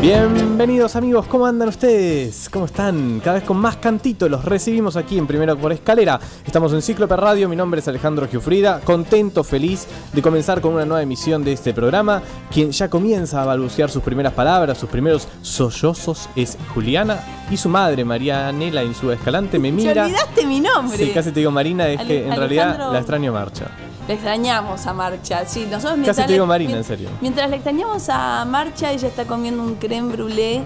Bienvenidos amigos, ¿cómo andan ustedes? ¿Cómo están? Cada vez con más cantito los recibimos aquí en Primero por Escalera. Estamos en Cíclope Radio, mi nombre es Alejandro Giuffrida, contento, feliz de comenzar con una nueva emisión de este programa. Quien ya comienza a balbucear sus primeras palabras, sus primeros sollozos es Juliana, y su madre, Marianela Insúa Escalante, me mira. Te olvidaste mi nombre. Sí, casi te digo Marina, es que en Alejandro... realidad la extraño a Marcha. Le extrañamos a Marcha, sí, nosotros Casi te digo Marina, en serio. Mientras le extrañamos a Marcha, ella está comiendo un crème brûlée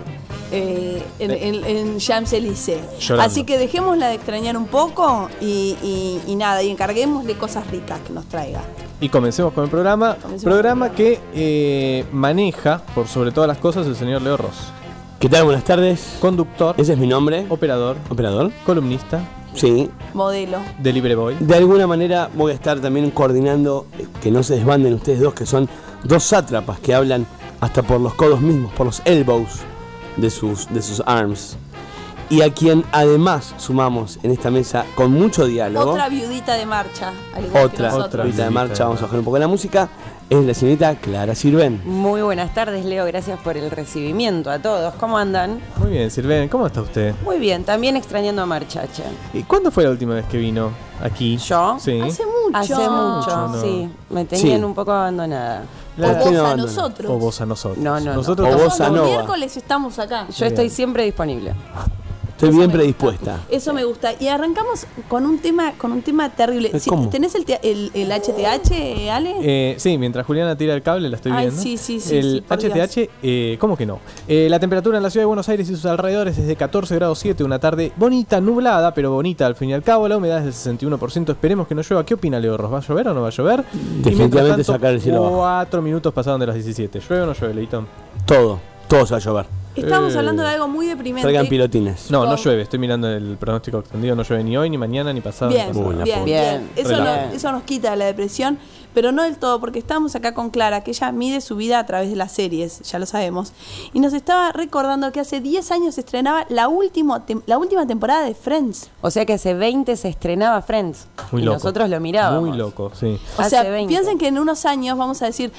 en Champs-Élysées. Así que dejémosla de extrañar un poco y nada, y encarguémosle cosas ricas que nos traiga. Y comencemos con el programa. Programa que maneja, por sobre todas las cosas, el señor Leo Ross. ¿Qué tal? Buenas tardes. Conductor. Ese es mi nombre. Operador. Columnista. Sí. Modelo. Delivery boy. De alguna manera voy a estar también coordinando que no se desbanden ustedes dos, que son dos sátrapas que hablan hasta por los codos mismos, por los elbows de sus arms. Y a quien además sumamos en esta mesa con mucho diálogo. Otra viudita de Marcha. Al igual que otra viudita de Marcha. Vamos a bajar un poco la música. Es la señorita Clara Sirven. Muy buenas tardes, Leo. Gracias por el recibimiento a todos. ¿Cómo andan? Muy bien, Sirven. ¿Cómo está usted? Muy bien. También extrañando a Marchacha. ¿Y cuándo fue la última vez que vino aquí? ¿Yo? Sí. Hace mucho. No. Sí. Me tenían un poco abandonada. O vos a nosotros. O vos a nosotros. No. Nosotros o vos a los Nova. miércoles estamos acá. Yo estoy siempre disponible. Estoy bien predispuesta. Eso me gusta. Y arrancamos con un tema terrible. ¿Cómo? ¿Tenés el HTH, Ale? Sí, mientras Juliana tira el cable, la estoy viendo. Sí. El HTH, ¿cómo que no? La temperatura en la ciudad de Buenos Aires y sus alrededores es de 14 grados 7, una tarde bonita, nublada, pero bonita al fin y al cabo. La humedad es del 61%. Esperemos que no llueva. ¿Qué opina Leo Ross? ¿Va a llover o no va a llover? Definitivamente sacar el cielo abajo. 4 minutos pasaron de las 17. ¿Llueve o no llueve, Leitón? Todo se va a llover. Estamos hablando de algo muy deprimente. Traigan pilotines. No llueve. Estoy mirando el pronóstico extendido. No llueve ni hoy, ni mañana, ni pasado. Bien. Eso nos quita la depresión, pero no del todo, porque estamos acá con Clara, que ella mide su vida a través de las series, ya lo sabemos. Y nos estaba recordando que hace 10 años se estrenaba la última temporada de Friends. O sea que hace 20 se estrenaba Friends. Muy y loco. Nosotros lo mirábamos. Muy loco, sí. O sea, piensen que en unos años vamos a decir,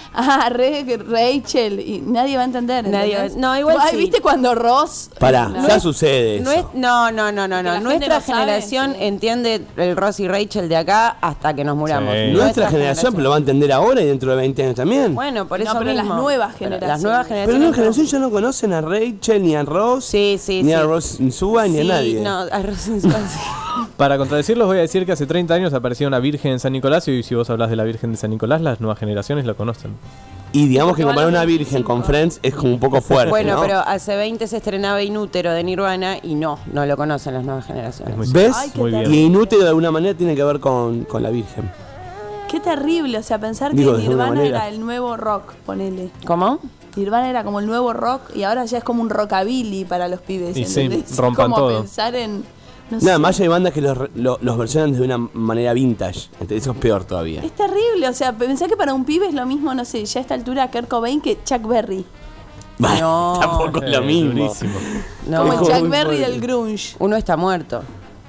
Rachel, y nadie va a entender. No, igual sí. ¿Viste cuando Ross? Ya sucede eso. No. Nuestra generación entiende el Ross y Rachel de acá hasta que nos muramos. Sí. Nuestra generación lo va a entender ahora y dentro de 20 años también. Bueno, por eso pero mismo. las nuevas generaciones. Las nuevas Pero generaciones. la nueva generación ya no conocen a Rachel, ni a Ross, ni a Ross Insúa, ni a nadie. No, a Ross Insúa sí. Para contradecirlos voy a decir que hace 30 años apareció una virgen en San Nicolás, y si vos hablas de la Virgen de San Nicolás, las nuevas generaciones la conocen. Y digamos que comparar una virgen con Friends es como un poco fuerte, Bueno, ¿no? pero hace 20 se estrenaba Inútero de Nirvana y no lo conocen las nuevas generaciones. ¿Ves? Muy bien. Y Inútero de alguna manera tiene que ver con la virgen. Qué terrible, o sea, pensar Digo, que de alguna Nirvana manera. era el nuevo rock, ponele. ¿Cómo? Nirvana era como el nuevo rock y ahora ya es como un rockabilly para los pibes. Y sí, ¿entendés? rompan como todo. Pensar en... Nada más hay bandas que los versionan de una manera vintage. Entonces eso es peor todavía. Es terrible, o sea, pensar que para un pibe es lo mismo, no sé, ya a esta altura Kurt Cobain que Chuck Berry. No. Tampoco es lo mismo. Durísimo. No. Como el muy Chuck Berry fuerte. del grunge. Uno está muerto.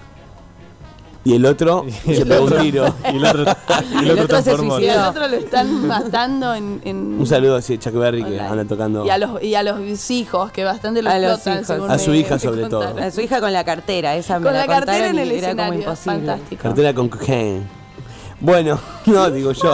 Y el otro se pegó un tiro. Y el otro El otro se transformó. Y suicidó. al otro lo están matando en Un saludo así a Chuck Berry que online. anda tocando. Y a los hijos, que bastante lo A los explotan. hijos. según A su me- hija me sobre todo. contaron. A su hija con la cartera, esa me Con la cartera contaron en el y era como escenario, imposible. fantástico. Cartera con cocaine. Bueno, no, digo yo.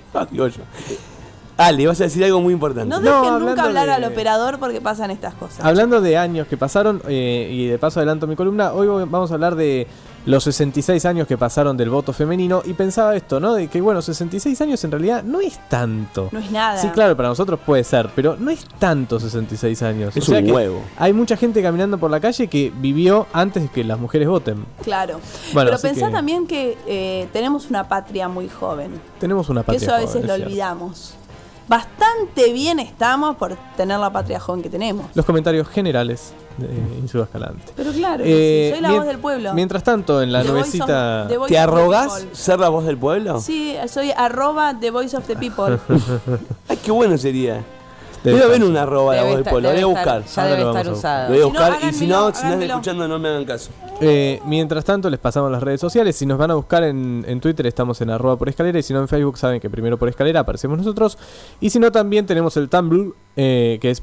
Ale, vas a decir algo muy importante. No dejen hablando nunca hablar de- al operador porque pasan estas cosas. Hablando de años que pasaron, y de paso adelanto mi columna, hoy vamos a hablar de los 66 años que pasaron del voto femenino, y pensaba esto, ¿no? De que, bueno, 66 años en realidad no es tanto. No es nada. Sí, claro, para nosotros puede ser, pero no es tanto 66 años. Es O sea un que huevo. Hay mucha gente caminando por la calle que vivió antes de que las mujeres voten. Claro. Bueno, Pero así pensá que también que tenemos una patria muy joven. tenemos una Que patria eso a veces joven, lo es cierto. olvidamos. Bastante bien estamos por tener la patria joven que tenemos. Los comentarios generales de Insúa Escalante. Pero claro, que sí, soy la voz del pueblo. Mientras tanto, en la The Voice nubecita... of- The Voice ¿Te of the arrogás People. ser la voz del pueblo? Sí, soy @The Voice of the People. Ay, qué bueno sería. Debe haber una arroba de La Voz del Pueblo, lo voy a buscar. Ya debe estar usado. Lo voy a buscar y si no háganmelo. están escuchando no me hagan caso. Mientras tanto les pasamos las redes sociales. Si nos van a buscar en Twitter estamos en @porescalera, y si no en Facebook saben que Primero por Escalera aparecemos nosotros, y si no también tenemos el Tumblr, que es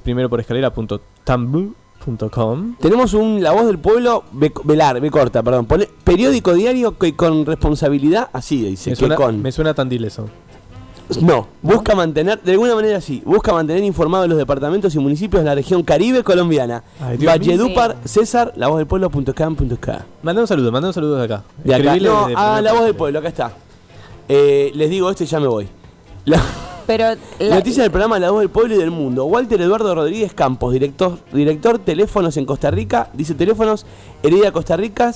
primeroporescalera.tumblr.com. Tenemos un La Voz del Pueblo B corta, perdón. Pone periódico diario que con responsabilidad, así dice, Me suena Tandil eso. No, busca mantener, de alguna manera sí, busca mantener informados los departamentos y municipios de la región Caribe colombiana. Valledupar, César, lavozdelpueblo.com.ca. Manda un saludo de acá. De acá. No, La Voz del Pueblo, acá está. Les digo esto y ya me voy. Noticias del programa La Voz del Pueblo y del Mundo. Walter Eduardo Rodríguez Campos, director teléfonos en Costa Rica, dice teléfonos, Heredia Costa Rica.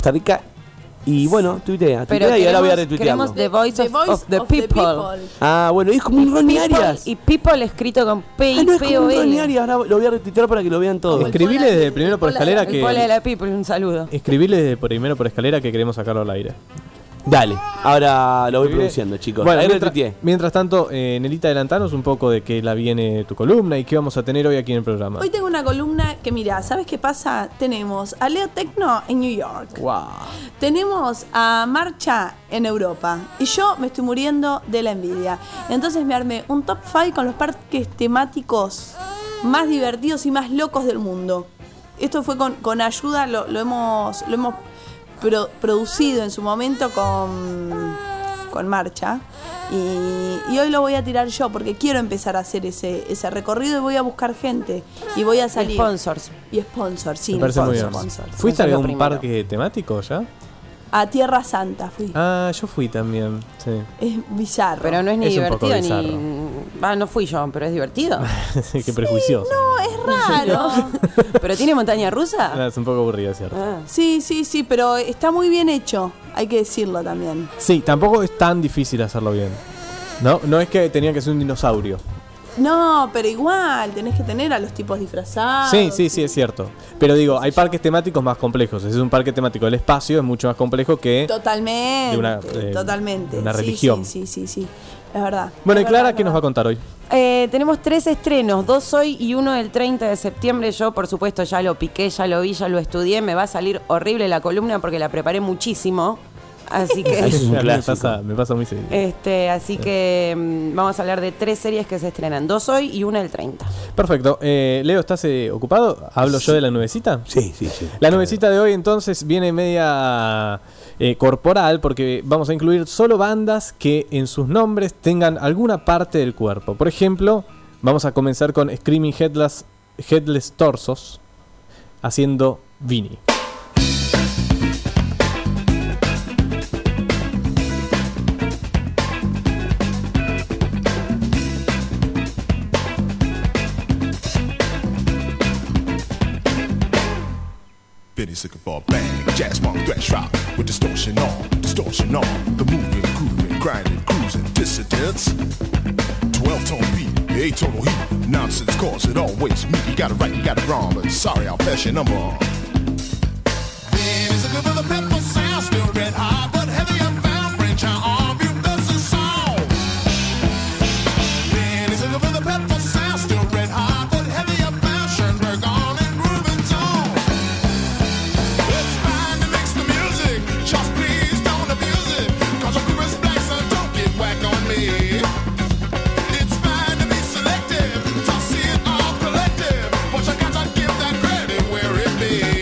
Y bueno, tuitea y ahora voy a retuitearlo. Queremos The Voice of the people. Ah, bueno, es como un Ronnie Arias. Y people escrito con P y no, es como un P-O-L. Ronnie Arias, ahora lo voy a retuitear para que lo vean todos. Escribile desde Primero por Escalera que... El pole de la people, un saludo. Escribile desde Primero por Escalera que queremos sacarlo al aire. Dale, ahora lo voy produciendo, chicos. Bueno, ahí mientras tanto, Nelita, adelantanos un poco de qué la viene tu columna y qué vamos a tener hoy aquí en el programa. Hoy tengo una columna que, mira, ¿sabes qué pasa? Tenemos a Leo Tecno en New York. Wow. Tenemos a Marcha en Europa. Y yo me estoy muriendo de la envidia. Entonces me armé un top 5 con los parques temáticos más divertidos y más locos del mundo. Esto fue con ayuda, lo hemos producido en su momento con Marcha y hoy lo voy a tirar yo porque quiero empezar a hacer ese recorrido y voy a buscar gente y voy a salir sponsors sí. Me parece muy bien. ¿Fuiste a algún parque temático ya? A Tierra Santa fui. Ah, yo fui también, sí. Es bizarro. Pero no es ni Es un divertido poco ni... no fui yo, pero es divertido. Qué prejuicioso. No, es raro. ¿Pero tiene montaña rusa? No, es un poco aburrido, ¿cierto? Sí, pero está muy bien hecho. Hay que decirlo también. Sí, tampoco es tan difícil hacerlo bien. No es que tenía que ser un dinosaurio. No, pero igual, tenés que tener a los tipos disfrazados. Sí, es cierto. Pero digo, hay parques temáticos más complejos. Es un parque temático del espacio, es mucho más complejo que... Totalmente. De una religión. Sí, es verdad. Bueno, es y Clara, verdad, ¿qué nos va a contar hoy? Tenemos 3 estrenos, 2 hoy y 1 el 30 de septiembre. Yo, por supuesto, ya lo piqué, ya lo vi, ya lo estudié. Me va a salir horrible la columna porque la preparé muchísimo. Así que me pasa muy seguido. Así que vamos a hablar de 3 series que se estrenan, 2 hoy y 1 el 30. Perfecto. Leo, ¿estás ocupado? ¿Hablo yo de la nuevecita? Sí. La nuevecita de hoy entonces viene media corporal porque vamos a incluir solo bandas que en sus nombres tengan alguna parte del cuerpo. Por ejemplo, vamos a comenzar con Screaming Headless Torsos haciendo Vinny. Benny's looking for a bang, jazz funk thrash rock with distortion on, the moving, grooving, grinding, cruising, dissidents. 12-tone beat, the 8-tonal heat, nonsense cause it always me. You got it right, you got it wrong, but sorry, I'll pass your number on. Benny's looking for the pepper sound, still red hot, but heavy and bound, French arm, you does the song. Benny's looking for the pepper sound, still red hot, but heavy and bound, Schoenberg on and grooving tone. Just please don't abuse it, cause a group is black, so don't get whack on me. It's fine to be selective, to see it all collective, but you gotta give that credit where it be.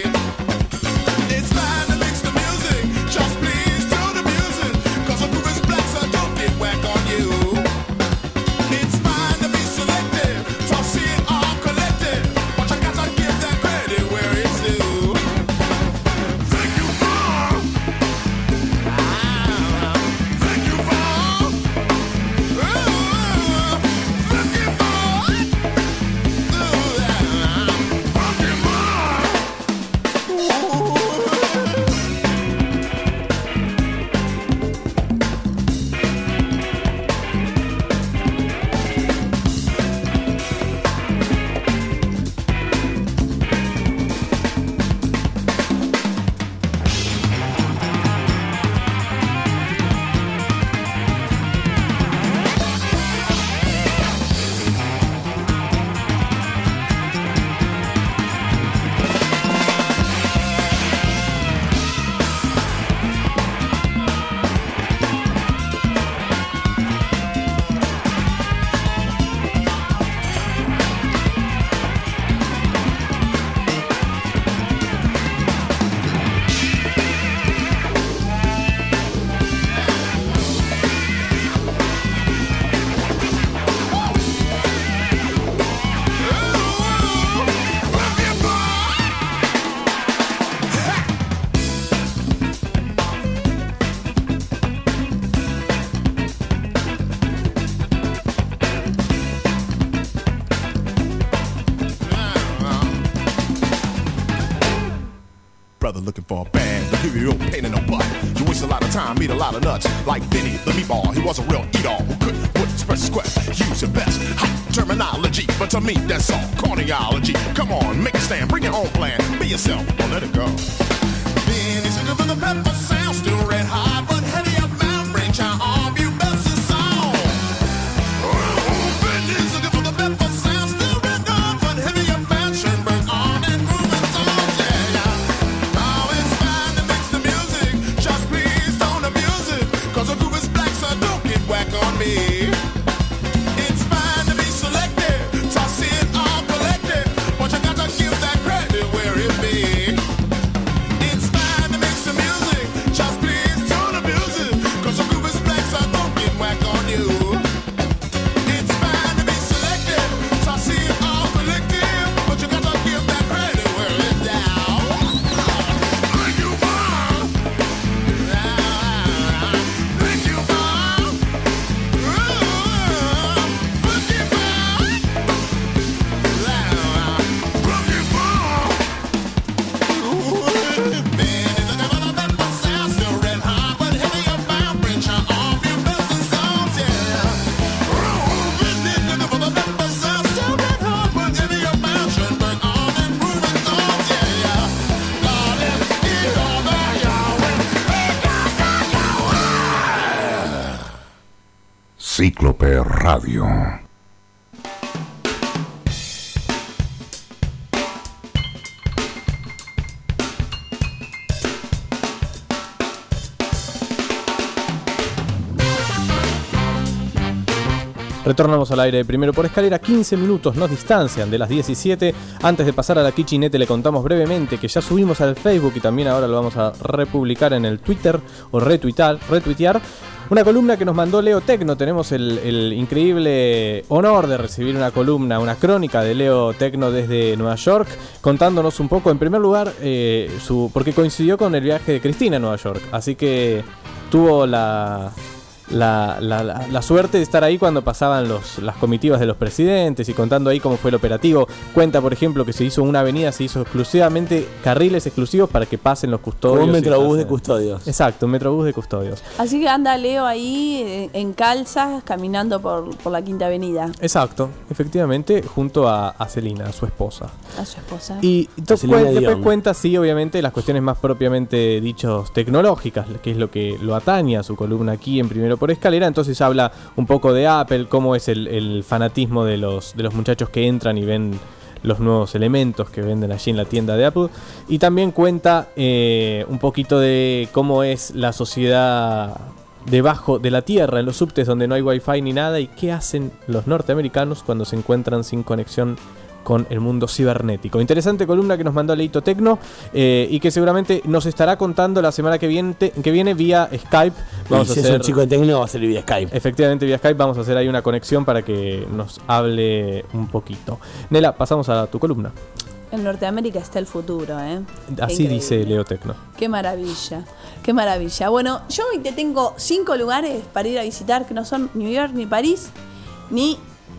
looking for a bag to give you your pain in the butt. You waste a lot of time, eat a lot of nuts. Like Benny the meatball, he was a real eat-all who couldn't put express square. Use your best hot terminology, but to me that's all cardiology. Come on, make a stand, bring your own plan. Be yourself, don't let it go. Benny's looking for the pepper sound, still red hot, but heavy up mouth, bring your arm, you best a song. Benny's looking for the pepper sound, still red hot, but heavy up mouth, bring on and moving songs, yeah. Oh, it's fine to mix the music, just please don't abuse it, cause the group is black, so don't get whack on me. It's fine to be selected, toss it all collected, but you got to give that credit where it be. It's fine to mix the music, just please don't abuse it, cause the group is black, so don't get whack on you. It's fine to be selected, toss it all collected, but you got to give that credit where it's down. Thank you, Bob. Thank you, Bob. Funky Bob. Funky Bob. Man, it's looking for the pepper sound, still red hot, but heavy about, bring your arm, you best and songs, yeah. Business looking for the pepper sound, still red hot, but heavy about, should burn on and moving songs, yeah. Darling, it's all about Yahweh. Cíclope Radio. Retornamos al aire de Primero por Escalera. 15 minutos nos distancian de las 17. Antes de pasar a la kitchenette le contamos brevemente que ya subimos al Facebook y también ahora lo vamos a republicar en el Twitter o retuitear una columna que nos mandó Leo Tecno. Tenemos el increíble honor de recibir una columna, una crónica de Leo Tecno desde Nueva York, contándonos un poco, en primer lugar, porque coincidió con el viaje de Cristina a Nueva York, así que tuvo la suerte de estar ahí cuando pasaban las comitivas de los presidentes y contando ahí cómo fue el operativo. Cuenta, por ejemplo, que se hizo una avenida, se hizo exclusivamente carriles exclusivos para que pasen los custodios. Como un metrobús de custodios. Exacto, un metrobús de custodios. Así que anda Leo ahí en calzas caminando por la Quinta Avenida. Exacto, efectivamente, junto a Celina, a su esposa. A su esposa. Y después cuenta, sí, obviamente, las cuestiones más propiamente dichos tecnológicas, que es lo que lo atañe a su columna aquí en Primero por Escalera. Entonces habla un poco de Apple, cómo es el fanatismo de los muchachos que entran y ven los nuevos elementos que venden allí en la tienda de Apple. Y también cuenta un poquito de cómo es la sociedad debajo de la tierra, en los subtes donde no hay wifi ni nada, y qué hacen los norteamericanos cuando se encuentran sin conexión con el mundo cibernético. Interesante columna que nos mandó Leito Tecno y que seguramente nos estará contando la semana que viene vía Skype. Vamos a hacer, es un chico de Tecno, va a ser vía Skype. Efectivamente, vía Skype vamos a hacer ahí una conexión para que nos hable un poquito. Nela, pasamos a tu columna. En Norteamérica está el futuro, ¿eh? Así Increíble. Dice Leo Tecno. Qué maravilla, qué maravilla. Bueno, yo hoy te tengo 5 lugares para ir a visitar que no son New York, ni París, ni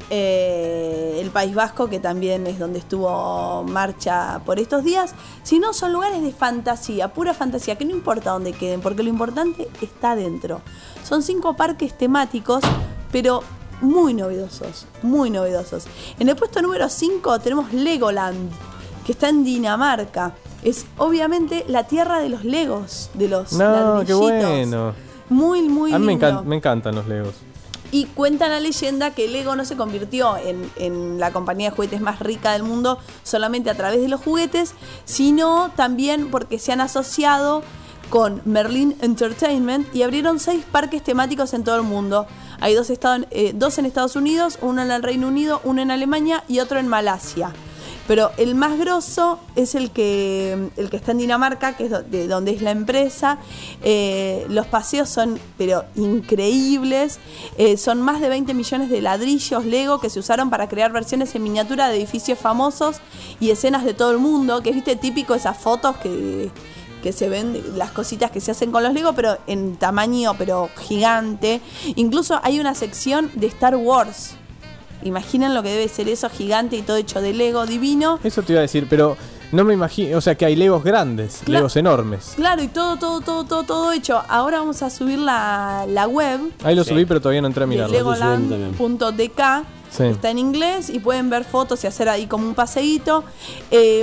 el País Vasco, que también es donde estuvo marcha por estos días, sino son lugares de fantasía, pura fantasía, que no importa dónde queden, porque lo importante está adentro. Son 5 parques temáticos, pero muy novedosos, muy novedosos. En el puesto número 5 tenemos Legoland, que está en Dinamarca. Es obviamente la tierra de los Legos, de los ladrillitos. Qué bueno. Muy, muy lindo. A mí me encantan los Legos. Y cuenta la leyenda que Lego no se convirtió en la compañía de juguetes más rica del mundo solamente a través de los juguetes, sino también porque se han asociado con Merlin Entertainment y abrieron 6 parques temáticos en todo el mundo. Hay 2 en Estados Unidos, uno en el Reino Unido, uno en Alemania y otro en Malasia. Pero el más grosso es el que está en Dinamarca, que es de donde es la empresa. Los paseos son pero increíbles. Son más de 20 millones de ladrillos Lego que se usaron para crear versiones en miniatura de edificios famosos y escenas de todo el mundo, que es, viste, típico esas fotos que se ven, las cositas que se hacen con los Lego, pero en tamaño pero gigante. Incluso hay una sección de Star Wars. Imaginen lo que debe ser eso, gigante y todo hecho de Lego, divino. Eso te iba a decir, pero No me imagino, o sea que hay Legos grandes, Legos enormes. Claro, y todo hecho. Ahora vamos a subir la web. Ahí lo subí, pero todavía no entré a mirarlo. Legoland.dk. Sí. Está en inglés y pueden ver fotos y hacer ahí como un paseíto. Es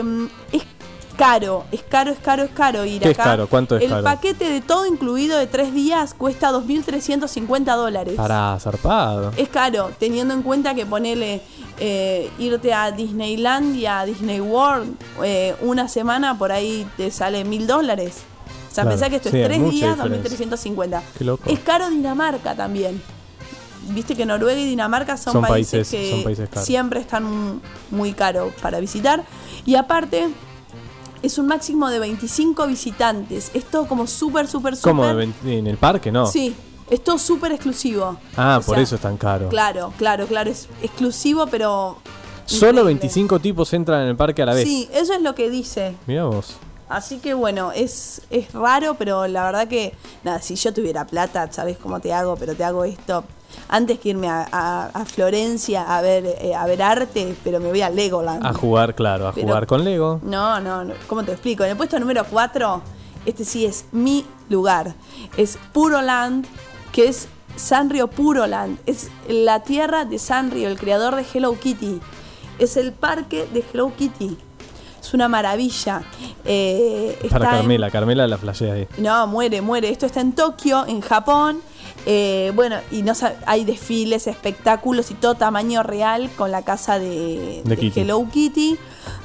caro ir ¿Qué acá. Es caro? ¿Cuánto es el caro? El paquete de todo incluido de 3 días cuesta $2.350. Para zarpado. Es caro, teniendo en cuenta que ponele irte a Disneyland y a Disney World una semana por ahí te sale $1.000. O sea, Claro. pensá que esto Sí, es hay 3 mucha días, diferencia. $2.350. Qué loco. Es caro Dinamarca también. Viste que Noruega y Dinamarca son Son países países caros. siempre están muy caros para visitar. Y aparte, es un máximo de 25 visitantes. Es todo como súper. ¿Cómo? ¿En el parque? No. Sí, es todo súper exclusivo. Ah, O por sea, eso es tan caro. Claro, es exclusivo, pero... Solo increíble. 25 tipos entran en el parque a la vez. Sí, eso es lo que dice. Mirá vos. Así que bueno, es raro, pero la verdad que... Nada, si yo tuviera plata, sabés cómo te hago, pero te hago esto... Antes que irme a Florencia a ver arte, pero me voy a Legoland. A jugar, claro, Pero- jugar con Lego. No, ¿cómo te explico? En el puesto número 4, este sí es mi lugar. Es Puroland, que es Sanrio Puroland. Es la tierra de Sanrio, el creador de Hello Kitty. Es el parque de Hello Kitty. Es una maravilla. Para Está Carmela, Carmela la flashea ahí. No, muere. Esto está en Tokio, en Japón. Bueno, y hay desfiles, espectáculos y todo tamaño real con la casa de Kitty. Hello Kitty.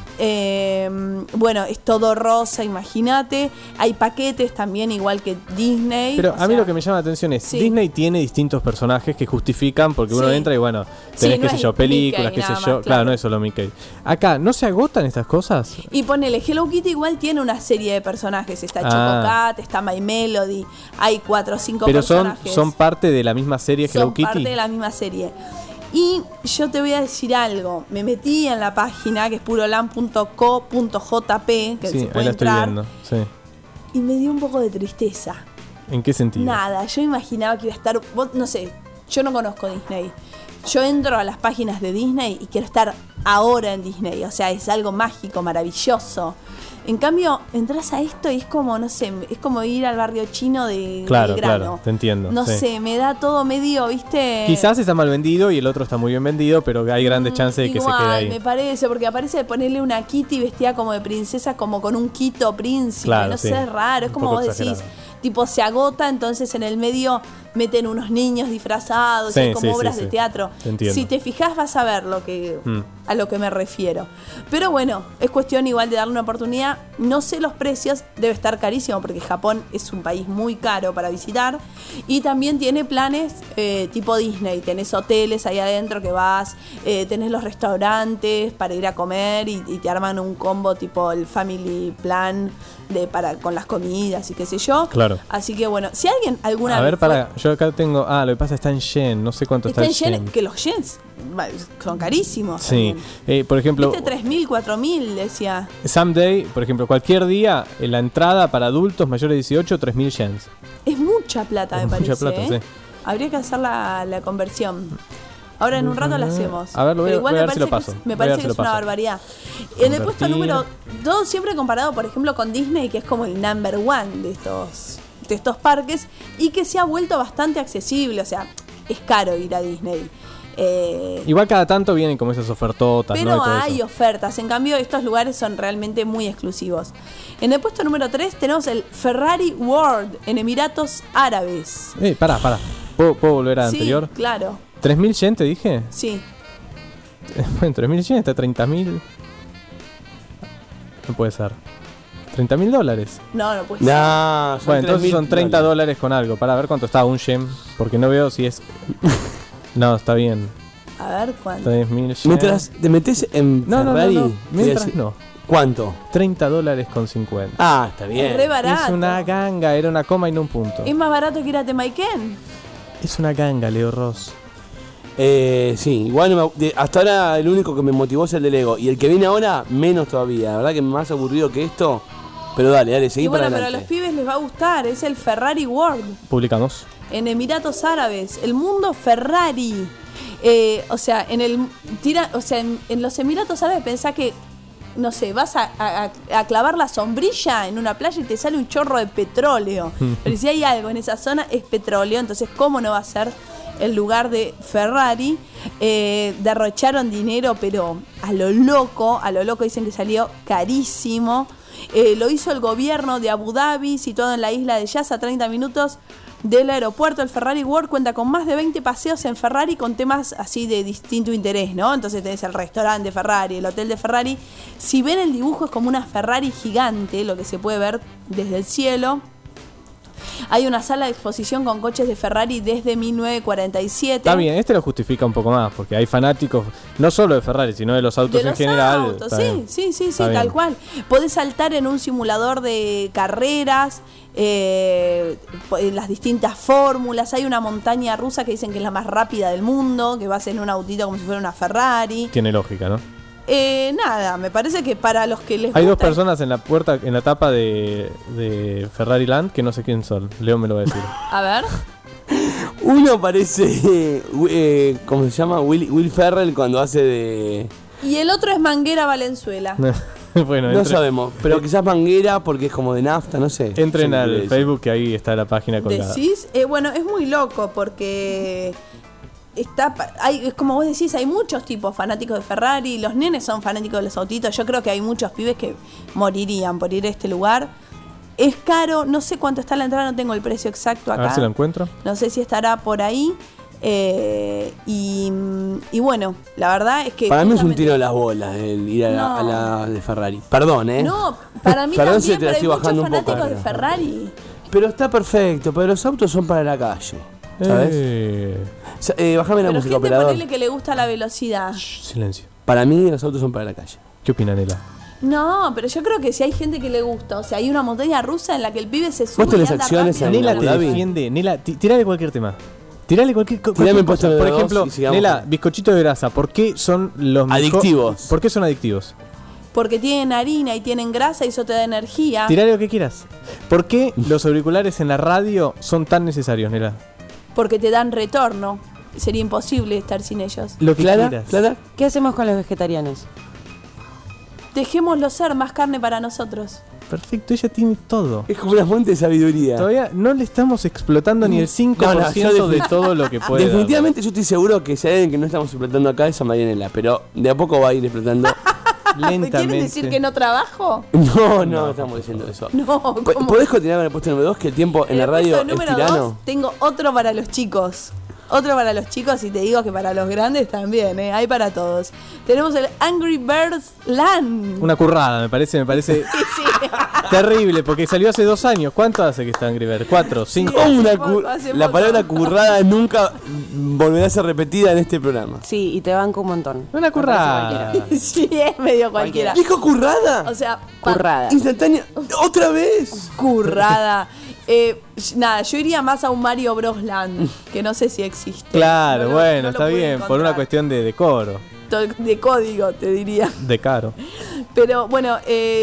Bueno, es todo rosa, imagínate. Hay paquetes también, igual que Disney. Pero o a mí sea, lo que me llama la atención es, sí. Disney tiene distintos personajes que justifican, porque uno Sí. entra y bueno, Sí, tenés, no qué sé es yo, películas, Mickey qué sé nada yo. más, Claro, no es solo Mickey. Acá, ¿no se agotan estas cosas? Y ponele, Hello Kitty igual tiene una serie de personajes. Está Choco Cat, está My Melody. Hay 4 o 5 Pero personajes. son parte de la misma serie Hello Son Kitty. parte de la misma serie. Y yo te voy a decir algo. Me metí en la página que es puroland.co.jp, que Sí, se ahí puede la estoy entrar, viendo. Sí. y me dio un poco de tristeza. ¿En qué sentido? Nada, yo imaginaba que iba a estar... No sé, yo no conozco Disney. Yo entro a las páginas de Disney y quiero estar ahora en Disney. O sea, es algo mágico, maravilloso. En cambio, entras a esto y es como, no sé, es como ir al barrio chino de Claro, Belgrano. claro, te entiendo, No sí. sé, me da todo medio, ¿viste? Quizás está mal vendido y el otro está muy bien vendido, pero hay grandes chances de que se Igual, quede ahí. me parece, porque aparece ponerle una Kitty vestida como de princesa, como con un Quito príncipe, Claro, no sí. sé, es raro, es Un como poco vos decís, exagerado. tipo se agota, entonces en el medio meten unos niños disfrazados, Sí, hay como sí, obras sí, de sí. teatro. Te entiendo. Si te fijas vas a ver a lo que me refiero. Pero bueno, es cuestión igual de darle una oportunidad. No sé los precios, debe estar carísimo porque Japón es un país muy caro para visitar. Y también tiene planes tipo Disney. Tenés hoteles ahí adentro que vas, tenés los restaurantes para ir a comer y te arman un combo tipo el Family Plan con las comidas y qué sé yo. Claro. Así que bueno, si alguien alguna A vez ver, para, yo acá tengo. Ah, lo que pasa está en yen, no sé cuánto está, está en el yen, que los yens son carísimos. Sí, también. por ejemplo, Viste 3.000, 4.000, decía. Someday, por ejemplo, cualquier día, la entrada para adultos mayores de 18, 3.000 yens. Es mucha plata, Es me parece. mucha plata, ¿eh? sí. Habría que hacer la conversión. Ahora en un rato la hacemos. A ver, Pero igual voy a me ver si lo parece paso. me Voy a ver parece si que lo es una paso. barbaridad. En el puesto Convertir. número 2, siempre comparado, por ejemplo, con Disney, que es como el number one de estos parques, y que se ha vuelto bastante accesible. O sea, es caro ir a Disney. Igual cada tanto vienen como esas ofertotas, ¿no? Pero Y todo hay eso. ofertas. En cambio, estos lugares son realmente muy exclusivos. En el puesto número 3 tenemos el Ferrari World en Emiratos Árabes. Pará. ¿Puedo volver al Sí, anterior? claro. ¿3.000 yen te dije? Sí. Bueno, 3.000 yen está 30.000. No puede ser. $30.000. No puede ser. No, son Bueno, entonces 3.000 son $30 con algo. Para ver cuánto está un yen. Porque no veo si es. No, está bien. A ver cuánto. 3.000 yen. Mientras te metes en No, Ferrari, no. voy a Mientras decir- no. ¿Cuánto? $30 con 50. Ah, está bien. Es re barato. Es una ganga, era una coma y no un punto. Es más barato que ir a Temaiken. Es una ganga, Leo Ross. Sí, igual hasta ahora el único que me motivó es el de Lego. Y el que viene ahora, menos todavía. La verdad que más aburrido que esto. Pero dale, seguí Y bueno, para pero a adelante. los pibes les va a gustar. Es el Ferrari World Publicamos. en Emiratos Árabes. El mundo Ferrari. O sea, en los Emiratos Árabes pensá que no sé, vas a clavar la sombrilla en una playa y te sale un chorro de petróleo. Pero si hay algo en esa zona es petróleo, entonces ¿cómo no va a ser el lugar de Ferrari? Derrocharon dinero, pero a lo loco dicen que salió carísimo. Lo hizo el gobierno de Abu Dhabi, situado en la isla de Yas, a 30 minutos del aeropuerto. El Ferrari World cuenta con más de 20 paseos en Ferrari con temas así de distinto interés, ¿no? Entonces tenés el restaurante de Ferrari, el hotel de Ferrari. Si ven el dibujo es como una Ferrari gigante, lo que se puede ver desde el cielo. Hay una sala de exposición con coches de Ferrari desde 1947. Está bien, este lo justifica un poco más, porque hay fanáticos no solo de Ferrari, sino de los autos en general. Autos, sí, tal cual. Podés saltar en un simulador de carreras, las distintas fórmulas. Hay una montaña rusa que dicen que es la más rápida del mundo, que vas en un autito como si fuera una Ferrari. Tiene lógica, ¿no? Nada, me parece que para los que les Hay gusta... dos personas en la puerta, en la tapa de Ferrari Land, que no sé quién son. Leo me lo va a decir. A ver. Uno parece, ¿cómo se llama? Will Ferrell cuando hace de... Y el otro es Manguera Valenzuela. Bueno, no sabemos, pero quizás Manguera porque es como de nafta, no sé. Entren al Facebook, que ahí está la página colgada. ¿Decís? Bueno, es muy loco porque... es como vos decís, hay muchos tipos fanáticos de Ferrari. Los nenes son fanáticos de los autitos. Yo creo que hay muchos pibes que morirían por ir a este lugar. Es caro, no sé cuánto está la entrada, no tengo el precio exacto acá. A ver si lo encuentro. No sé si estará por ahí. Y bueno, la verdad es que... Para mí es un tiro a las bolas el ir a la de Ferrari. Perdón, No, para mí Perdón también, si te la pero hay estoy bajando muchos un poco. fanáticos de Ferrari. Pero está perfecto, pero los autos son para la calle, ¿sabes? Bájame la Pero música, gente, operador. ponele que le gusta la velocidad. Silencio. Para mí los autos son para la calle. ¿Qué opina Nela? No, pero yo creo que si hay gente que le gusta, o sea, hay una montaña rusa en la que el pibe se sube. ¿Vos tenés y anda acciones rápido. en Nela Abu te Dhabi? defiende. Nela, tirale cualquier tema. Tirale cualquier Tirame cosa. puesto Por de ejemplo, dos y sigamos Nela, con- bizcochito de grasa. ¿Por qué son los Adictivos. ¿Por qué son adictivos? Porque tienen harina y tienen grasa y eso te da energía. Tirale lo que quieras. ¿Por qué los auriculares en la radio son tan necesarios, Nela? Porque te dan retorno. Sería imposible estar sin ellos. Lo que ¿Clara? quieras. ¿Clara? ¿Qué hacemos con los vegetarianos? Dejémoslo ser, más carne para nosotros. Perfecto, ella tiene todo. Es como una fuente de sabiduría. Todavía no le estamos explotando ni el 5% yo de todo lo que puede. Definitivamente yo estoy seguro que si hay alguien que no estamos explotando acá es a Marianela, pero de a poco va a ir explotando. ¿Me Lentamente. quieren decir que no trabajo? No estamos diciendo eso. No, ¿cómo? ¿Podés continuar con el puesto número 2? Que el tiempo en la el radio puesto es número tirano. 2 tengo otro para los chicos. Otro para los chicos y te digo que para los grandes también, hay para todos. Tenemos el Angry Birds Land. Una currada, me parece Sí. terrible, porque salió hace 2 años. ¿Cuánto hace que está Angry Birds? 4, 5. ¿Cómo hace poco, hace la poco. palabra currada nunca volverá a ser repetida en este programa. Sí, y te banco un montón. Una Me currada. parece cualquiera. Sí, es medio cualquiera. ¿Dijo currada? O sea, Currada. Instantánea. ¿Otra vez? currada. Nada, yo iría más a un Mario Bros. Land, que no sé si existe. Claro, No lo- bueno, no lo está pude bien, por encontrar. una cuestión de decoro, De código, te diría. de caro. Pero bueno,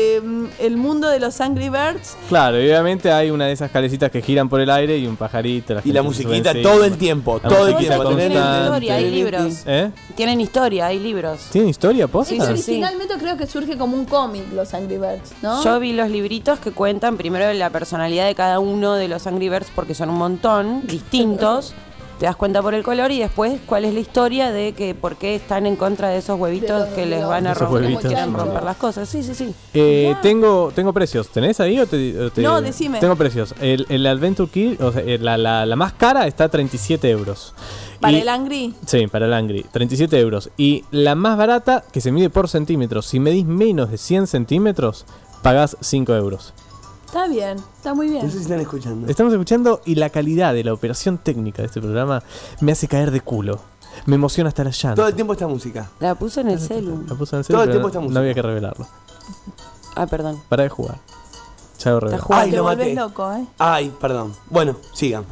el mundo de los Angry Birds. Claro, y obviamente hay una de esas calecitas que giran por el aire y un pajarito. Y gente la se musiquita sube todo el encima. tiempo, La todo el musiquita tiempo. Tienen constante. historia, hay libros. ¿Eh? Tienen historia, hay libros. ¿Tiene historia, posta? Sí, sí. originalmente creo que surge como un cómic, los Angry Birds, ¿no? Yo vi los libritos que cuentan primero la personalidad de cada uno de los Angry Birds porque son un montón, distintos. Te das cuenta por el color y después cuál es la historia de que por qué están en contra de esos huevitos que les van a Esos romper, huevitos. romper las cosas. Sí, sí, sí. Tengo precios. ¿Tenés ahí o te- No, decime. Tengo precios. El Adventure Kit, o sea, la más cara está a 37 euros. ¿Para Y- el Angry? Sí, para el Angry, 37 euros. Y la más barata, que se mide por centímetros, si medís menos de 100 centímetros, pagás 5 euros. Está bien, está muy bien. No sé si están escuchando. Estamos escuchando y la calidad de la operación técnica de este programa me hace caer de culo. Me emociona hasta la llanta. Todo el tiempo esta música. La puse en el celu. La puse en Todo serio, el pero tiempo no, esta no música. había que revelarlo. Ah, perdón. Para de jugar. Ya lo revelo. Está jugando. Ay, Te lo volvés maté. loco, Ay, perdón. Bueno, sigan.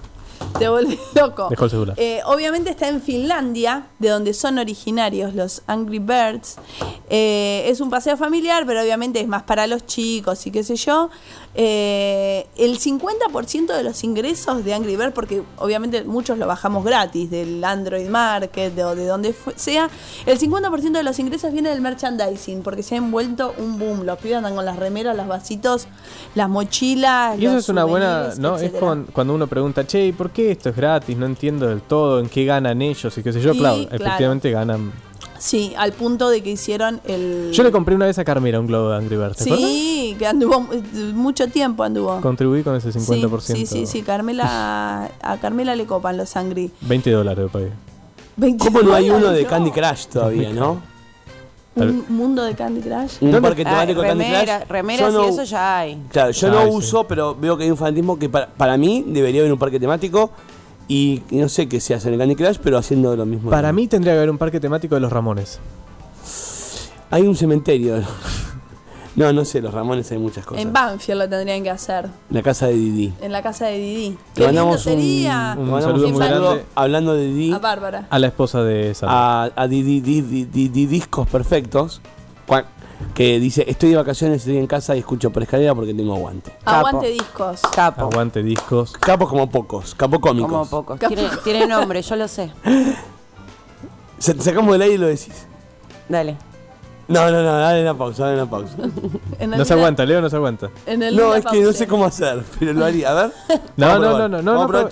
Te volvés loco. Dejó el celular. Obviamente está en Finlandia, de donde son originarios los Angry Birds. Es un paseo familiar, pero obviamente es más para los chicos y qué sé yo. El 50% de los ingresos de Angry Birds, porque obviamente muchos lo bajamos gratis del Android Market o de donde sea, el 50% de los ingresos viene del merchandising, porque se ha envuelto un boom. Los pibes andan con las remeras, los vasitos, las mochilas. Y eso los es una buena, souvenirs, ¿no? Es etcétera. cuando uno pregunta, che, ¿y por qué esto es gratis? No entiendo del todo en qué ganan ellos y qué sé yo. Y, Claro, claro. efectivamente ganan. Sí, al punto de que hicieron el... Yo le compré una vez a Carmela un globo de Angry Birds, ¿te acuerdas? Sí, que anduvo mucho tiempo anduvo. Contribuí con ese 50%. Sí, a Carmela le copan los Angry. $20 de pagué. 20 ¿Cómo no hay uno de no. Candy Crush todavía, no? Un mundo de Candy Crush. Un ¿Dónde? parque temático de Candy Crush. Remeras Yo no- y eso ya hay. Claro, yo Ay, no sí. uso, pero veo que hay un fanatismo que para mí debería haber un parque temático y no sé qué se hace en el Candy Crush, pero haciendo lo mismo. Para mí tendría que haber un parque temático de los Ramones. Hay un cementerio. No sé, los Ramones hay muchas cosas. En Banfield lo tendrían que hacer. La casa de Didi. En la casa de Didi. Le Qué lindo mandamos sería. un le mandamos saludo un muy saludo grande. hablando de Didi A Bárbara. A la esposa de Sara. a Didi Discos Perfectos, que dice, estoy de vacaciones, estoy en casa y escucho por escalera porque tengo aguante. Aguante discos. Capo. Aguante discos. Capos como pocos, capocómicos. Como pocos. Capo. Tiene nombre, yo lo sé. Sacamos del aire y lo decís. Dale. No, dale una pausa. En el No se Luna- aguanta, Leo no se aguanta. En el No, Luna es que no Pause. sé cómo hacer, pero lo haría. A ver. No, Vamos a no, probar. no, Vamos a probar.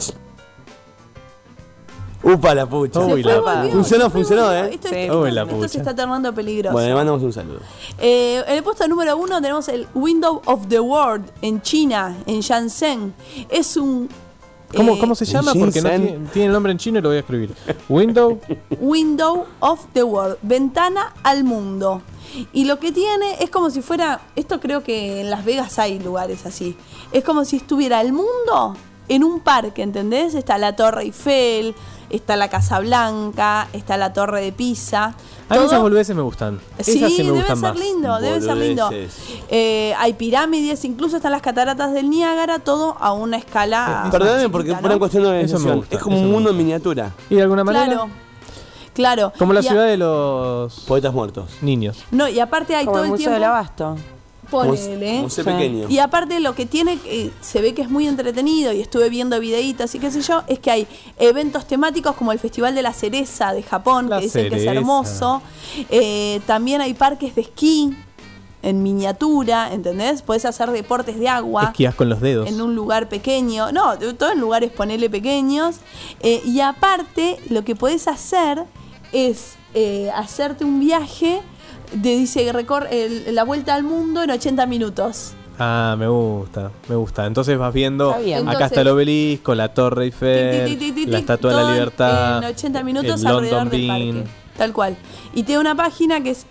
Upa, la pucha. Uy, Se fue, la- volvió, Funcionó, se fue, funcionó, volvió. ¿eh? Uy, la Esto pucha. se está tornando peligroso. Bueno, le mandamos un saludo. En el puesto número 1 tenemos el Window of the World en China, en Shenzhen. Es un ¿Cómo se llama? Porque no Shenzhen. tiene el nombre en chino y lo voy a escribir. Window. Window of the World, ventana al mundo. Y lo que tiene es como si fuera, esto creo que en Las Vegas hay lugares así. Es como si estuviera el mundo en un parque, ¿entendés? Está la Torre Eiffel, está la Casa Blanca, está la Torre de Pisa. A mí Todo- esas boludeces me gustan. Sí, Esas sí me debe gustan ser más. lindo, debe ser lindo. Boludeces. Hay pirámides, incluso están las cataratas del Niágara, todo a una escala. Perdóname chiquita, porque ¿no? por una cuestión de Eso me organización. gusta, Es como eso un me mundo en gusta. miniatura. Y de alguna manera. Claro. Como la Y a- ciudad de los Poetas muertos. niños. No, y aparte hay Como todo el el Museo tiempo. del Abasto. Ponele. Museo Sí. pequeño. Y aparte lo que tiene, se ve que es muy entretenido y estuve viendo videitos y qué sé yo, es que hay eventos temáticos como el Festival de la Cereza de Japón, La que dicen que es cereza. hermoso. También hay parques de esquí en miniatura, ¿entendés? Podés hacer deportes de agua. Esquías con los dedos. En un lugar pequeño, no, todo en lugares ponele pequeños. Y aparte, lo que podés hacer es hacerte un viaje dice la vuelta al mundo en 80 minutos. Ah, me gusta. Entonces vas viendo, Está bien. acá Entonces- está el obelisco, la Torre Eiffel, la Estatua de la todo Libertad, en 80 minutos el alrededor London del Bean. parque. Tal cual. Y tiene una página que es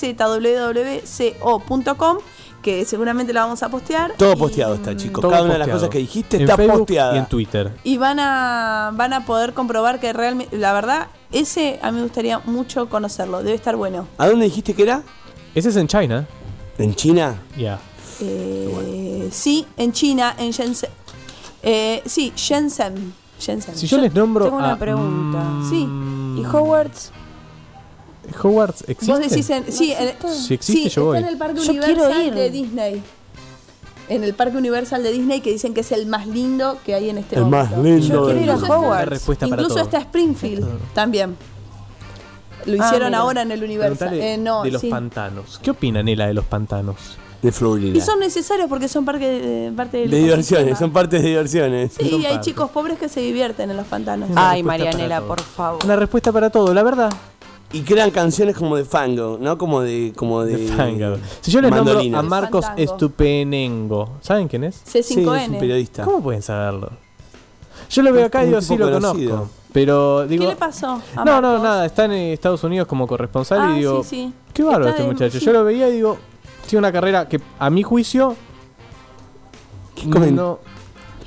szwwco.com, que seguramente la vamos a postear. Todo Y- posteado está, chicos. Todo Cada una de las posteado. cosas que dijiste En está Facebook posteada. y en Twitter. Y van a poder comprobar que realmente, la verdad, ese a mí me gustaría mucho conocerlo. Debe estar bueno. ¿A dónde dijiste que era? Ese es en China. ¿En China? Ya. Sí, en China, en Shenzhen. Sí, Shenzhen. Si yo les nombro tengo una a, pregunta. Sí. ¿Y Hogwarts? Hogwarts existe. Vos decís sí, Si existe, yo voy. está en el parque Yo quiero Universal ir. de Disney. En el parque Universal de Disney, que dicen que es el más lindo que hay en este El momento. más lindo. Yo quiero ir a Incluso La Hogwarts. respuesta para Incluso todo. está Springfield también. Lo hicieron mira. ahora en el Universal. Preguntale No, de los sí. pantanos. ¿Qué opina Nela de los pantanos? De Florida. Y son necesarios porque son parte del de diversiones, ecosistema. son partes de diversiones. Sí, son y hay partes. chicos pobres que se divierten en los pantanos. Una Ay, respuesta Marianela, para todo. por favor. Una respuesta para todo, la verdad. Y crean canciones como de fango, ¿no? Como de De Fango. Si yo les nombro mandolinas. a Marcos Fandango. Estupenengo, ¿saben quién es? Sí, es un C5N. periodista. ¿Cómo pueden saberlo? Yo lo veo acá y un digo, tipo sí, lo conocido. conozco. Pero digo. ¿Qué le pasó a No, Marcos? nada, está en Estados Unidos como corresponsal Ah, y digo, sí, sí. qué bárbaro Está este en- muchacho. sí. Yo lo veía y digo, tiene una carrera que a mi juicio ¿Qué comen? no.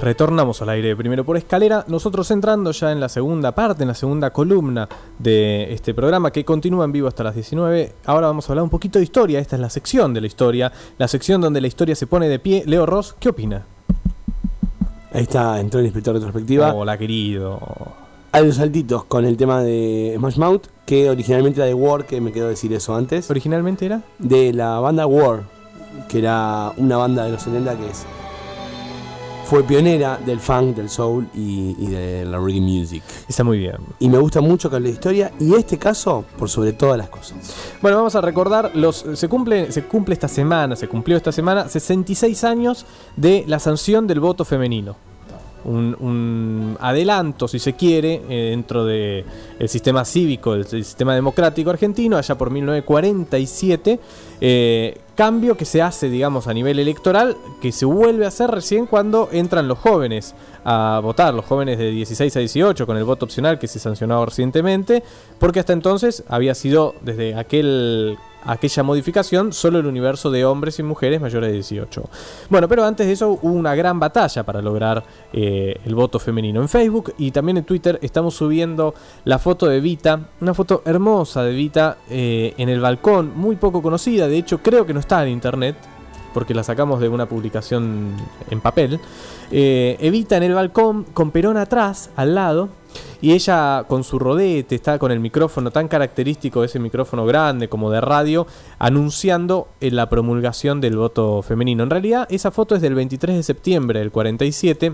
Retornamos al aire de Primero por Escalera, nosotros entrando ya en la segunda parte, en la segunda columna de este programa que continúa en vivo hasta las 19. Ahora vamos a hablar un poquito de historia, esta es la sección de la historia, la sección donde la historia se pone de pie. Leo Ross, ¿qué opina? Ahí está, entró el inspector retrospectiva. Hola, querido. Hay unos saltitos con el tema de Smash Mouth, que originalmente era de War, que me quedó decir eso antes. ¿Originalmente era? De la banda War, que era una banda de los 70 que fue pionera del funk, del soul y de la reggae music. Está muy bien. Y me gusta mucho que hable de historia, y este caso, por sobre todas las cosas. Bueno, vamos a recordar, se cumplió esta semana 66 años de la sanción del voto femenino. Un adelanto, si se quiere, dentro del sistema cívico, del sistema democrático argentino, allá por 1947. Cambio que se hace, digamos, a nivel electoral, que se vuelve a hacer recién cuando entran los jóvenes a votar, los jóvenes de 16 a 18, con el voto opcional que se sancionó recientemente, porque hasta entonces había sido, desde aquella modificación, solo el universo de hombres y mujeres mayores de 18. Bueno, pero antes de eso hubo una gran batalla para lograr el voto femenino. En Facebook y también en Twitter estamos subiendo la foto de Evita, una foto hermosa de Evita en el balcón, muy poco conocida, de hecho creo que no está en internet, porque la sacamos de una publicación en papel. Evita en el balcón, con Perón atrás, al lado, y ella con su rodete, está con el micrófono tan característico, ese micrófono grande como de radio, anunciando la promulgación del voto femenino. En realidad esa foto es del 23 de septiembre del 47.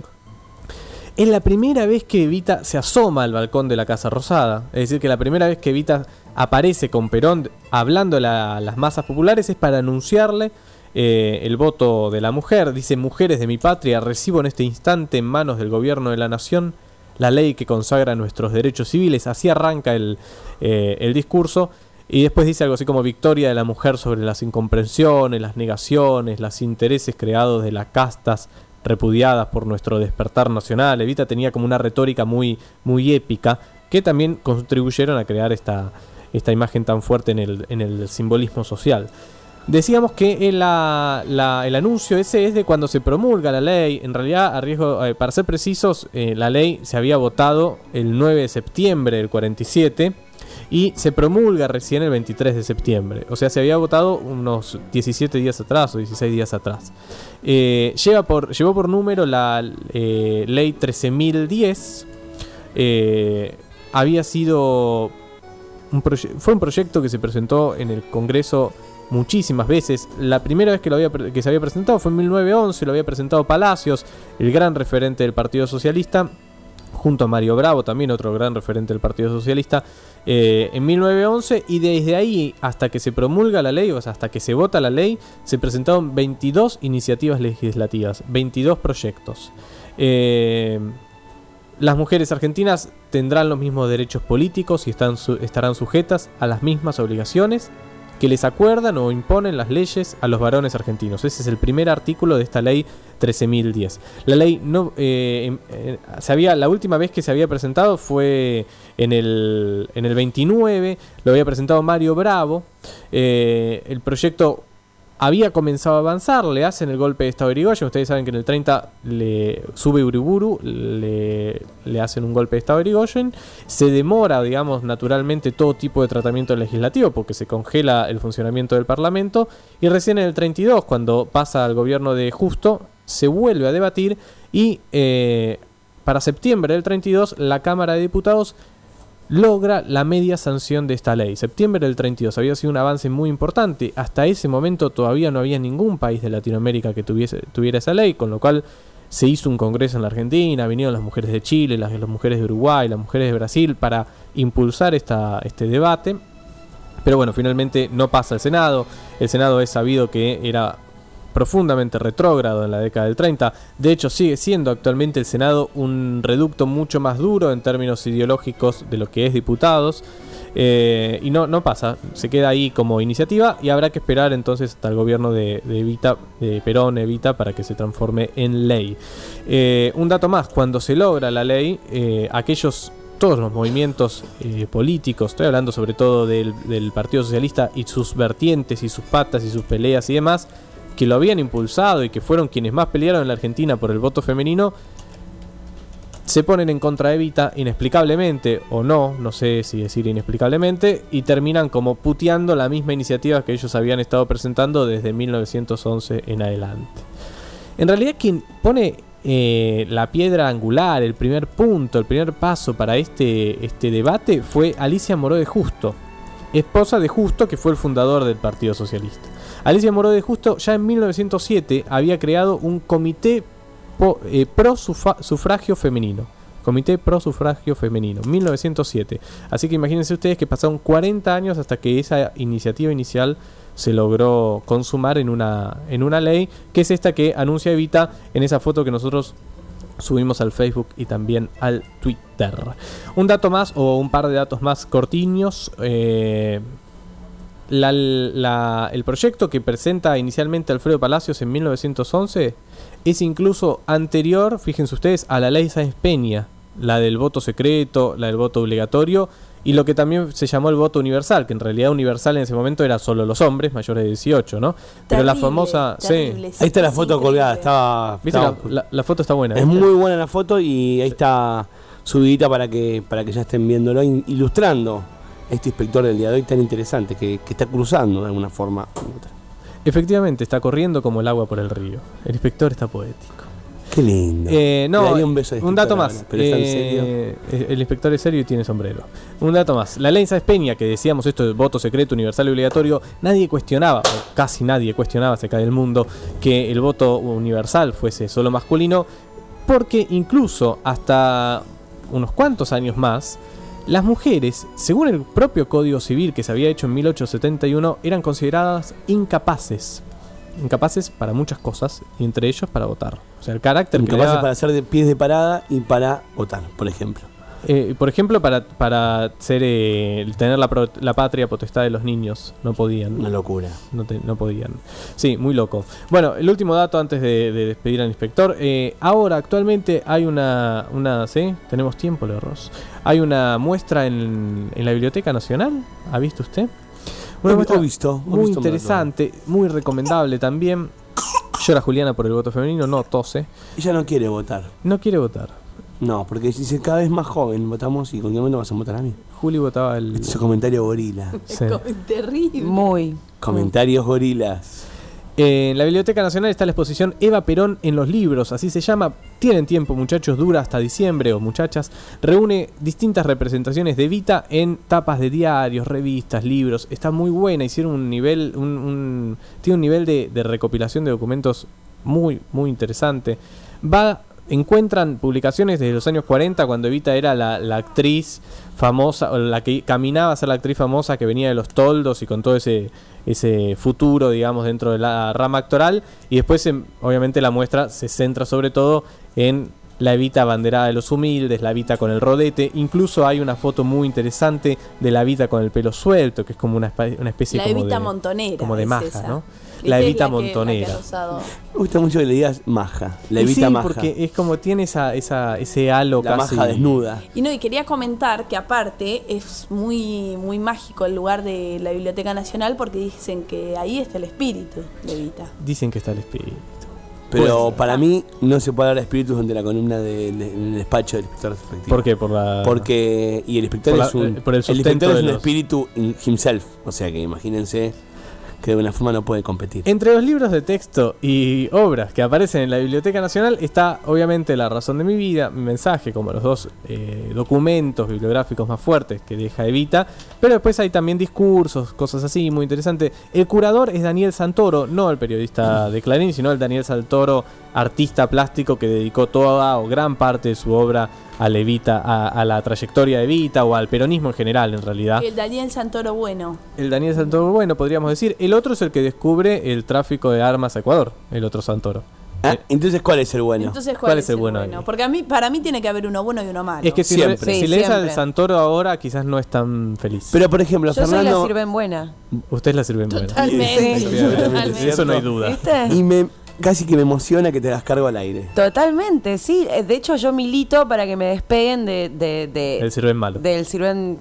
Es la primera vez que Evita se asoma al balcón de la Casa Rosada. Es decir, que la primera vez que Evita aparece con Perón hablando a las masas populares es para anunciarle el voto de la mujer. Dice: mujeres de mi patria, recibo en este instante en manos del gobierno de la nación la ley que consagra nuestros derechos civiles. Así arranca el discurso. Y después dice algo así como: victoria de la mujer sobre las incomprensiones, las negaciones, los intereses creados de las castas repudiadas por nuestro despertar nacional. Evita tenía como una retórica muy, muy épica, que también contribuyeron a crear esta imagen tan fuerte en el simbolismo social. Decíamos que el anuncio ese es de cuando se promulga la ley. En realidad, para ser precisos, la ley se había votado el 9 de septiembre del 47 y se promulga recién el 23 de septiembre. O sea, se había votado unos 17 días atrás o 16 días atrás. Llevó por número la ley 13.010. Había sido fue un proyecto que se presentó en el Congreso muchísimas veces. La primera vez que se había presentado fue en 1911, lo había presentado Palacios, el gran referente del Partido Socialista, junto a Mario Bravo, también otro gran referente del Partido Socialista, en 1911, y desde ahí hasta que se promulga la ley, o sea, hasta que se vota la ley, se presentaron 22 iniciativas legislativas, 22 proyectos. Las mujeres argentinas tendrán los mismos derechos políticos y estarán sujetas a las mismas obligaciones que les acuerdan o imponen las leyes a los varones argentinos. Ese es el primer artículo de esta ley 13.010. La ley la última vez que se había presentado fue en el 29, lo había presentado Mario Bravo. El proyecto había comenzado a avanzar, le hacen el golpe de Estado a Irigoyen. Ustedes saben que en el 30 le sube Uriburu, le hacen un golpe de Estado a Irigoyen. Se demora, digamos, naturalmente todo tipo de tratamiento legislativo porque se congela el funcionamiento del Parlamento. Y recién en el 32, cuando pasa al gobierno de Justo, se vuelve a debatir y para septiembre del 32 la Cámara de Diputados logra la media sanción de esta ley. Septiembre del 32 había sido un avance muy importante. Hasta ese momento todavía no había ningún país de Latinoamérica que tuviera esa ley, con lo cual se hizo un congreso en la Argentina, vinieron las mujeres de Chile, las mujeres de Uruguay, las mujeres de Brasil para impulsar este debate. Pero bueno, finalmente no pasa al Senado. El Senado es sabido que era profundamente retrógrado en la década del 30. De hecho, sigue siendo actualmente el Senado un reducto mucho más duro en términos ideológicos de lo que es diputados. Y no pasa, se queda ahí como iniciativa y habrá que esperar entonces hasta el gobierno de Perón, Evita, para que se transforme en ley. Un dato más: cuando se logra la ley, todos los movimientos políticos, estoy hablando sobre todo del Partido Socialista y sus vertientes y sus patas y sus peleas y demás, que lo habían impulsado y que fueron quienes más pelearon en la Argentina por el voto femenino, se ponen en contra de Evita inexplicablemente o no sé si decir inexplicablemente, y terminan como puteando la misma iniciativa que ellos habían estado presentando desde 1911 en adelante. En realidad quien pone la piedra angular, el primer punto, el primer paso para este debate fue Alicia Moró de Justo, esposa de Justo, que fue el fundador del Partido Socialista. Alicia Moró de Justo ya en 1907 había creado un comité pro sufragio femenino. Comité pro sufragio femenino, 1907. Así que imagínense ustedes que pasaron 40 años hasta que esa iniciativa inicial se logró consumar en una ley, que es esta que anuncia Evita en esa foto que nosotros subimos al Facebook y también al Twitter. Un dato más, o un par de datos más cortiños. El proyecto que presenta inicialmente Alfredo Palacios en 1911 es incluso anterior, fíjense ustedes, a la ley Sáenz Peña, la del voto secreto, la del voto obligatorio y lo que también se llamó el voto universal, que en realidad universal en ese momento era solo los hombres mayores de 18, ¿no? Pero la famosa... Terrible, sí. Ahí está la foto colgada, ¿Viste? La foto está buena. Es ¿viste? muy buena la foto y ahí está subidita para que ya estén viéndolo, ilustrando este inspector del día de hoy tan interesante que está cruzando de alguna forma u otra. Efectivamente, está corriendo como el agua por el río. El inspector está poético. Qué lindo. Le daría un beso un dato más. Pero está en serio. El inspector es serio y tiene sombrero. Un dato más. La ley Sáenz Peña, que decíamos esto de voto secreto, universal y obligatorio, nadie cuestionaba, o casi nadie cuestionaba, se cae del mundo, que el voto universal fuese solo masculino, porque incluso hasta unos cuantos años más, las mujeres, según el propio Código Civil que se había hecho en 1871, eran consideradas incapaces para muchas cosas, y entre ellos para votar. O sea, el carácter Incapaces que para hacer de pies de parada y para votar, por ejemplo. por ejemplo, para ser tener la patria potestad de los niños, no podían. Una locura. No podían. Sí, muy loco. Bueno, el último dato antes de despedir al inspector. Ahora, actualmente hay una ¿sí? Tenemos tiempo, Leros. Hay una muestra en la Biblioteca Nacional. ¿Ha visto usted? Una muestra muy interesante, muy recomendable también. Llora Juliana por el voto femenino, no tose. Ella no quiere votar. No quiere votar. No, porque dice cada vez más joven votamos y con qué momento vas a votar a mí. Juli votaba el... Este es un comentario gorila. Sí. Terrible. Muy. Comentarios gorilas. En la Biblioteca Nacional está la exposición Eva Perón en los libros, así se llama. Tienen tiempo, muchachos, dura hasta diciembre, o muchachas. Reúne distintas representaciones de Evita en tapas de diarios, revistas, libros. Está muy buena, hicieron un nivel, tiene un nivel de recopilación de documentos muy, muy interesante. Encuentran publicaciones desde los años 40, cuando Evita era la actriz famosa, o la que caminaba a ser la actriz famosa, que venía de los toldos y con todo ese futuro, digamos, dentro de la rama actoral. Y después, obviamente, la muestra se centra sobre todo en la Evita abanderada de los humildes, la Evita con el rodete. Incluso hay una foto muy interesante de la Evita con el pelo suelto, que es como una especie la como Evita de montonera, como de es maja, esa. ¿no? La Evita montonera. Me gusta mucho que le digas maja. La Y Evita sí, maja. porque es como tiene ese halo la casi... maja desnuda. Y quería comentar que aparte es muy, muy mágico el lugar de la Biblioteca Nacional, porque dicen que ahí está el espíritu de Evita. Dicen que está el espíritu. Pero Pues, para mí no se puede hablar de espíritus ante la columna en el despacho del inspector respectivo. ¿Por qué? Porque y el inspector por es un por el el sustento inspector es de un los... espíritu in himself, o sea que imagínense que de una forma no puede competir. Entre los libros de texto y obras que aparecen en la Biblioteca Nacional está obviamente La razón de mi vida, Mi mensaje, como los dos documentos bibliográficos más fuertes que deja Evita, pero después hay también discursos, cosas así, muy interesante. El curador es Daniel Santoro, no el periodista de Clarín, sino el Daniel Santoro, artista plástico que dedicó toda o gran parte de su obra a la Evita, a la trayectoria de Evita o al peronismo en general, en realidad. El Daniel Santoro bueno. El Daniel Santoro bueno, podríamos decir. El otro es el que descubre el tráfico de armas a Ecuador, el otro Santoro. Entonces, ¿cuál es el bueno? Entonces, ¿Cuál es el bueno ahí? Porque para mí tiene que haber uno bueno y uno malo. Es que si Siempre. lees siempre. al Santoro ahora, quizás no es tan feliz. Pero por ejemplo, Yo soy Fernando, la sirven buena. Ustedes la sirven buena. Totalmente. Sí. Totalmente. Eso no hay duda. ¿Viste? y casi que me emociona que te hagas cargo al aire. Totalmente, sí. De hecho, yo milito para que me despeguen El sirven malo. del sirven...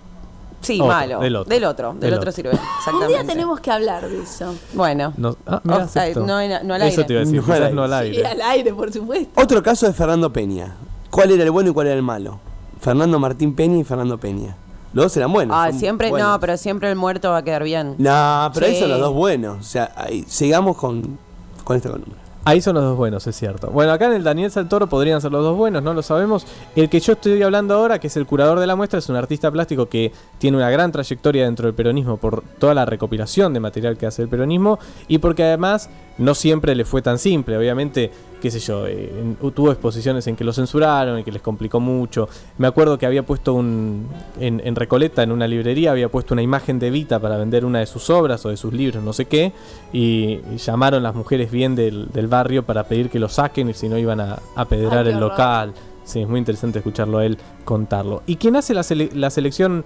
Sí, Otro, malo. del otro. Del otro sirven. Un Exactamente. día tenemos que hablar de eso. Bueno. Mirá, Offside, acepto. no al Eso aire. te iba a decir, No al quizás aire. no al Sí, aire. al aire, por supuesto. Otro caso de Fernando Peña. ¿Cuál era el bueno y cuál era el malo? Fernando Martín Peña y Fernando Peña. Los dos eran buenos. Siempre, buenos. no, pero siempre el muerto va a quedar bien. No, pero ahí Sí. son los dos buenos. O sea, ahí, sigamos con esta columna. Ahí son los dos buenos, es cierto. Bueno, acá en el Daniel Saltoro podrían ser los dos buenos, no lo sabemos. El que yo estoy hablando ahora, que es el curador de la muestra, es un artista plástico que tiene una gran trayectoria dentro del peronismo por toda la recopilación de material que hace el peronismo y porque además no siempre le fue tan simple. Obviamente, qué sé yo, tuvo exposiciones en que lo censuraron y que les complicó mucho. Me acuerdo que había puesto en Recoleta, en una librería, había puesto una imagen de Evita para vender una de sus obras o de sus libros, no sé qué, y llamaron las mujeres bien del barrio para pedir que lo saquen y si no iban a apedrear Ay, qué el horror. local. Sí, es muy interesante escucharlo a él contarlo. ¿Y quién hace la selección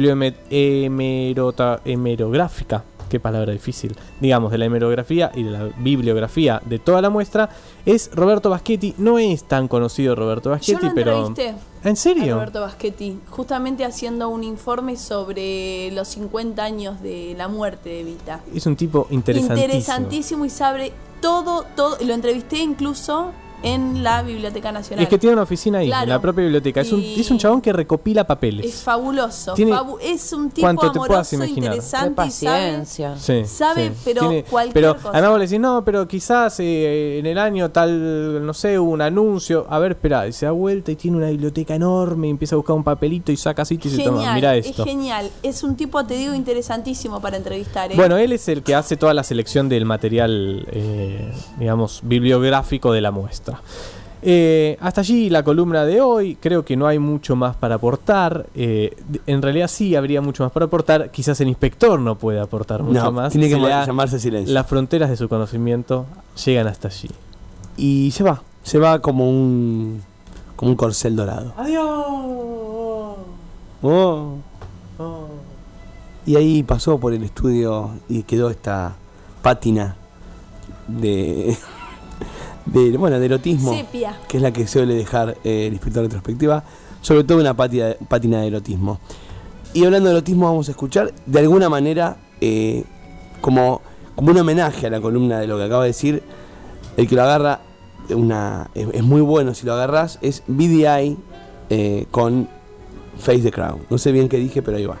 hemerográfica? Qué palabra difícil. Digamos, de la hemerografía y de la bibliografía de toda la muestra es Roberto Baschetti. No es tan conocido Roberto Baschetti, Yo lo pero... entrevisté ¿En a serio? Roberto Baschetti, justamente haciendo un informe sobre los 50 años de la muerte de Evita. Es un tipo interesantísimo. Interesantísimo y sabe todo. Lo entrevisté incluso en la Biblioteca Y Nacional. es que tiene una oficina ahí, Claro. en la propia biblioteca. Es Y- un chabón que recopila papeles. Es fabuloso. Tiene- Es un tipo cuanto te puedas amoroso, imaginar. Qué interesante y sabe. paciencia. Sí, Sabe, pero cualquier pero cosa. además vos le decís, no, pero quizás en el año tal, no sé, hubo un anuncio. A ver, espera, y se da vuelta y tiene una biblioteca enorme y empieza a buscar un papelito y saca así y se toma, Genial, mira es esto. genial. Es un tipo, te digo, interesantísimo para entrevistar. ¿eh? Bueno, él es el que hace toda la selección del material, digamos, bibliográfico de la muestra. Hasta allí la columna de hoy. Creo que no hay mucho más para aportar. En realidad sí habría mucho más para aportar. Quizás el inspector no puede aportar mucho No, más. tiene que Se le da- llamarse silencio. Las fronteras de su conocimiento llegan hasta allí. Y se va como un corcel dorado. ¡Adiós! Oh. Y ahí pasó por el estudio y quedó esta pátina de de erotismo, Sepia. que es la que suele dejar el inspector de retrospectiva, sobre todo una pátina de erotismo. Y hablando de erotismo, vamos a escuchar de alguna manera como un homenaje a la columna de lo que acaba de decir. El que lo agarra es muy bueno si lo agarras, es BDI con Face the Crowd. No sé bien qué dije, pero ahí va.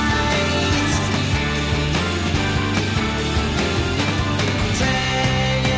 Take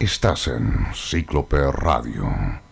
Estás en Cíclope Radio.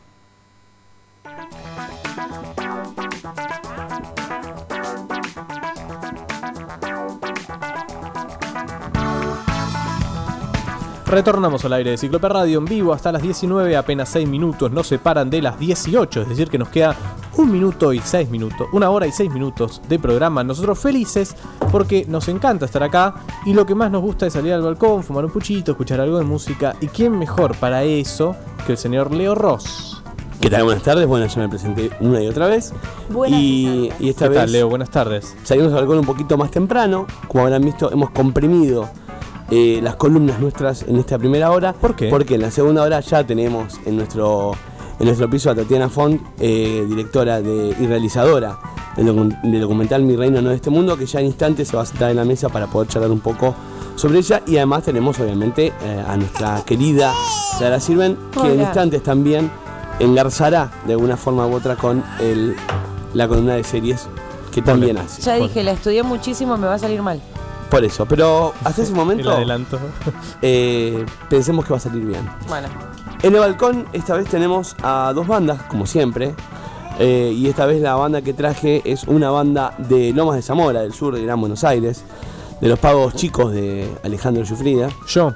Retornamos al aire de Cíclope Radio en vivo hasta las 19, apenas 6 minutos nos separan de las 18, es decir que nos queda 1 minuto y 6 minutos, 1 hora y 6 minutos de programa. Nosotros felices porque nos encanta estar acá y lo que más nos gusta es salir al balcón, fumar un puchito, escuchar algo de música, y quién mejor para eso que el señor Leo Ross. ¿Qué tal? Buenas tardes. Bueno, ya me presenté una y otra vez. Y esta ¿Qué vez tal, Leo? Buenas tardes. salimos al balcón un poquito más temprano. Como habrán visto, hemos comprimido las columnas nuestras en esta primera hora. ¿Por qué? Porque en la segunda hora ya tenemos en nuestro piso a Tatiana Font, directora y realizadora del documental Mi Reino No de Este Mundo, que ya en instantes se va a sentar en la mesa para poder charlar un poco sobre ella. Y además tenemos obviamente a nuestra querida Clara Sirven, que en instantes también engarzará de alguna forma u otra con la columna de series que también hace. Ya dije, la estudié muchísimo, me va a salir mal. Por eso, pero hasta ese El momento adelanto. pensemos que va a salir bien. Bueno, En el balcón esta vez tenemos a 2 bandas, como siempre. Y esta vez la banda que traje es una banda de Lomas de Zamora, del sur de Gran Buenos Aires, de los Pagos Chicos de Alejandro Giuffrida. Yo.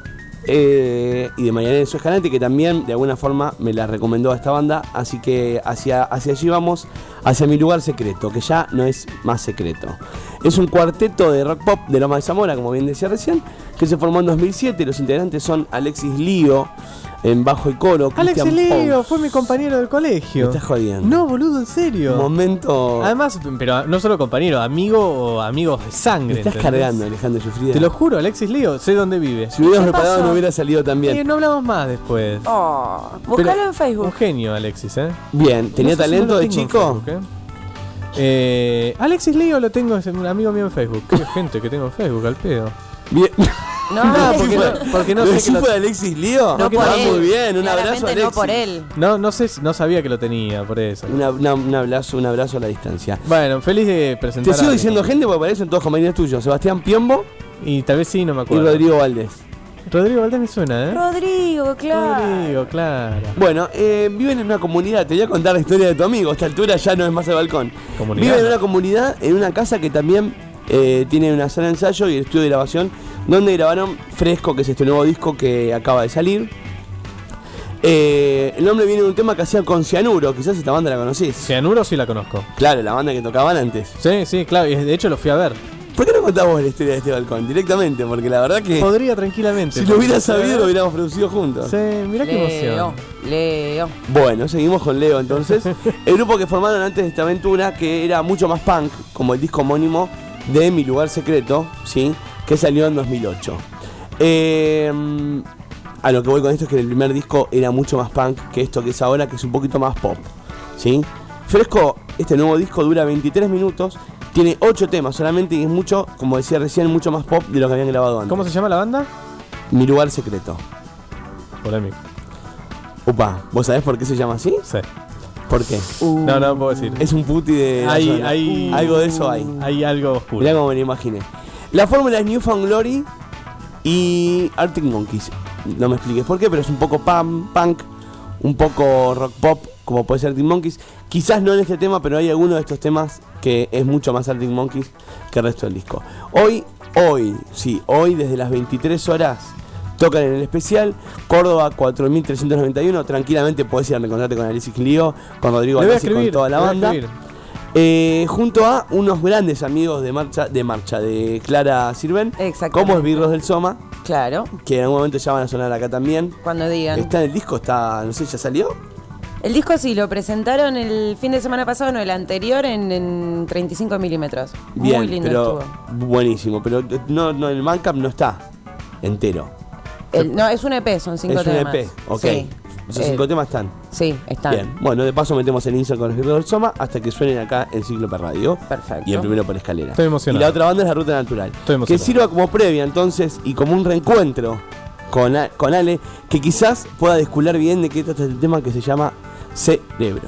Y de Marianela Escalante, que también de alguna forma me la recomendó a esta banda. Así que hacia allí vamos, hacia Mi Lugar Secreto, que ya no es más secreto. Es un cuarteto de rock pop de Lomas de Zamora, como bien decía recién, que se formó en 2007. Los integrantes son Alexis Lío en bajo y coro. Alexis Cristian Leo Pous. fue mi compañero del colegio. Me estás jodiendo. No, boludo, en serio. Momento. Además, pero no solo compañero, amigo o amigos de sangre. Me estás ¿entendés? cargando, Alejandro Giuffrida. Te lo juro, Alexis Leo, sé dónde vive. Si hubiéramos ¿Qué preparado pasó? no hubiera salido tan bien. No hablamos más después. búscalo Pero- en Facebook. Un genio, Alexis, ¿eh? Bien, ¿tenía No sé si talento no lo de tengo en chico? Facebook, Alexis Leo lo tengo, es un amigo mío en Facebook. Qué gente que tengo en Facebook, al pedo. Bien. No, porque no ¿Lo sé que decís lo- por Alexis Lío? no que por va él. muy bien, un Claramente abrazo a Alexis. no por él. No sé, no sabía que lo tenía, por eso. Un abrazo a la distancia. Bueno, feliz de Te presentar. sigo a- diciendo gente porque parecen todos compañeros tuyos. Sebastián Piombo Y tal vez sí, no me y acuerdo. Rodrigo Valdés. Rodrigo Valdés me suena, ¿eh? Rodrigo, claro. Rodrigo, claro. Bueno, viven en una comunidad. Te voy a contar la historia de tu amigo. A esta altura ya no es más el balcón. Comunidad. Viven en una comunidad, en una casa que también tiene una sala de ensayo y el estudio de grabación, donde grabaron Fresco, que es este nuevo disco que acaba de salir. El nombre viene de un tema que hacían con Cianuro. Quizás esta banda la conocís. Cianuro sí la conozco. Claro, la banda que tocaban antes. Sí, claro. Y de hecho lo fui a ver. ¿Por qué no contamos la historia de este balcón directamente? Porque la verdad que Podría tranquilamente. si lo hubiera sabido lo hubiéramos producido juntos. Sí, mirá qué Leo, emoción. Leo. Bueno, seguimos con Leo entonces. El grupo que formaron antes de esta aventura, que era mucho más punk, como el disco homónimo de Mi Lugar Secreto, ¿sí? Que salió en 2008. A lo que voy con esto es que el primer disco era mucho más punk que esto que es ahora, que es un poquito más pop, ¿sí? Fresco, este nuevo disco dura 23 minutos, tiene 8 temas solamente y es mucho, como decía recién, mucho más pop de lo que habían grabado antes. ¿Cómo se llama la banda? Mi Lugar Secreto. Polémico. Upa, ¿vos sabés por qué se llama así? Sí. ¿Por qué? No puedo decir. Es un puti de la zona. Algo de eso hay. Hay algo oscuro. Mirá cómo me lo imaginé. La fórmula es Newfound Glory y Arctic Monkeys. No me expliques por qué, pero es un poco punk, un poco rock pop, como puede ser Arctic Monkeys. Quizás no en este tema, pero hay alguno de estos temas que es mucho más Arctic Monkeys que el resto del disco. Hoy, desde las 23 horas, tocan en el especial Córdoba 4391. Tranquilamente podés ir a reencontrarte con Alexis Lío, con Rodrigo Le voy a Valdés y con escribir, toda la le voy a banda. escribir. Junto a unos grandes amigos de Clara Sirven, Exactamente. como Esbirros del Soma, Claro, que en algún momento ya van a sonar acá también. cuando digan. Está en el disco, no sé, ¿ya salió? El disco sí, lo presentaron el fin de semana pasado, no, el anterior, en 35 milímetros. Bien, Muy lindo pero estuvo. buenísimo, pero no, el Mancap no está entero. No, es un EP, son 5 es un temas. EP, ok. Sí, Esos 5 temas están. sí, están. Bien, bueno, de paso metemos el insert con Esbirros del Soma hasta que suenen acá en Cíclope Radio. Perfecto. Y el primero por escalera. Estoy emocionado. Y la otra banda es La Ruta Natural. Estoy Que emocionado. sirva como previa entonces y como un reencuentro con Ale, que quizás pueda descular bien de qué trata este tema que se llama Cerebro.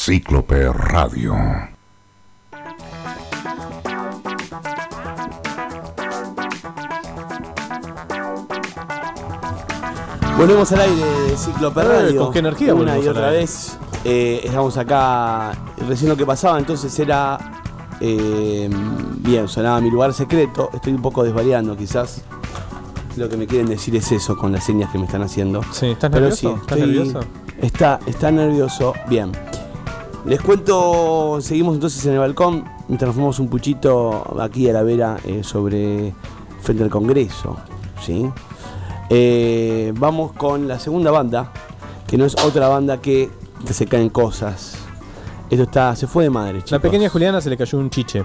Cíclope Radio. Volvemos al aire de Cíclope Radio. ¿Con qué energía una volvemos y al otra aire? vez? Estamos acá. Recién lo que pasaba entonces era. Bien, sonaba Mi Lugar Secreto. Estoy un poco desvariando, quizás. Lo que me quieren decir es eso con las señas que me están haciendo. Sí, ¿estás Pero nervioso? sí, ¿Estás nervioso? Está nervioso. Bien. Les cuento, seguimos entonces en el balcón. Mientras nos fumamos un puchito aquí a la vera sobre frente al Congreso. ¿Sí? Vamos con la segunda banda, que no es otra banda que Se Caen Cosas. Esto se fue de madre, chicos. La pequeña Juliana se le cayó un chiche.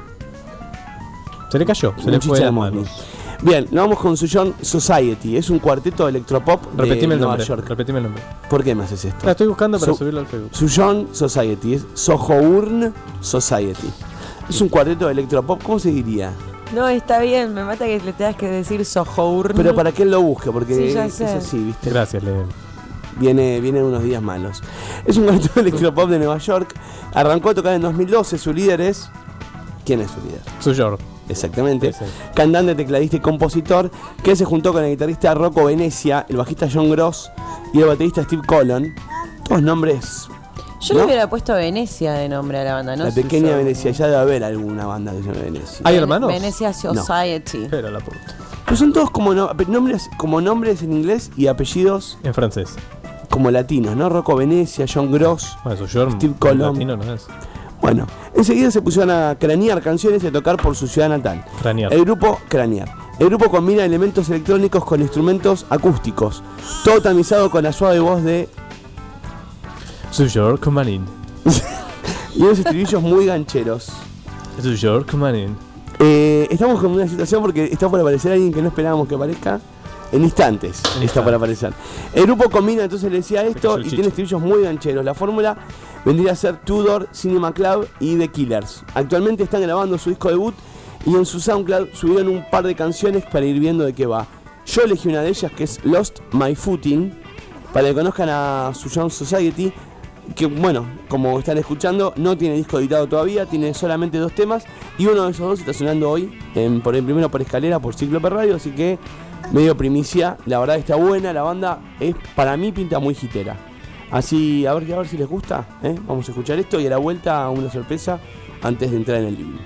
Se le cayó, se Un le chiche fue de de las Mosni. manos. Bien, nos vamos con Suyon Society. Es un cuarteto de electropop de Repetime el Nueva nombre. York. Repetime el nombre. ¿Por qué me haces esto? La estoy buscando para Su- subirlo al Facebook. Suyon Society, es Sojourn Society. Es un cuarteto de electropop, ¿cómo se diría? No, está bien, me mata que le tengas que decir Sojourn. Pero para que él lo busque, porque Sí, ya es sé. así, ¿viste? Gracias, Leo. Viene unos días malos. Es un cuarteto de electropop de Nueva York. Arrancó a tocar en 2012. Su líder es... ¿Quién es su líder? Su York. Exactamente. Ese. Cantante, tecladista y compositor, que se juntó con el guitarrista Rocco Venecia, el bajista John Gross y el baterista Steve Colon. Todos nombres. Yo ¿no? le hubiera puesto Venecia de nombre a la banda, ¿no? La pequeña Venecia, ya debe haber alguna banda que se llama Venecia. ¿Hay hermanos? Venecia Society. Pero la puta. Pero son todos como, nombres en inglés y apellidos En francés. como latinos, ¿no? Rocco Venecia, John Gross. Bueno, su York. Steve Colon. Latino no es. Bueno, enseguida se pusieron a cranear canciones y a tocar por su ciudad natal. Cranear. El grupo combina elementos electrónicos con instrumentos acústicos, todo tamizado con la suave voz de Su York Manin. y unos estribillos muy gancheros. Su York Manin. Estamos con una situación porque está por aparecer alguien que no esperábamos que aparezca. En instantes está por aparecer. El grupo combina, entonces le decía esto, y tiene estribillos muy gancheros. La fórmula vendría a ser Tudor, Cinema Club y The Killers. Actualmente están grabando su disco debut y en su SoundCloud subieron un par de canciones para ir viendo de qué va. Yo elegí una de ellas que es Lost My Footing, para que conozcan a Suyon Society, que bueno, como están escuchando, no tiene disco editado todavía, tiene solamente 2 temas y uno de esos 2 está sonando hoy, por el primero por Escalera, por Cíclope Radio, así que medio primicia. La verdad está buena, la banda es, para mí pinta muy hitera. Así, a ver si les gusta, ¿eh? Vamos a escuchar esto y a la vuelta una sorpresa antes de entrar en el living.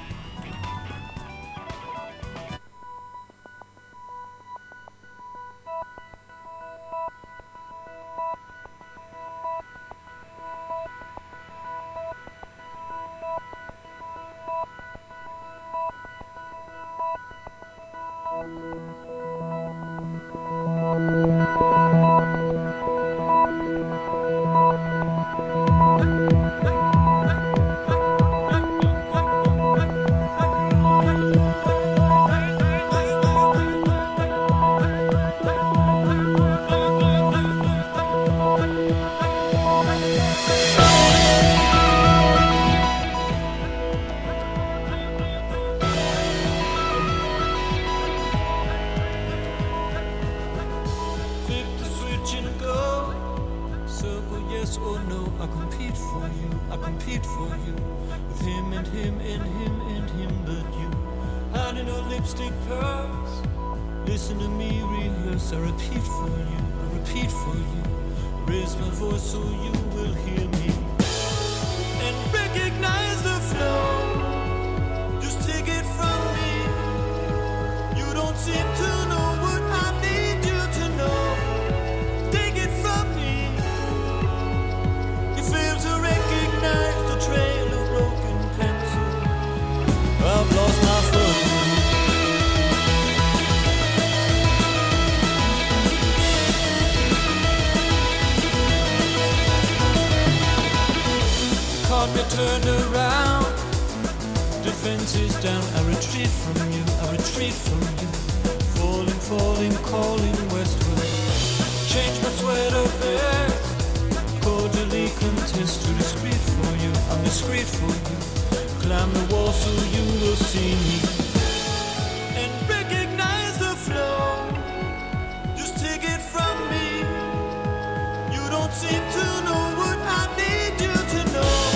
Turned around, defenses down. I retreat from you, I retreat from you. Falling, falling, calling westward. Change my sweater vest, cordially contest. Too discreet for you, I'm discreet for you. Climb the wall so you will see me and recognize the flow. Just take it from me. You don't seem to know what I need you to know.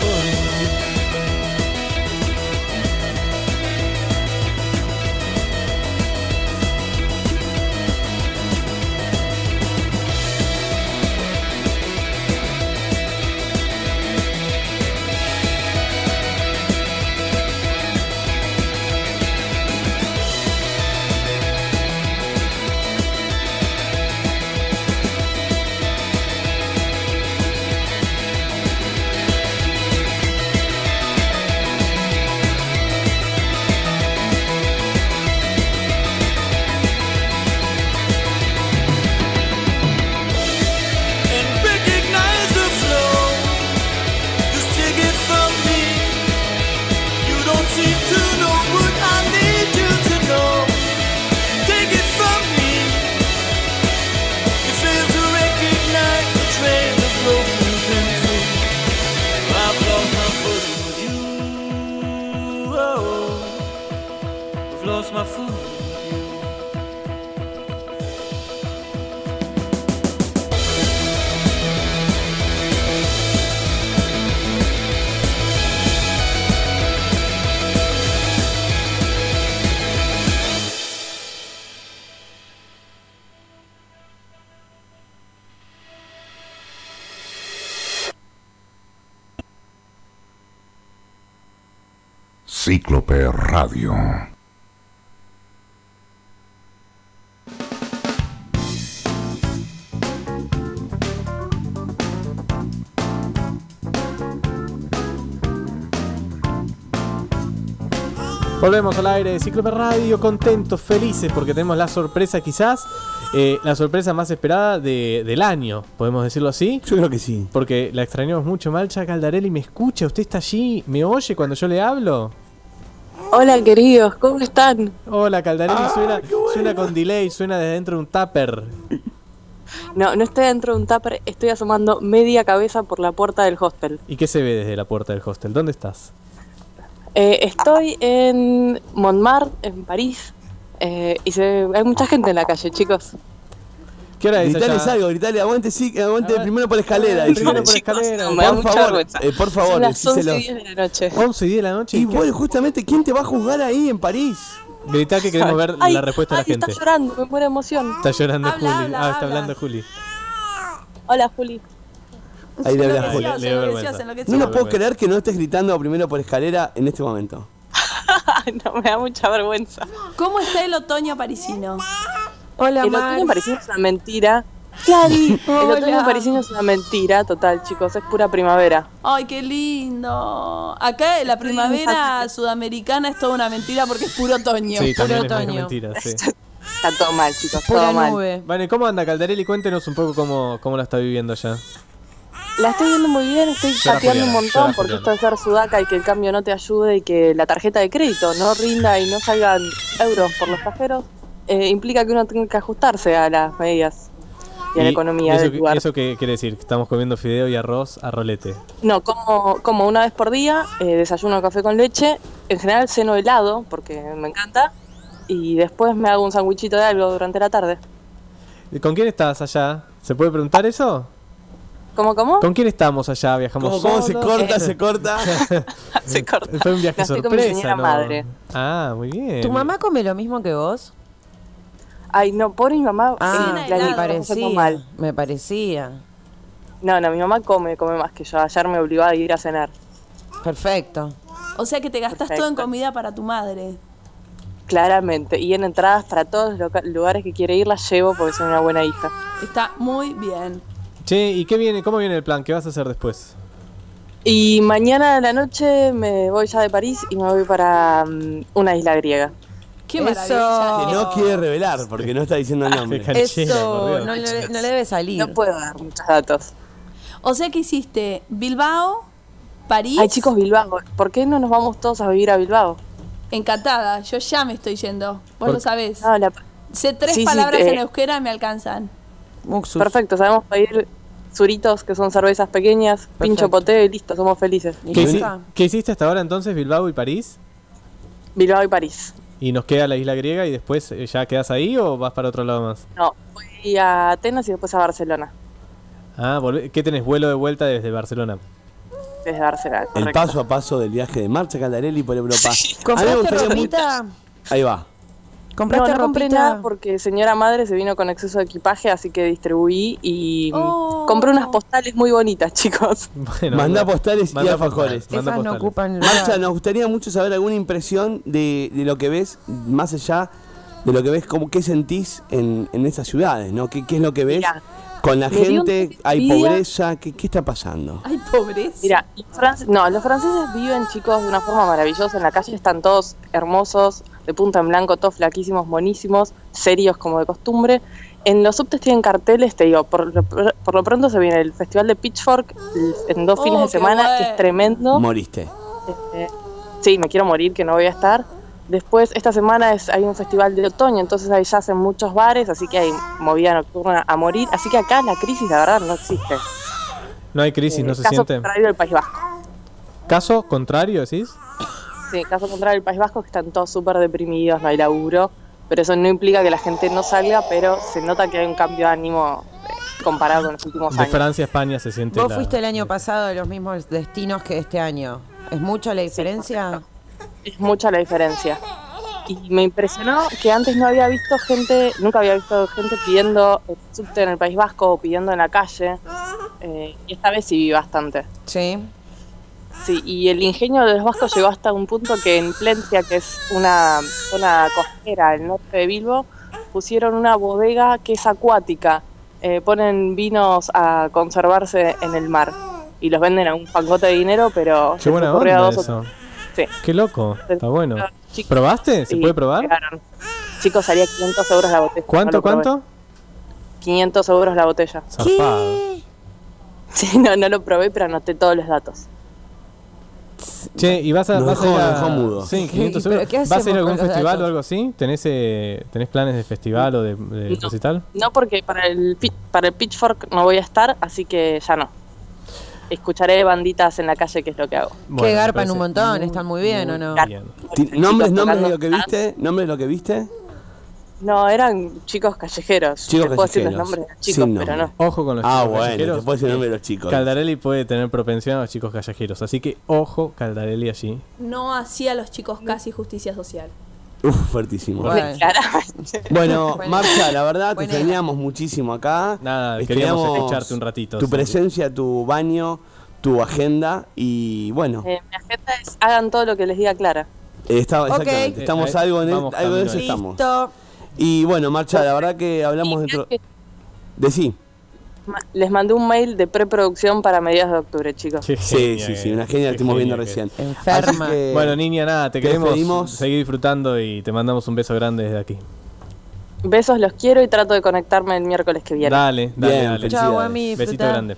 lost my food. Cíclope Radio. Volvemos al aire de Cíclope Radio, contentos, felices, porque tenemos la sorpresa quizás, la sorpresa más esperada del año, ¿podemos decirlo así? Yo creo que sí. Porque la extrañamos mucho. Malcha Caldarelli, ¿me escucha? ¿Usted está allí? ¿Me oye cuando yo le hablo? Hola queridos, ¿cómo están? Hola Caldarelli, suena con delay, suena desde dentro de un tupper. No estoy dentro de un tupper, estoy asomando media cabeza por la puerta del hostel. ¿Y qué se ve desde la puerta del hostel? ¿Dónde estás? Estoy en Montmartre, en París, y hay mucha gente en la calle, chicos. ¿Qué hora es Gritales allá? algo, gritale, aguante, sí, aguante primero por escalera. Primero por Chicos, escalera. me da Por mucha favor, vergüenza. por favor, Son las decíselo. 11:10 de la noche. 11 y 10 de la noche. Y bueno, justamente, ¿quién te va a juzgar ahí en París? Gritá que queremos ver Ay, la respuesta de la ay, gente. Está llorando, me muero de emoción. Está llorando Habla, Juli. habla, Está habla. hablando Juli. Hola Juli. Ahí le habla Ay, Juli. le dio vergüenza. No lo puedo creer que no estés gritando primero por escalera en este momento. No, me da mucha vergüenza. ¿Cómo está el otoño parisino? Hola, El Mar. otoño parisino es una mentira. Clary, el Hola. otoño parisino es una mentira total, chicos, es pura primavera. Ay, qué lindo. Acá la primavera sudamericana es toda una mentira porque es puro otoño. Sí, también Puro es medio otoño. mentira, sí. Está todo mal, chicos, Pura todo mal. nube. Vale, ¿cómo anda Caldarelli? Cuéntenos un poco cómo la está viviendo allá. La estoy viendo muy bien, estoy Llora pateando un Juliana, montón llora porque Juliana. esto de ser sudaca y que el cambio no te ayude y que la tarjeta de crédito no rinda y no salgan euros por los cajeros, implica que uno tenga que ajustarse a las medidas y a la economía eso, del lugar. ¿Eso qué quiere decir? Que estamos comiendo fideo y arroz a rolete. No, como una vez por día, desayuno café con leche, en general ceno helado porque me encanta y después me hago un sandwichito de algo durante la tarde. ¿Con quién estás allá? ¿Se puede preguntar eso? ¿Cómo? ¿Con quién estamos allá? ¿Viajamos ¿Cómo se solos? corta, se corta? Se corta. Fue un viaje No, estoy con mi sorpresa, señora ¿no? madre. Ah, muy bien. ¿Tu mamá come lo mismo que vos? Ay, no, pobre mi mamá. Cena la helado. me libró, se parecía. fue mal. Me parecía. No, mi mamá come más que yo. Ayer me obligó a ir a cenar. Perfecto. O sea que te gastás Perfecto. todo en comida para tu madre. Claramente. Y en entradas para todos los lugares que quiere ir las llevo porque soy una buena hija. Está muy bien. Che, ¿y qué viene? ¿Cómo viene el plan? ¿Qué vas a hacer después? Y mañana a la noche me voy ya de París y me voy para una isla griega. Qué Eso. maravilla. Que no quiere revelar porque no está diciendo el Qué nombre. canchera, por Eso Dios. no le debe salir. No puedo dar muchos datos. O sea que hiciste Bilbao, París. Ay, chicos, Bilbao. ¿Por qué no nos vamos todos a vivir a Bilbao? Encantada. Yo ya me estoy yendo. Vos lo sabés. No, Sé 3 sí, palabras sí, en euskera y me alcanzan. Muxus. perfecto, sabemos pedir zuritos, que son cervezas pequeñas, pincho poteo y listo, somos felices. ¿Y ¿Qué, ya hici- está? qué hiciste hasta ahora entonces? ¿Bilbao y París? Bilbao y París. ¿Y nos queda la isla griega y después ya quedas ahí o vas para otro lado más? No, voy a Atenas y después a Barcelona. Ah, ¿qué tenés? ¿Vuelo de vuelta desde Barcelona? antes de dársela. El correcto. paso a paso del viaje de Marcha Caldarelli por Europa. A mí me ¿Compraste gustaría ropita? Ahí va. ¿Compraste No compré ropita? nada porque señora madre se vino con exceso de equipaje, así que distribuí y compré unas postales muy bonitas, chicos. Bueno, Mandá postales y manda alfajores. postales, manda Esas no postales. ocupan Marcha, lugar. nos gustaría mucho saber alguna impresión de lo que ves, más allá de lo que ves, como qué sentís en esas ciudades, ¿no? ¿Qué es lo que ves? Mira, Con la me dio gente, una hay envidia. pobreza, ¿qué está pasando? Ay, pobreza. Mira, los franceses viven, chicos, de una forma maravillosa. En la calle están todos hermosos, de punta en blanco, todos flaquísimos, monísimos, serios como de costumbre. En los subtes tienen carteles, te digo, por lo pronto se viene el festival de Pitchfork en 2 fines de qué semana, que bueno. es tremendo. Moriste. Sí, me quiero morir, que no voy a estar. Después, esta semana hay un festival de otoño, entonces ahí ya hacen muchos bares, así que hay movida nocturna a morir. Así que acá la crisis, la verdad, no existe. No hay crisis, no se Caso siente. contrario del País Vasco. ¿Caso contrario, decís? Sí, caso contrario del País Vasco, que están todos súper deprimidos, no hay laburo. Pero eso no implica que la gente no salga, pero se nota que hay un cambio de ánimo comparado con los últimos De años. Francia a España se siente. Vos fuiste el año pasado de los mismos destinos que este año. ¿Es mucha la diferencia? Es mucha la diferencia. Y me impresionó que antes no había visto gente, nunca había visto gente pidiendo el subte en el País Vasco o pidiendo en la calle. Y esta vez sí vi bastante. Sí. Sí, y el ingenio de los vascos llegó hasta un punto que en Plencia, que es una zona costera al norte de Bilbo, pusieron una bodega que es acuática. Ponen vinos a conservarse en el mar y los venden a un pangote de dinero, pero Qué buena ocurrió a onda 2 o eso. Sí. Qué loco, está bueno. Chicos, ¿Probaste? ¿Se sí, puede probar? llegaron. Chicos, salía 500 euros la botella. ¿Cuánto, No lo probé. cuánto? 500 euros la botella. Zarpado. Sí, no lo probé, pero anoté todos los datos. Che, ¿y vas a Nos vas a dejó- ir a- nos dejó mudo. Sí, 500 ¿Pero euros. qué ¿Vas a ir hacemos a algún con los festival datos? o algo así? ¿Tenés planes de festival o de No. recital? No, porque para el Pitchfork no voy a estar, así que ya no. Escucharé banditas en la calle, que es lo que hago. Bueno, que me garpan parece un montón, muy, están muy bien, ¿o no? bien. ¿Nombres de tocando lo que jazz. viste? ¿Nombres de lo que viste? No, eran chicos callejeros. Chicos Te puedo decir los callejeros. nombres de chicos, Sin pero nombre. no. Ojo con los Ah, chicos bueno, callejeros. te puedo decir el nombre de los chicos. Caldarelli puede tener propensión a los chicos callejeros, así que ojo, Caldarelli allí. No hacía a los chicos casi justicia social. Uf, fuertísimo. Bueno. Claramente. Bueno, Bueno. Marcha, la verdad te Buena. extrañamos muchísimo acá. Nada, Extrañamos queríamos echarte un ratito. Tu sí. presencia, tu baño, tu agenda y bueno, Mi agenda es hagan todo lo que les diga Clara. exactamente, estamos algo en vamos algo de eso camino estamos. Listo. Y bueno, Marcha, la verdad que hablamos dentro de sí. Les mandé un mail de preproducción para mediados de octubre, chicos. Qué Sí, genia sí, que- sí, una genia que qué estuvimos viendo genia que- recién. Enferma. Así que- Bueno, niña, nada, te te queremos despedimos. seguir disfrutando y te mandamos un beso grande desde aquí. Besos, los quiero y trato de conectarme el miércoles que viene. Dale, dale, Bien, dale. felicidades. Chau, Ami, Besito disfrutá. grande.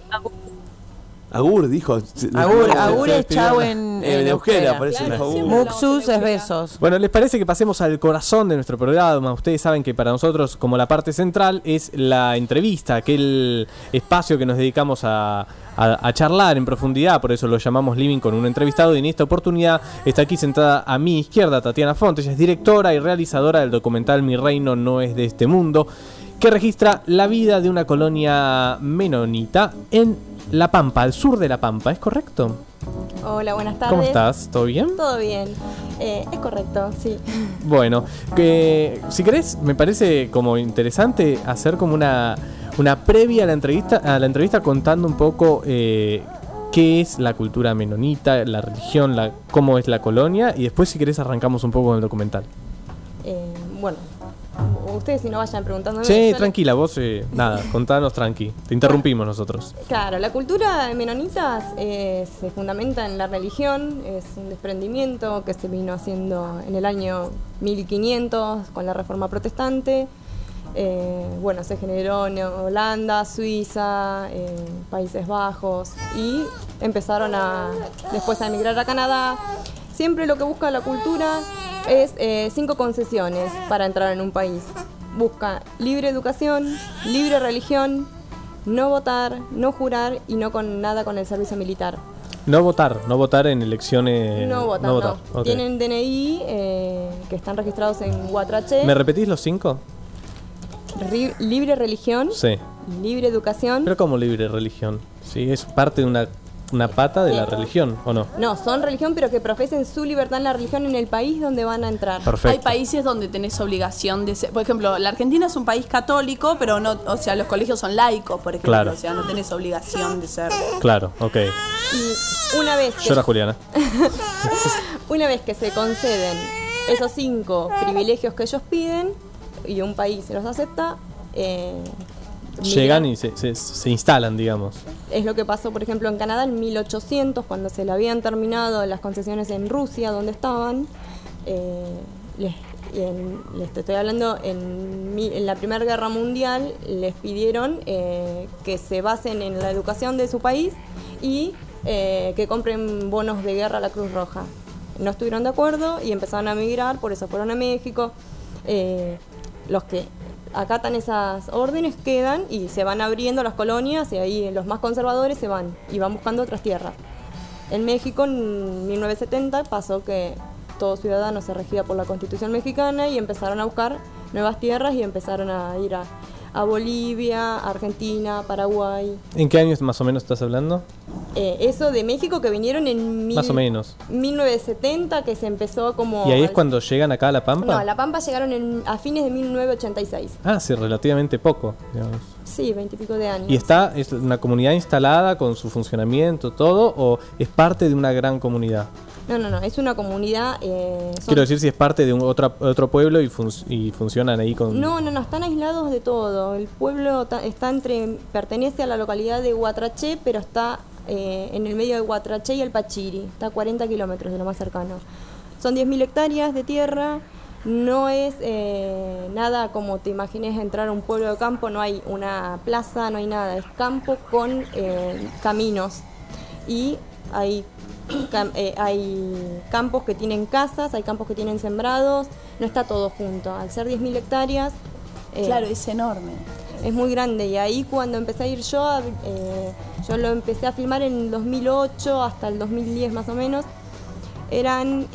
Agur dijo. Agur es chau en euskera, por eso Claro, dijo agur. siempre. Muxus es besos. Bueno, ¿les parece que pasemos al corazón de nuestro programa? Ustedes saben que para nosotros, como la parte central, es la entrevista, aquel espacio que nos dedicamos a charlar en profundidad, por eso lo llamamos Living con un entrevistado, y en esta oportunidad está aquí sentada a mi izquierda Tatiana Font. Ella es directora y realizadora del documental Mi Reino No Es de Este Mundo, que registra la vida de una colonia menonita en La Pampa, al sur de La Pampa, ¿es correcto? Hola, buenas tardes. ¿Cómo estás? ¿Todo bien? Todo bien. Es correcto, sí. Bueno, si querés, me parece como interesante hacer como una previa a la entrevista contando un poco qué es la cultura menonita, la religión, cómo es la colonia, y después si querés arrancamos un poco con el documental. Bueno, ustedes si no vayan preguntándome. Sí, yo- tranquila, vos nada, contanos tranqui, te interrumpimos nosotros. Claro, la cultura menonita se fundamenta en la religión, es un desprendimiento que se vino haciendo en el año 1500 con la Reforma Protestante. Bueno, se generó en Holanda, Suiza, Países Bajos y empezaron después a emigrar a Canadá. Siempre lo que busca la cultura es 5 concesiones para entrar en un país. Busca libre educación, libre religión, no votar, no jurar y no con nada con el servicio militar. No votar en elecciones. No votar, no. Ok. Tienen DNI que están registrados en Guatraché. ¿Me repetís los 5? Libre religión, Sí. libre educación. Pero como libre religión, sí, es parte de una una pata de la religión, ¿o no? No, son religión, pero que profesen su libertad en la religión en el país donde van a entrar. Perfecto. Hay países donde tenés obligación de ser, por ejemplo, la Argentina es un país católico, pero no, o sea, los colegios son laicos, por ejemplo, Claro. o sea, no tenés obligación de ser. Claro, ok. Y una vez que, Llora Juliana. una vez que se conceden esos 5 privilegios que ellos piden y un país se los acepta, Llegan y se instalan, digamos. es lo que pasó, por ejemplo, en Canadá en 1800, cuando se le habían terminado las concesiones en Rusia, donde estaban. Les estoy hablando, en la Primera Guerra Mundial les pidieron que se basen en la educación de su país y que compren bonos de guerra a la Cruz Roja. No estuvieron de acuerdo y empezaron a migrar, por eso fueron a México. Los que acatan esas órdenes quedan y se van abriendo las colonias y ahí los más conservadores se van y van buscando otras tierras. En México en 1970 pasó que todo ciudadano se regía por la Constitución mexicana y empezaron a buscar nuevas tierras y empezaron a ir a Bolivia, Argentina, Paraguay. ¿En qué años más o menos estás hablando? Eso de México que vinieron en Más o menos. 1970, que se empezó como... ¿Y ahí es cuando llegan acá a La Pampa? No, a La Pampa llegaron a fines de 1986. Ah, sí, relativamente poco, digamos. Sí, 20 y pico de años. ¿Y es una comunidad instalada con su funcionamiento, todo, o es parte de una gran comunidad? No, es una comunidad... Quiero decir si es parte de otro pueblo y funcionan ahí con... No, están aislados de todo. El pueblo pertenece a la localidad de Huatraché, pero está en el medio de Huatraché y el Pachiri. Está a 40 kilómetros de lo más cercano. Son 10.000 hectáreas de tierra. No es nada como te imagines entrar a un pueblo de campo. No hay una plaza, no hay nada. Es campo con caminos. Y hay campos que tienen casas, hay campos que tienen sembrados, no está todo junto. Al ser 10.000 hectáreas... Claro, es enorme. Es muy grande y ahí cuando empecé a ir yo lo empecé a filmar en 2008 hasta el 2010 más o menos. Eran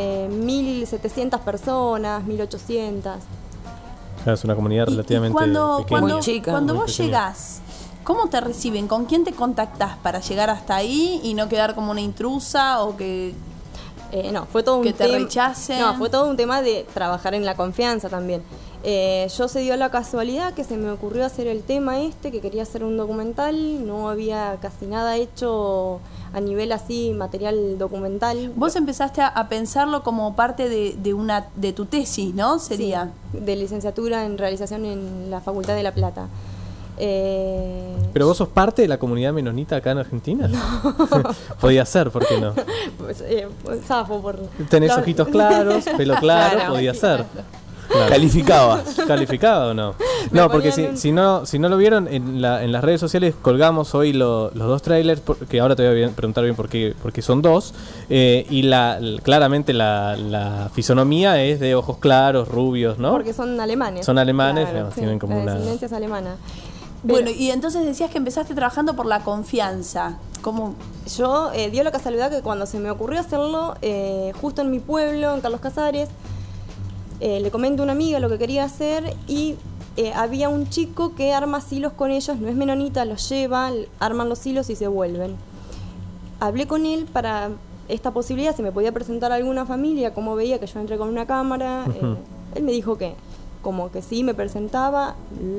1.700 personas, 1.800. Claro, es una comunidad relativamente pequeña. Muy chica. Cuando Muy vos pequeña. llegás, ¿cómo te reciben? ¿Con quién te contactás para llegar hasta ahí y no quedar como una intrusa o que... No, fue todo que un te rechacen? No, fue todo un tema de trabajar en la confianza también. Yo se dio la casualidad que se me ocurrió hacer el tema que quería hacer un documental. No había casi nada hecho a nivel así, material documental. Vos empezaste a pensarlo como parte de tu tesis, ¿no? Sería. Sí, de licenciatura en realización en la Facultad de La Plata. ¿Pero vos sos parte de la comunidad menonita acá en Argentina? No. Podía ser, ¿por qué no? Pues, zafo por... Tenés Los- ojitos claros, pelo claro, Claro. podía ser. Claro. ¿Calificaba o no? No, porque si no lo vieron, en las redes sociales colgamos hoy los 2 trailers, que ahora te voy a preguntar bien por qué son 2. Y claramente la fisonomía es de ojos claros, rubios, ¿no? Porque son alemanes. Son alemanes, Claro, digamos, tienen como la una... descendencia es alemana. Bueno, y entonces decías que empezaste trabajando por la confianza. ¿Cómo? Yo dio la casualidad que cuando se me ocurrió hacerlo, justo en mi pueblo, en Carlos Casares, le comento a una amiga lo que quería hacer y había un chico que arma silos con ellos, no es menonita, los lleva, arman los silos y se vuelven. Hablé con él para esta posibilidad, si me podía presentar a alguna familia, como veía que yo entré con una cámara. Él me dijo que como que sí, me presentaba,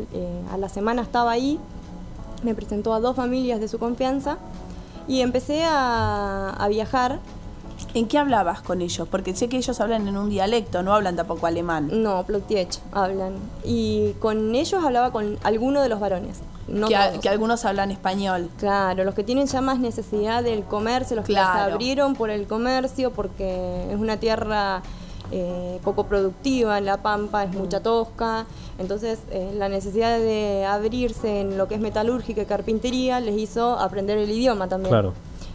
a la semana estaba ahí, me presentó a 2 familias de su confianza y empecé a viajar. ¿En qué hablabas con ellos? Porque sé que ellos hablan en un dialecto, no hablan tampoco alemán. No, Plottiech hablan. Y con ellos hablaba con alguno de los varones. No todos. Que algunos hablan español. Claro, los que tienen ya más necesidad del comercio, los que Claro. se abrieron por el comercio, porque es una tierra poco productiva en La Pampa, es mucha tosca. Entonces, la necesidad de abrirse en lo que es metalúrgica y carpintería les hizo aprender el idioma también. Claro.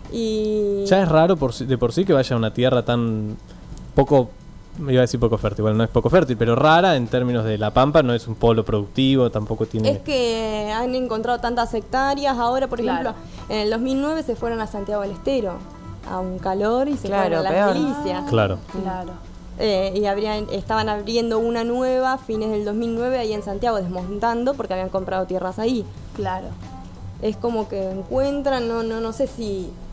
Y Ya es raro de por sí que vaya a una tierra tan poco, iba a decir poco fértil, bueno, no es poco fértil, pero rara en términos de La Pampa, no es un polo productivo, tampoco tiene... es que han encontrado tantas hectáreas. Ahora, por Claro. ejemplo, en el 2009 se fueron a Santiago del Estero, a un calor, y se Claro, fueron a peor. Las Delicias. Claro. Claro. Y estaban abriendo una nueva fines del 2009 ahí en Santiago, desmontando porque habían comprado tierras ahí. Claro. Es como que encuentran, no sé si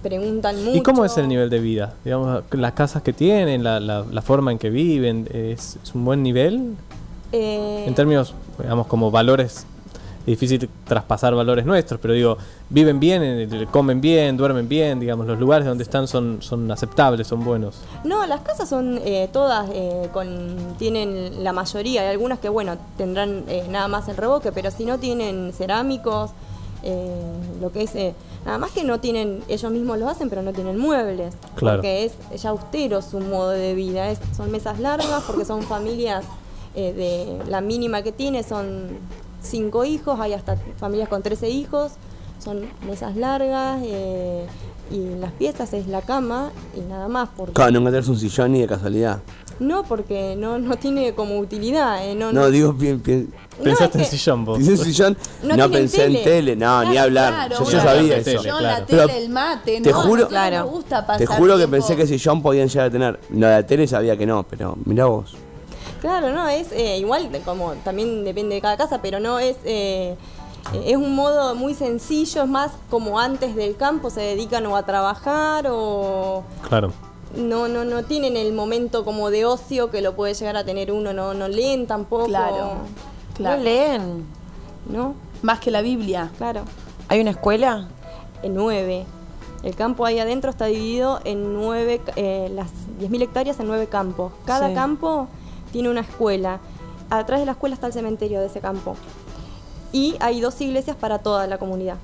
preguntan mucho. ¿Y cómo es el nivel de vida? Digamos, las casas que tienen, la forma en que viven, ¿es un buen nivel? En términos, digamos, como valores, es difícil traspasar valores nuestros, pero digo, viven bien, comen bien, duermen bien, digamos, los lugares donde están son aceptables, son buenos. No, las casas son todas, tienen la mayoría, hay algunas que, bueno, tendrán nada más el revoque, pero si no tienen cerámicos, lo que es, nada más que no tienen, ellos mismos lo hacen, pero no tienen muebles, Claro. porque es ya austero su modo de vida, son mesas largas, porque son familias, de la mínima que tiene son 5 hijos, hay hasta familias con 13 hijos, son mesas largas, y las piezas es la cama y nada más. Porque Claro, no encontrarse un sillón ni de casualidad. no, porque no tiene como utilidad. No, digo, ¿Pensaste es en que- sillón vos? ¿Pensé en sillón? No No, tienen pensé tele. en tele, no, ni hablar. Claro, Yo una ya cosa sabía es eso. el sillón, claro. la tele, Pero el mate, te no, juro- no Claro. me gusta pasar Te juro que tiempo. pensé que sillón podían llegar a tener. Lo de la tele sabía que no, pero mirá vos. Claro, no, es igual, como también depende de cada casa, pero no es un modo muy sencillo, es más como antes del campo se dedican o a trabajar o Claro. no tienen el momento como de ocio que lo puede llegar a tener uno, no leen tampoco. Claro. No leen. ¿No? Más que la Biblia. Claro. ¿Hay una escuela? En 9. El campo ahí adentro está dividido en 9, las 10.000 hectáreas en 9 campos. Cada Sí. campo tiene una escuela. Atrás de la escuela está el cementerio de ese campo. Y hay 2 iglesias para toda la comunidad.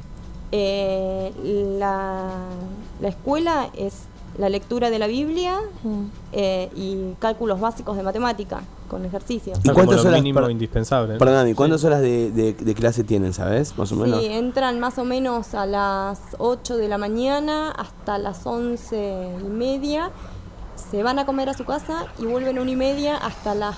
La escuela es la lectura de la Biblia y cálculos básicos de matemática con ejercicios. ¿Y Como cuántas lo horas? mínimo indispensable, ¿no? Perdón, ¿y cuántas horas de clase tienen, sabes? Más o menos. Sí, entran más o menos a las 8 de la mañana hasta las 11:30. Se van a comer a su casa y vuelven a 1:30 hasta las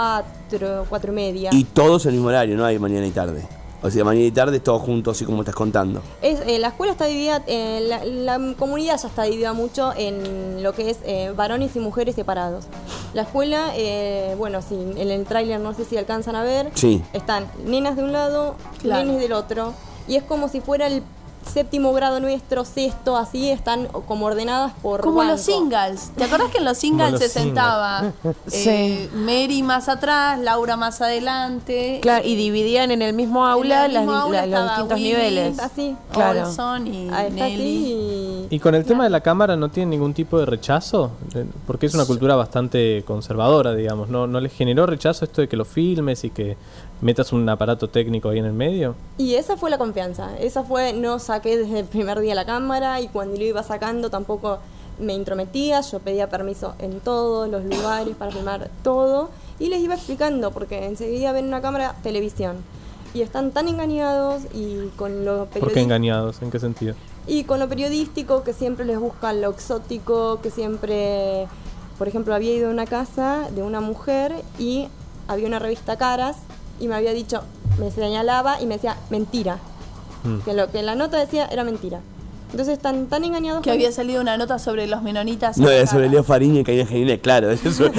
4:30. Y todos en el mismo horario, no hay mañana y tarde. O sea, mañana y tarde todos juntos, así como estás contando. La escuela está dividida, la comunidad ya está dividida mucho en lo que es varones y mujeres separados. La escuela, bueno, sí, en el tráiler no sé si alcanzan a ver, Sí. están nenas de un lado, Claro. nenes del otro, y es como si fuera el 7º grado nuestro, 6º, así están como ordenadas por Como banco. los singles. ¿Te acordás que en los singles Como se los sentaba Sí. Mary más atrás, Laura más adelante? Claro, y dividían en el mismo aula, En el mismo aula los estaba distintos Willis, niveles. Así. Claro. Olson y Ahí está Nelly. así ¿Y con el tema de la cámara no tienen ningún tipo de rechazo? Porque es una cultura bastante conservadora, digamos. ¿No les generó rechazo esto de que lo filmes y que metas un aparato técnico ahí en el medio? Y esa fue la confianza. Esa fue, no saqué desde el primer día la cámara y cuando lo iba sacando tampoco me intrometía. Yo pedía permiso en todos los lugares para filmar todo y les iba explicando porque enseguida ven una cámara, televisión. Y están tan engañados y con lo ¿Por qué periodístico. engañados? ¿En qué sentido? Y con lo periodístico, que siempre les buscan lo exótico, que siempre, por ejemplo, había ido a una casa de una mujer y había una revista Caras y me había dicho, me señalaba y me decía mentira, que lo que la nota decía era mentira. Entonces están tan engañados Que con- había salido una nota sobre los menonitas. No, era acá. sobre Leo Fariña y Caída Genial, claro. Eso,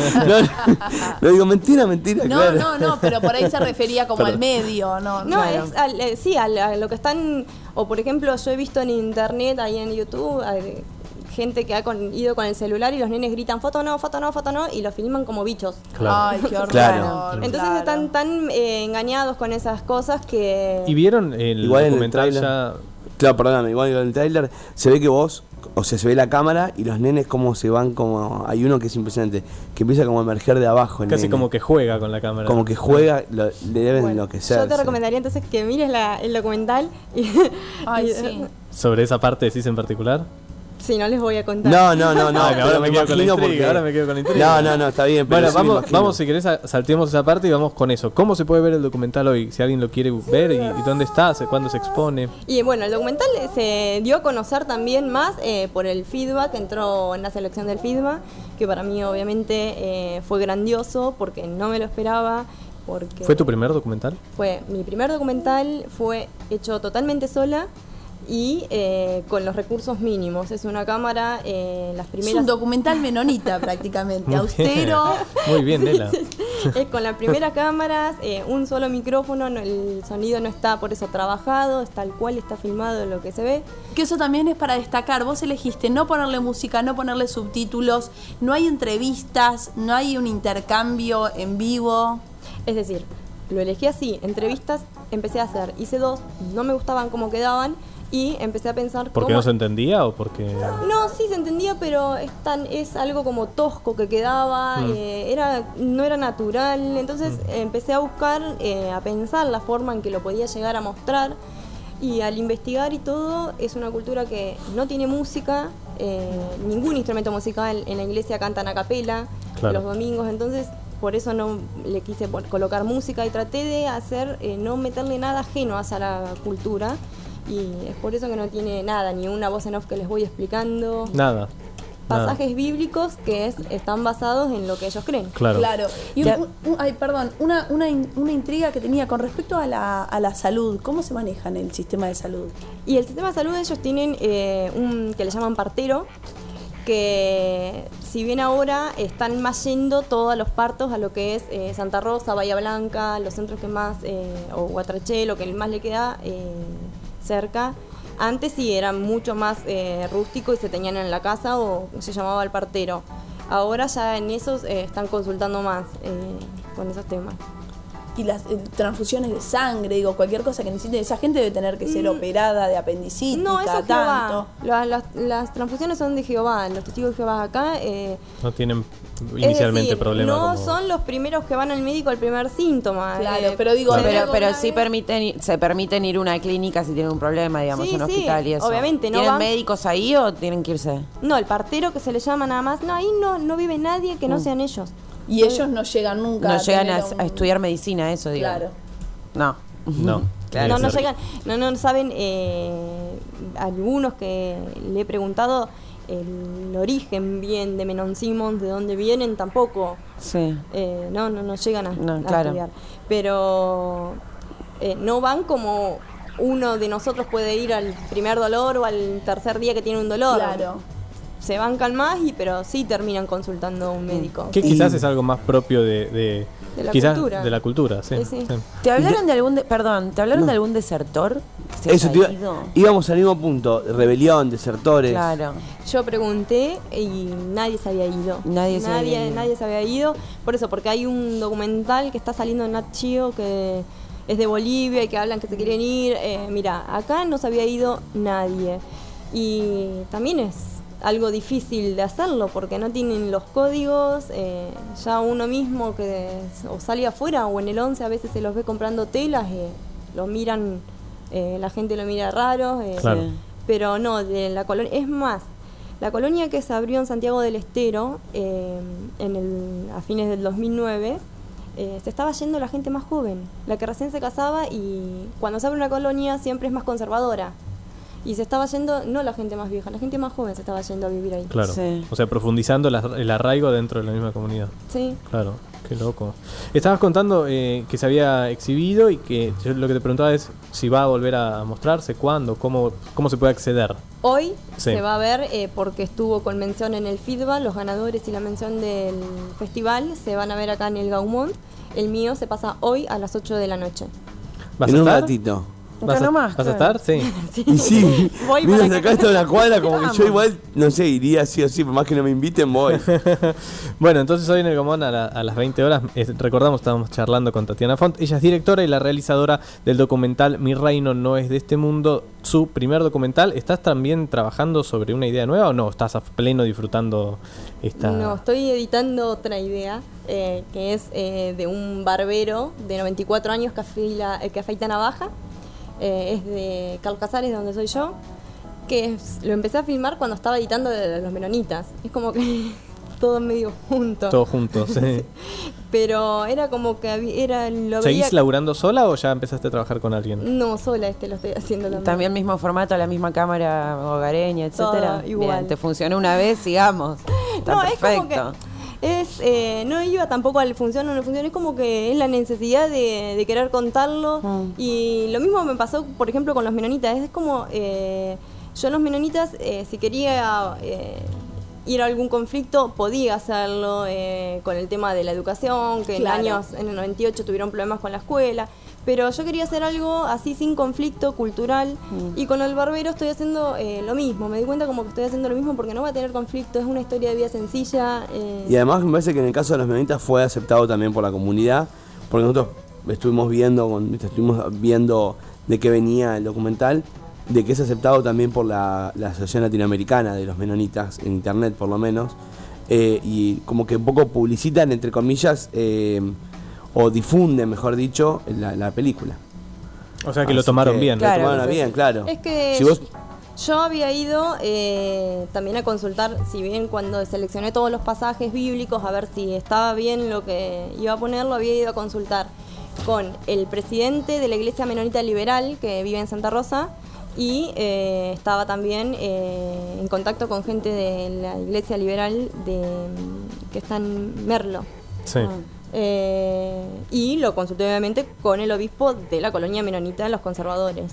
no digo mentira, No, claro. no, pero por ahí se refería como Perdón. al medio, ¿no? No, Claro. es sí, a lo que están, o por ejemplo, yo he visto en internet, ahí en YouTube, gente que ha ido con el celular y los nenes gritan foto no, y lo filman como bichos. Ay, qué horror. Claro. Entonces claro. están tan engañados con esas cosas que... ¿Y vieron el Igual en el documental tráiler- ya? Claro, perdóname, igual en el trailer se ve que vos, o sea, se ve la cámara y los nenes como se van como... Hay uno que es impresionante, que empieza como a emerger de abajo. El Casi nene. como que juega con la cámara. Como que juega, le deben Bueno, enloquecer. yo te sí. recomendaría entonces que mires el documental y, Ay, y- sí. ¿Sobre esa parte decís en particular? sí, no les voy a contar. No, Ah, que ahora pero me quedo con la imagino intriga, ahora me quedo con la intriga. No, está bien. Pero Bueno, sí me vamos, imagino. vamos si querés, salteemos esa parte y vamos con eso. ¿Cómo se puede ver el documental hoy? Si alguien lo quiere ver y dónde está, cuándo se expone. Y bueno, el documental se dio a conocer también más por el feedback, entró en la selección del feedback, que para mí obviamente fue grandioso porque no me lo esperaba. Porque ¿Fue tu primer documental? Fue mi primer documental, fue hecho totalmente sola y con los recursos mínimos. Es una cámara, las Es primeras... un documental menonita prácticamente, Muy austero. bien. Muy bien, Nela. Es con la primera cámara, un solo micrófono, el sonido no está por eso trabajado, es tal cual está filmado lo que se ve. Que eso también es para destacar. Vos elegiste no ponerle música, no ponerle subtítulos, no hay entrevistas, no hay un intercambio en vivo. Es decir, lo elegí así, entrevistas empecé a hacer, hice 2, no me gustaban cómo quedaban y empecé a pensar ¿Por qué no se entendía o porque...? No, sí se entendía, pero es algo como tosco que quedaba, no era natural, entonces empecé a buscar, a pensar la forma en que lo podía llegar a mostrar y al investigar y todo, es una cultura que no tiene música, ningún instrumento musical, en la iglesia cantan a capela los domingos, entonces por eso no le quise colocar música y traté de hacer, no meterle nada ajeno hacia la cultura. Y es por eso que no tiene nada, ni una voz en off que les voy explicando. Nada. Pasajes bíblicos que están basados en lo que ellos creen. Claro. Y una intriga que tenía con respecto a la salud. ¿Cómo se manejan el sistema de salud? Y el sistema de salud ellos tienen un que le llaman partero, que si bien ahora están más yendo todos los partos a lo que es Santa Rosa, Bahía Blanca, los centros que más, o Guatraché, lo que más le queda cerca. Antes sí eran mucho más rústicos y se tenían en la casa o se llamaba el partero. Ahora ya en esos están consultando más con esos temas. Y las transfusiones de sangre, digo, cualquier cosa que necesite, esa gente debe tener que ser operada de apendicitis. No, eso es tanto. Jehová. Las transfusiones son de Jehová, los testigos de Jehová acá. No tienen inicialmente problemas. No son los primeros que van al médico al primer síntoma. Claro, pero digo, pero sí se permiten ir a una clínica si tienen un problema, digamos, un hospital y eso. Obviamente, ¿no? ¿Tienen médicos ahí o tienen que irse? No, el partero que se le llama nada más. No, ahí no vive nadie que no sean ellos. Y ellos no llegan nunca no llegan a estudiar medicina, eso digo. Claro. No. Claro. No llegan, no saben, algunos que le he preguntado el origen bien de Menon Simons, de dónde vienen, tampoco. Sí. No llegan a claro. estudiar. Pero no van como uno de nosotros puede ir al primer dolor o al tercer día que tiene un dolor. Claro. Se bancan más, pero sí terminan consultando a un médico. Que quizás es algo más propio de la quizás cultura. De la cultura, sí. Sí. ¿Te hablaron de algún desertor? Que se haya ido? Íbamos al mismo punto, rebelión, desertores. Claro. Yo pregunté y nadie se había ido. Nadie se había ido. Por eso, porque hay un documental que está saliendo en Nat Geo que es de Bolivia y que hablan que se quieren ir. Mira, acá no se había ido nadie. Y también es algo difícil de hacerlo porque no tienen los códigos, ya uno mismo que o sale afuera o en el 11 a veces se los ve comprando telas, lo miran, la gente lo mira raro, claro. Pero no, de la colonia, es más, la colonia que se abrió en Santiago del Estero a fines del 2009, se estaba yendo la gente más joven, la que recién se casaba, y cuando se abre una colonia siempre es más conservadora. Y se estaba yendo, no la gente más vieja, la gente más joven se estaba yendo a vivir ahí. Claro, sí. O sea, profundizando el arraigo dentro de la misma comunidad. Sí. Claro, qué loco. Estabas contando que se había exhibido y que yo lo que te preguntaba es si va a volver a mostrarse, cuándo, cómo se puede acceder. Hoy Sí. se va a ver porque estuvo con mención en el FIDBA, los ganadores y la mención del festival se van a ver acá en el Gaumont. El mío se pasa hoy a las 8 de la noche. ¿Vas En a un estar? ratito. ¿Vas a estar? Sí. Y sí, Voy mira, para acá está una cuadra, como que yo igual, no sé, iría sí o sí, por más que no me inviten, voy. Bueno, entonces hoy en el Gomón a las 20 horas, recordamos, estábamos charlando con Tatiana Font. Ella es directora y la realizadora del documental Mi Reino no es de este mundo, su primer documental. ¿Estás también trabajando sobre una idea nueva o no? ¿Estás a pleno disfrutando esta...? No, estoy editando otra idea que es de un barbero de 94 años que afeita navaja. Es de Carlos Casares, de donde soy yo, lo empecé a filmar cuando estaba editando de Los Menonitas. Es como que todo medio junto. Todos juntos, sí. Pero era como que lo ¿Seguís veía... laburando sola o ya empezaste a trabajar con alguien? No, sola lo estoy haciendo también. También mismo formato, la misma cámara hogareña, etcétera. Todo igual. Bien, te funcionó una vez, sigamos. Está No, perfecto. es como que no iba tampoco al funciona o no funciona, es como que es la necesidad de querer contarlo. Y lo mismo me pasó, por ejemplo, con Los Menonitas. Es como, yo en Los Menonitas, si quería ir a algún conflicto, podía hacerlo con el tema de la educación, que Claro. en el 98 tuvieron problemas con la escuela. Pero yo quería hacer algo así sin conflicto cultural y con El Barbero estoy haciendo lo mismo. Me di cuenta como que estoy haciendo lo mismo porque no va a tener conflicto, es una historia de vida sencilla. Y además me parece que en el caso de los menonitas fue aceptado también por la comunidad, porque nosotros estuvimos viendo de qué venía el documental, de que es aceptado también por la Asociación Latinoamericana de los Menonitas, en internet por lo menos, y como que un poco publicitan, entre comillas, o difunden, mejor dicho, la película. O sea que lo tomaron bien. Lo tomaron bien, claro. Es que Si vos- yo había ido también a consultar, si bien cuando seleccioné todos los pasajes bíblicos, a ver si estaba bien lo que iba a ponerlo, había ido a consultar con el presidente de la Iglesia Menonita Liberal, que vive en Santa Rosa, y estaba también en contacto con gente de la Iglesia Liberal que está en Merlo. Sí. Y lo consulté obviamente con el obispo de la colonia menonita, los conservadores.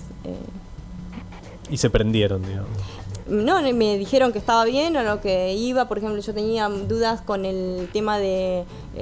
Y se prendieron, digamos. No, me dijeron que estaba bien o lo que iba. Por ejemplo, yo tenía dudas con el tema de...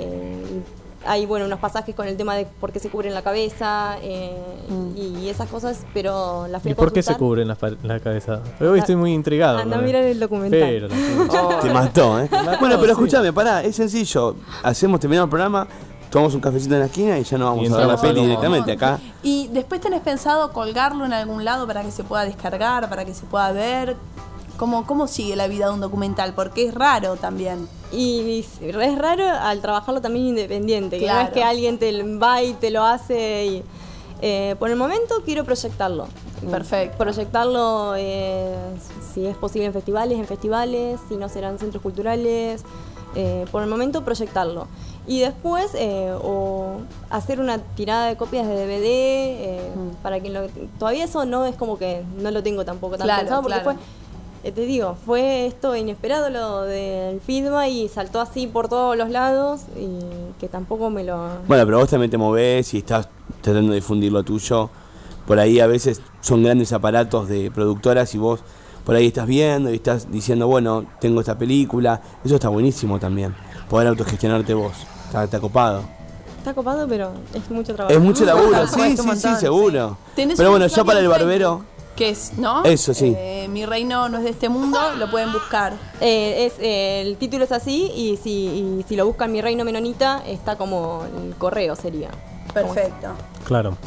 hay, bueno, unos pasajes con el tema de por qué se cubren la cabeza y esas cosas, pero la fui ¿Y a por qué se consultar. cubren la cabeza? Hoy estoy muy intrigado. Anda a ¿no? mirar el documental. Pero la pucha. Te mató, ¿eh? mató, Bueno, pero sí. escúchame, pará, es sencillo. Terminamos el programa, tomamos un cafecito en la esquina y ya no vamos Y a ver la entramos peli al directamente acá. Y después tenés pensado colgarlo en algún lado para que se pueda descargar, para que se pueda ver. ¿Cómo sigue la vida de un documental? Porque es raro también. Y es raro al trabajarlo también independiente, que no Claro. es que alguien te va y te lo hace. Y, por el momento quiero proyectarlo. Perfecto. Proyectarlo, si es posible, en festivales, si no serán centros culturales. Por el momento proyectarlo. Y después o hacer una tirada de copias de DVD para quien lo... Todavía eso no es como que no lo tengo tampoco tan Claro, pensado porque claro. te digo, fue esto inesperado lo del FIDMA y saltó así por todos los lados y que tampoco me lo... Bueno, pero vos también te movés y estás tratando de difundir lo tuyo. Por ahí a veces son grandes aparatos de productoras y vos por ahí estás viendo y estás diciendo, bueno, tengo esta película. Eso está buenísimo también. Poder autogestionarte vos. Está copado. Está copado, pero es mucho trabajo. Es mucho laburo, Cuesta sí, un sí, montón, seguro. Tenés Pero un bueno, ya usuario para el en barbero... Facebook, que es, ¿no? Eso, sí. Mi reino no es de este mundo, lo pueden buscar. El título es así y si lo buscan Mi Reino Menonita está como el correo sería. Perfecto. Claro.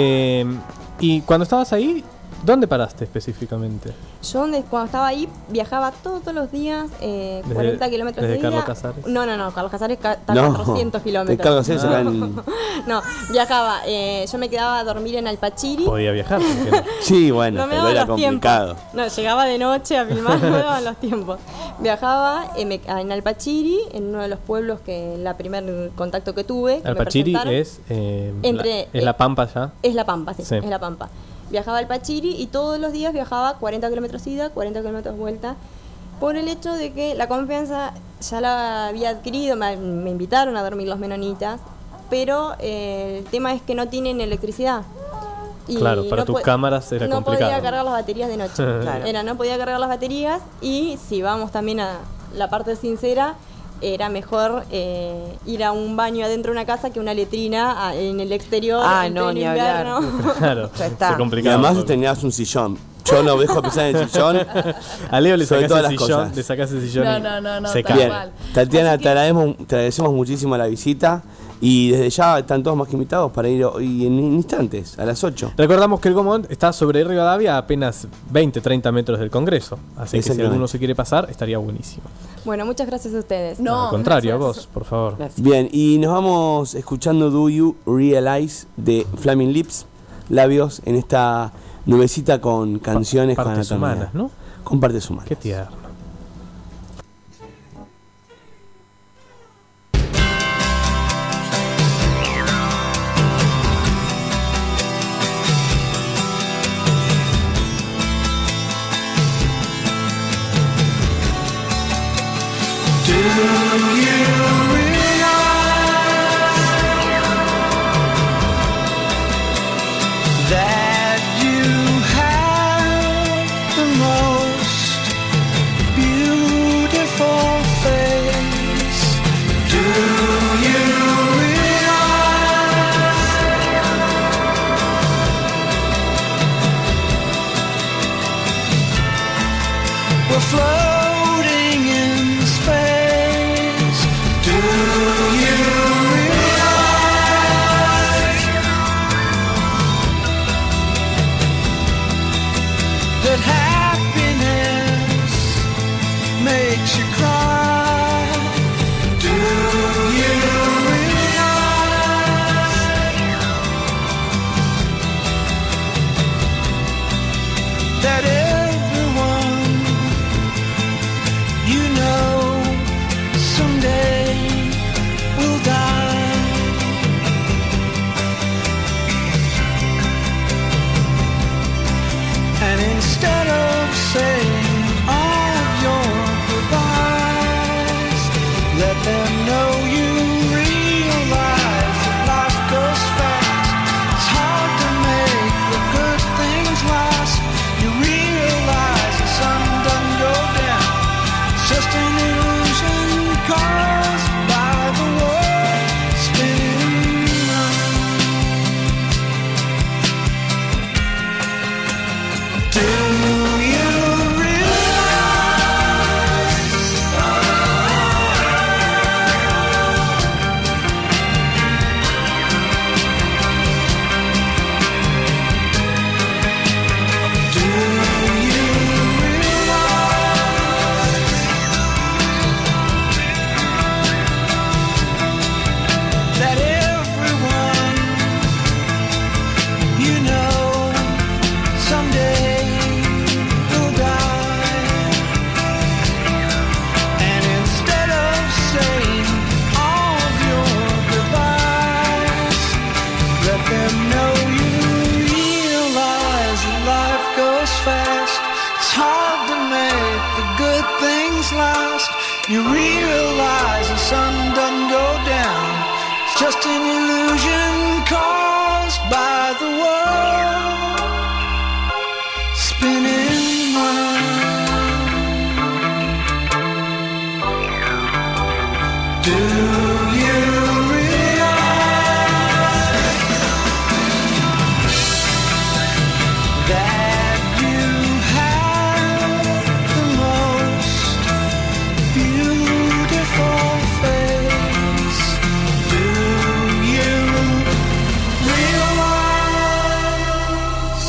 Y cuando estabas ahí, ¿dónde paraste específicamente? Yo cuando estaba ahí viajaba todos los días 40 kilómetros de desde día. Carlos Casares. No, Carlos Casares está No, 400 kilómetros. te cargas eso acá en... No, viajaba. Yo me quedaba a dormir en Alpachiri. Podía viajar. ¿por qué no? Sí, bueno, No me pero daban era los complicado. tiempos. No, llegaba de noche a filmar, no me daban los tiempos. Viajaba en Alpachiri, en uno de los pueblos que la primer contacto que tuve. que me Alpachiri presentaron. es, Entre- es la Pampa ya. Es La Pampa, sí, Sí. es La Pampa. Viajaba al Pachiri y todos los días viajaba 40 kilómetros ida, 40 kilómetros vuelta, por el hecho de que la confianza ya la había adquirido, me invitaron a dormir los menonitas, pero el tema es que no tienen electricidad. Y Claro, para tus po- cámaras era no complicado. podía cargar las baterías de noche. Claro. No podía cargar las baterías y si vamos también a la parte sincera, era mejor ir a un baño adentro de una casa que una letrina en el exterior en no, pleno ni hablar. invierno. Claro, Ya está. se Y complicaba. además un poco. tenías un sillón. Yo no dejo pensar en el sillón. A Leo le sobre sacás todas el las sillón, cosas. le sacás el sillón No, y se tal cae. Bien, cual. Tatiana, Así que- te agradecemos muchísimo la visita y desde ya están todos más que invitados para ir hoy en instantes, a las 8. Recordamos que el Gomont está sobre Rivadavia, a apenas 20-30 metros del Congreso. Así que si Exactamente. alguno se quiere pasar, estaría buenísimo. Bueno, muchas gracias a ustedes. No, Al contrario, a gracias. vos, por favor. Gracias. Bien, y nos vamos escuchando Do You Realize de Flaming Lips, Labios, en esta nubecita con canciones con Partes anatomía. humanas, ¿no? Con partes humanas. Qué tierno. That you have the most Do you realize that happiness makes you cry? Do you realize that everyone you know someday will die? And instead of saying all of your goodbyes, let them know you realize that life goes fast. It's hard to make the good things last. You realize the sun doesn't go down. It's just an illusion caused by the world spinning round. Do you that everyone you know someday will die? And instead of saying all of your goodbyes, let them know you realize that life goes fast. It's hard to make the good things last. You realize the sun doesn't go down. It's just an illusion caused by the world spinning round. Do you realize that you have the most beautiful face? Do you realize?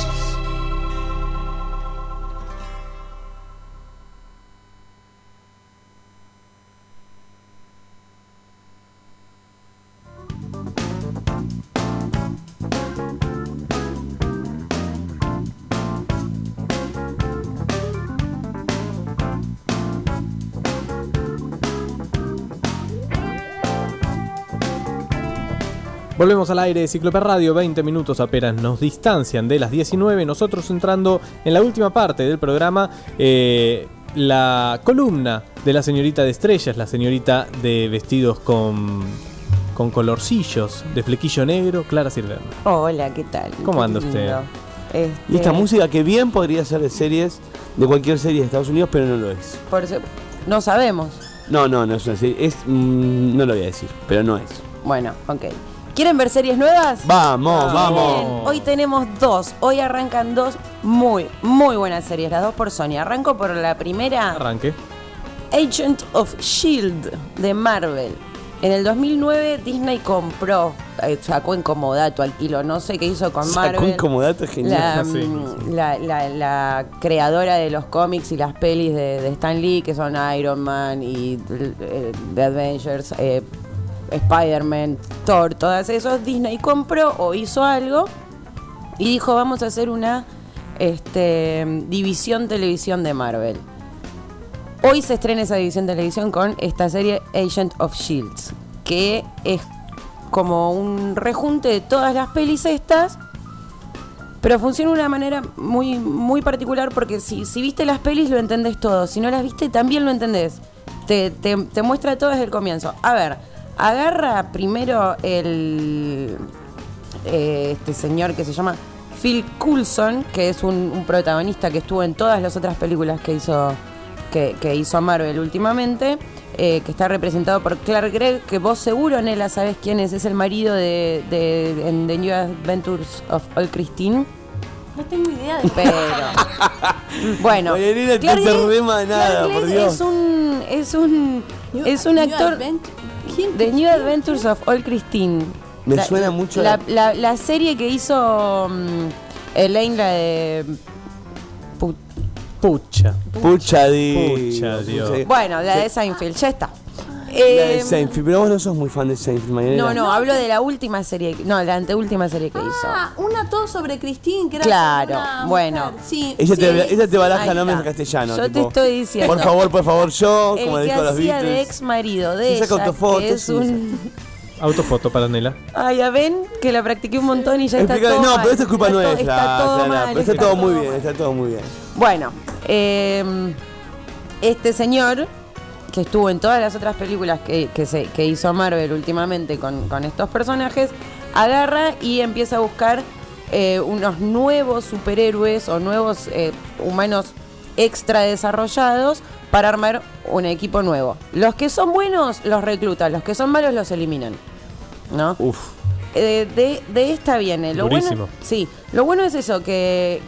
Volvemos al aire de Cíclope Radio, 20 minutos apenas nos distancian de las 19, nosotros entrando en la última parte del programa, la columna de la señorita de estrellas, la señorita de vestidos con colorcillos, de flequillo negro, Clara Sirvent. Hola, ¿qué tal? ¿Cómo Qué anda lindo. usted? Y esta música que bien podría ser de series, de cualquier serie de Estados Unidos, pero no lo es. Por eso, no sabemos. No es una serie, no lo voy a decir, pero no es. Bueno, ok. ¿Quieren ver series nuevas? Vamos, vamos. Bien, hoy tenemos dos. Hoy arrancan dos muy buenas series, las dos por Sony. Arranco por la primera. Arranque. Agent of S.H.I.E.L.D. de Marvel. En el 2009 Disney compró, sacó en comodato, alquiló, no sé qué hizo con Marvel. Sacó en comodato, es genial. La creadora de los cómics y las pelis de Stan Lee, que son Iron Man y The Avengers, Spider-Man, Thor, todas esos. Disney compró o hizo algo y dijo, vamos a hacer una división televisión de Marvel. Hoy se estrena esa división de televisión con esta serie Agent of S.H.I.E.L.D., que es como un rejunte de todas las pelis estas, pero funciona de una manera muy particular, porque si viste las pelis lo entendés todo, si no las viste también lo entendés. Te muestra todo desde el comienzo. A ver, agarra primero este señor que se llama Phil Coulson, que es un protagonista que estuvo en todas las otras películas que hizo Marvel últimamente, que está representado por Clark Gregg, que vos seguro, Nela, sabés quién es el marido en The New Adventures of Old Christine. No tengo idea de Pero bueno, Marianela, no Clark te Gable- rema nada, Clark por Gable Dios. es un actor de New Adventures of Old Christine. Me suena mucho la serie que hizo Elaine, la de Pucha. Pucha Dios. bueno, la de Seinfeld, ya está. La de Seinfeld, pero vos no sos muy fan de Seinfeld, Marianela. No, hablo de la última serie, no, la anteúltima serie que hizo. Una todo sobre Christine, que era Claro, una bueno. mujer. Sí, Ella sí. te baraja Ahí nombres está. en castellano. Yo te estoy diciendo. Por favor, yo, como El que dijo los hacía de Beatles. ex marido de Sí, ella, saca autofotos, que es sí, un... Autofoto para Nela. Ay, ya ven que la practiqué un montón y ya está Explica- todo no, mal. pero esto es culpa Está todo- nuestra. Está todo Clara, mal. pero está todo muy bien, está todo muy bien. Bueno, este señor, que estuvo en todas las otras películas que hizo Marvel últimamente con estos personajes, agarra y empieza a buscar unos nuevos superhéroes o nuevos humanos extra desarrollados para armar un equipo nuevo. Los que son buenos los reclutan, los que son malos los eliminan, ¿no? Uf. De esta viene. Lo Durísimo. bueno, sí, lo bueno es eso, que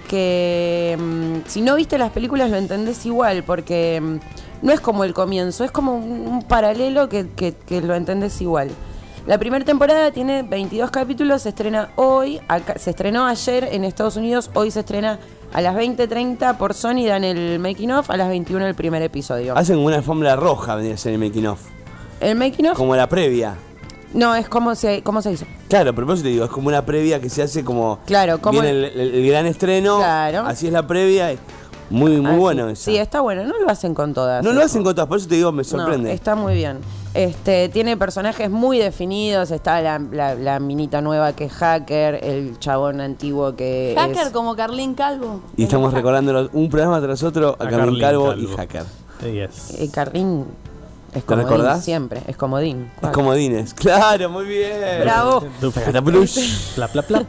si no viste las películas lo entendés igual, porque no es como el comienzo, es como un paralelo que lo entendés igual. La primera temporada tiene 22 capítulos, se estrena hoy, se estrenó ayer en Estados Unidos, hoy se estrena a las 20:30 por Sony, dan el making of, a las 21 el primer episodio. Hacen como una alfombra roja, vendría a ser el making of. El making of, Como la previa. no, es cómo se hizo. Claro, pero por eso te digo, es como una previa que se hace como. Claro, como viene el gran estreno. Claro. Así es la previa. Muy Ah, bueno sí. eso. Sí, está bueno, no lo hacen con todas. No lo eso. hacen con todas, por eso te digo, me sorprende. No, está muy bien. Tiene personajes muy definidos. Está la minita nueva que es Hacker, el chabón antiguo que Hacker es... como Carlín Calvo. Y estamos recordando un programa tras otro a Carlín Calvo y Hacker. Yes. Carlín es ¿Te comodín recordás? siempre, es comodín. Es comodines. Claro, muy bien. Bravo. Pla, pla, pla.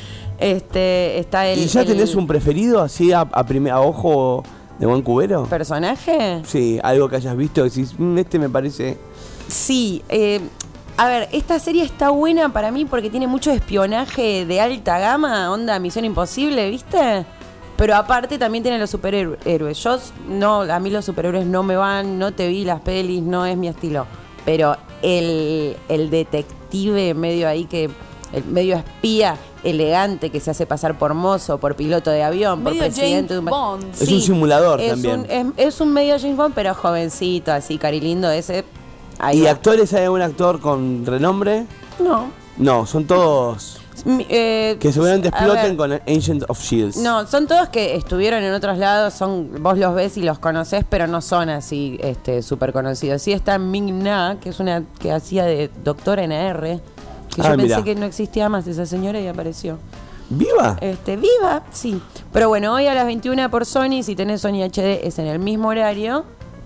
Está el... ¿Y ya el tenés un preferido así a ojo de buen cubero? personaje? Sí, algo que hayas visto que decís, este me parece. Sí, a ver, esta serie está buena para mí porque tiene mucho espionaje de alta gama, onda Misión Imposible, ¿viste? Pero aparte también tiene los superhéroes. A mí los superhéroes no me van, no te vi las pelis, no es mi estilo. Pero el detective medio ahí el medio espía elegante que se hace pasar por mozo, por piloto de avión, Medio por presidente de un James Bond. Es un simulador también. Es un medio James Bond, pero jovencito, así, carilindo ese. Ahí ¿Y va. actores hay algún actor con renombre? No. No, son todos que seguramente a exploten ver, con Agent of Shields. No, son todos que estuvieron en otros lados, vos los ves y los conocés, pero no son así súper conocidos. Sí está Ming-Na, que es una que hacía de doctora en AR, que yo pensé mirá. que no existía más esa señora y apareció. ¿Viva? Viva, sí. Pero bueno, hoy a las 21 por Sony, si tenés Sony HD es en el mismo horario,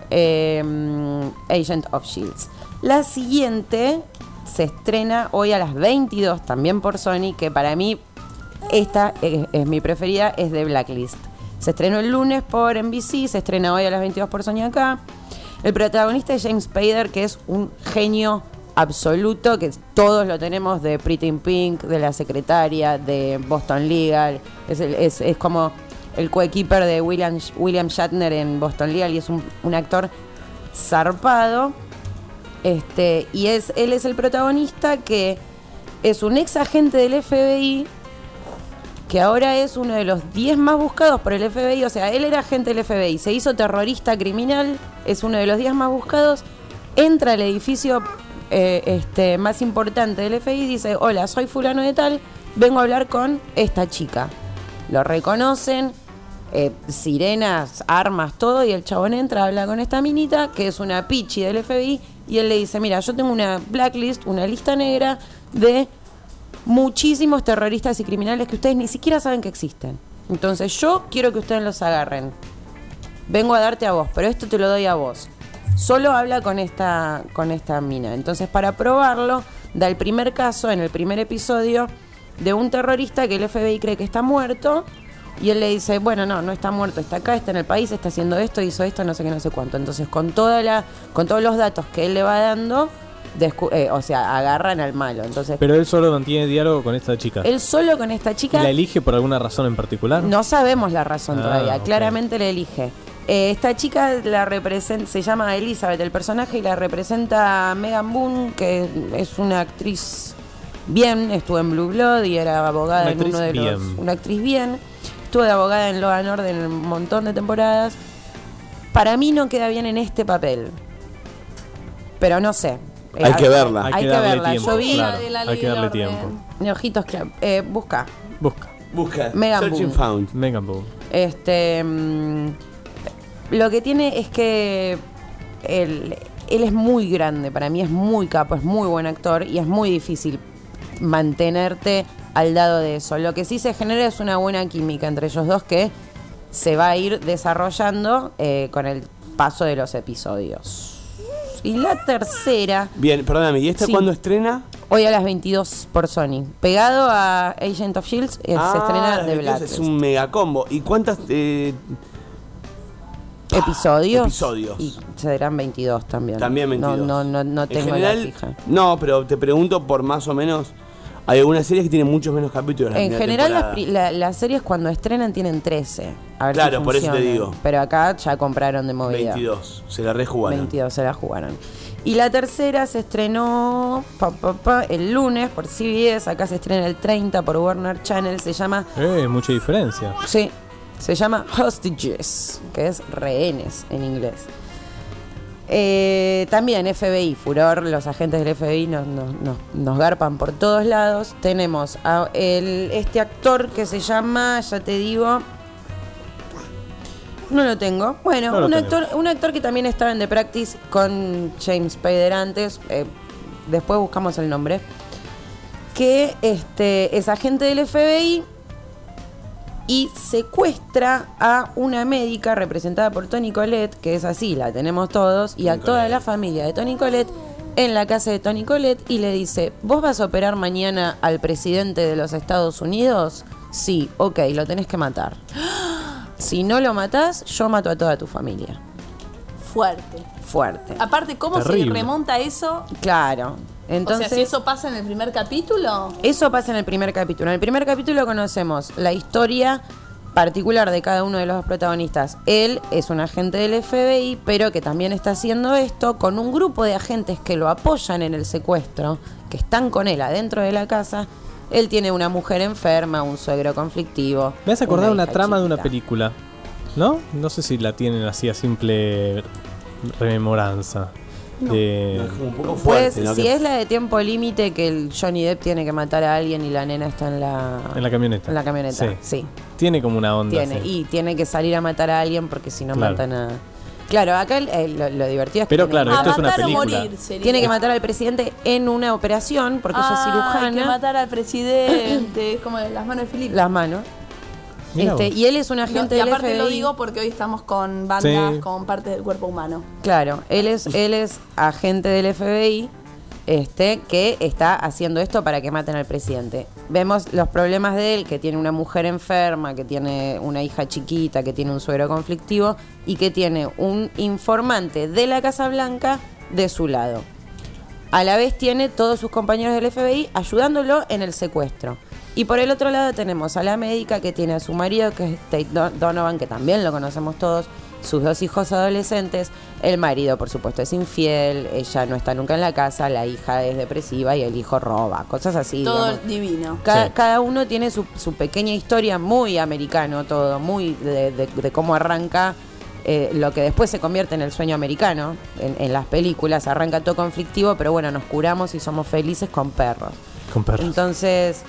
Agent of Shields. La siguiente se estrena hoy a las 22 también por Sony, que para mí esta es mi preferida, es de Blacklist. Se estrenó el lunes por NBC, se estrena hoy a las 22 por Sony acá. El protagonista es James Spader, que es un genio absoluto, que todos lo tenemos de Pretty in Pink, de La Secretaria, de Boston Legal. Es como el coequiper de William Shatner en Boston Legal y es un actor zarpado. Y él es el protagonista, que es un ex agente del FBI que ahora es uno de los 10 más buscados por el FBI. O sea, él era agente del FBI, se hizo terrorista criminal, es uno de los 10 más buscados, entra al edificio más importante del FBI y dice: hola, soy fulano de tal, vengo a hablar con esta chica. Lo reconocen, sirenas, armas, todo, y el chabón entra, habla con esta minita, que es una pichi del FBI, y él le dice: mira, yo tengo una blacklist, una lista negra de muchísimos terroristas y criminales que ustedes ni siquiera saben que existen. Entonces yo quiero que ustedes los agarren. Vengo a darte a vos, pero esto te lo doy a vos. Solo habla con esta mina. Entonces, para probarlo, da el primer caso en el primer episodio de un terrorista que el FBI cree que está muerto. Y él le dice: bueno, no está muerto, está acá, está en el país, está haciendo esto, hizo esto, no sé qué, no sé cuánto. Entonces, con todos los datos que él le va dando, o sea, agarran al malo. Entonces, Pero él solo mantiene diálogo con esta chica. él solo con esta ¿Y chica la elige por alguna razón en particular? no sabemos la razón todavía, ok. claramente la elige. Esta chica la representa, se llama Elizabeth el personaje, y la representa Megan Boone, que es una actriz bien, estuvo en Blue Blood y era abogada Una en uno de actriz los... bien. Una actriz bien, estuvo de abogada en Law & Order en un montón de temporadas. Para mí no queda bien en este papel, pero no sé. Hay que verla. Hay que darle verla. tiempo, Yo vi claro, de la hay ley que del darle orden. tiempo. de Ojitos Club. Busca Busca. Megan Searching Boone. Found. Megan Boone. Lo que tiene es que él es muy grande, para mí es muy capo, es muy buen actor y es muy difícil mantenerte al lado de eso. Lo que sí se genera es una buena química entre ellos dos que se va a ir desarrollando con el paso de los episodios. Y la tercera, Bien, perdóname, ¿y esta Sí. cuándo estrena? hoy a las 22 por Sony. Pegado a Agent of S.H.I.E.L.D., se estrena las The 22 Blacklist. es un mega combo. ¿Y cuántas ¿Episodios? Episodios. Y serán 22 también. También 22? No En tengo general, la fija. No, pero te pregunto por más o menos. Hay algunas series que tienen muchos menos capítulos. la En primera general temporada. las series cuando estrenan tienen 13. A ver Claro, si por eso te funcionan. digo. Pero acá ya compraron de movida. 22. Se la rejugaron. 22 se la jugaron. Y la tercera se estrenó el lunes por CBS. Acá se estrena el 30 por Warner Channel. Se llama... Mucha diferencia. Sí, se llama Hostages, que es rehenes en inglés. También FBI, furor, los agentes del FBI nos garpan por todos lados. Tenemos a este actor que se llama, ya te digo, no lo tengo. Bueno, No lo un actor que también estaba en The Practice con James Spader antes, después buscamos el nombre, que es agente del FBI y secuestra a una médica representada por Toni Collette, que es así, la tenemos todos, y a toda la familia de Toni Collette en la casa de Toni Collette, y le dice: ¿vos vas a operar mañana al presidente de los Estados Unidos? Sí, ok, lo tenés que matar. Si no lo matás, yo mato a toda tu familia. Fuerte. Fuerte. Aparte, ¿cómo Terrible. se remonta eso? Claro. Entonces, o sea, si eso pasa en el primer capítulo. eso pasa en el primer capítulo. En el primer capítulo conocemos la historia particular de cada uno de los protagonistas. Él es un agente del FBI, pero que también está haciendo esto con un grupo de agentes que lo apoyan en el secuestro, que están con él adentro de la casa. Él tiene una mujer enferma, un suegro conflictivo. Me has acordado una hija trama de una chiquita. película, ¿no? No sé si la tienen así a simple rememoranza. No, es como un poco Pues fuerte, ¿no? si Que- es la de Tiempo Límite, que el Johnny Depp tiene que matar a alguien y la nena está en la camioneta. En la camioneta, Sí. sí. Tiene como una onda. Tiene, así. y tiene que salir a matar a alguien porque si no Claro. matan a... Claro, acá lo divertido es que Pero tiene claro, que- esto es una matar o película. morir sería. tiene que matar al presidente en una operación porque ella es Hay que cirujana. matar al presidente. Es como de las manos de Felipe. Las manos. Mirá vos. Y él es un No, agente y del aparte FBI. lo digo porque hoy estamos con bandas, Sí. con partes del cuerpo humano. Claro, él es agente del FBI que está haciendo esto para que maten al presidente. Vemos los problemas de él, que tiene una mujer enferma, que tiene una hija chiquita, que tiene un suegro conflictivo y que tiene un informante de la Casa Blanca de su lado. A la vez tiene todos sus compañeros del FBI ayudándolo en el secuestro. Y por el otro lado tenemos a la médica que tiene a su marido, que es Tate Donovan, que también lo conocemos todos, sus dos hijos adolescentes. El marido, por supuesto, es infiel, ella no está nunca en la casa, la hija es depresiva y el hijo roba, cosas así. Todo digamos. divino. Sí. Cada uno tiene su pequeña historia, muy americano todo, muy de cómo arranca lo que después se convierte en el sueño americano. En las películas arranca todo conflictivo, pero bueno, nos curamos y somos felices con perros. Con perros. Entonces,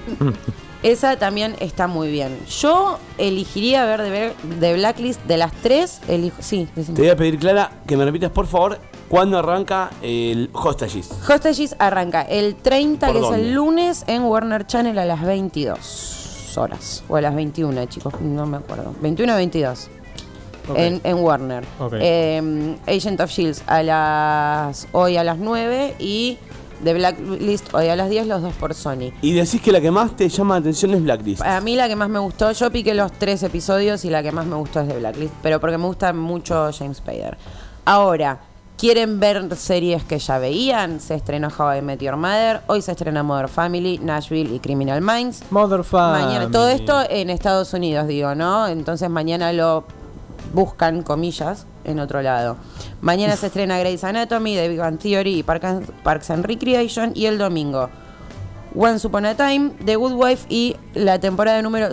esa también está muy bien. Yo elegiría ver de Blacklist de las tres. Sí, decime. Te voy a pedir, Clara, que me repitas, por favor, cuándo arranca el Hostages. Hostages arranca el 30, ¿Por que es dónde? el lunes, en Warner Channel a las 22 horas. O a las 21, chicos, no me acuerdo. 21 o 22. Ok. En Warner. Ok. Agent of S.H.I.E.L.D. hoy a las 9 y The Blacklist hoy a las 10, los dos por Sony. Y decís que la que más te llama la atención es Blacklist. A mí la que más me gustó, yo piqué los 3 episodios y la que más me gustó es The Blacklist, pero porque me gusta mucho James Spader. Ahora, quieren ver series que ya veían, se estrenó How I Met Your Mother, hoy se estrena Modern Family, Nashville y Criminal Minds. Modern Family. Mañana, todo esto en Estados Unidos, digo, ¿no? Entonces mañana lo buscan, comillas, en otro lado. Mañana se estrena Grey's Anatomy, The Big Bang Theory y Parks and Recreation. Y el domingo, Once Upon a Time, The Good Wife y la temporada número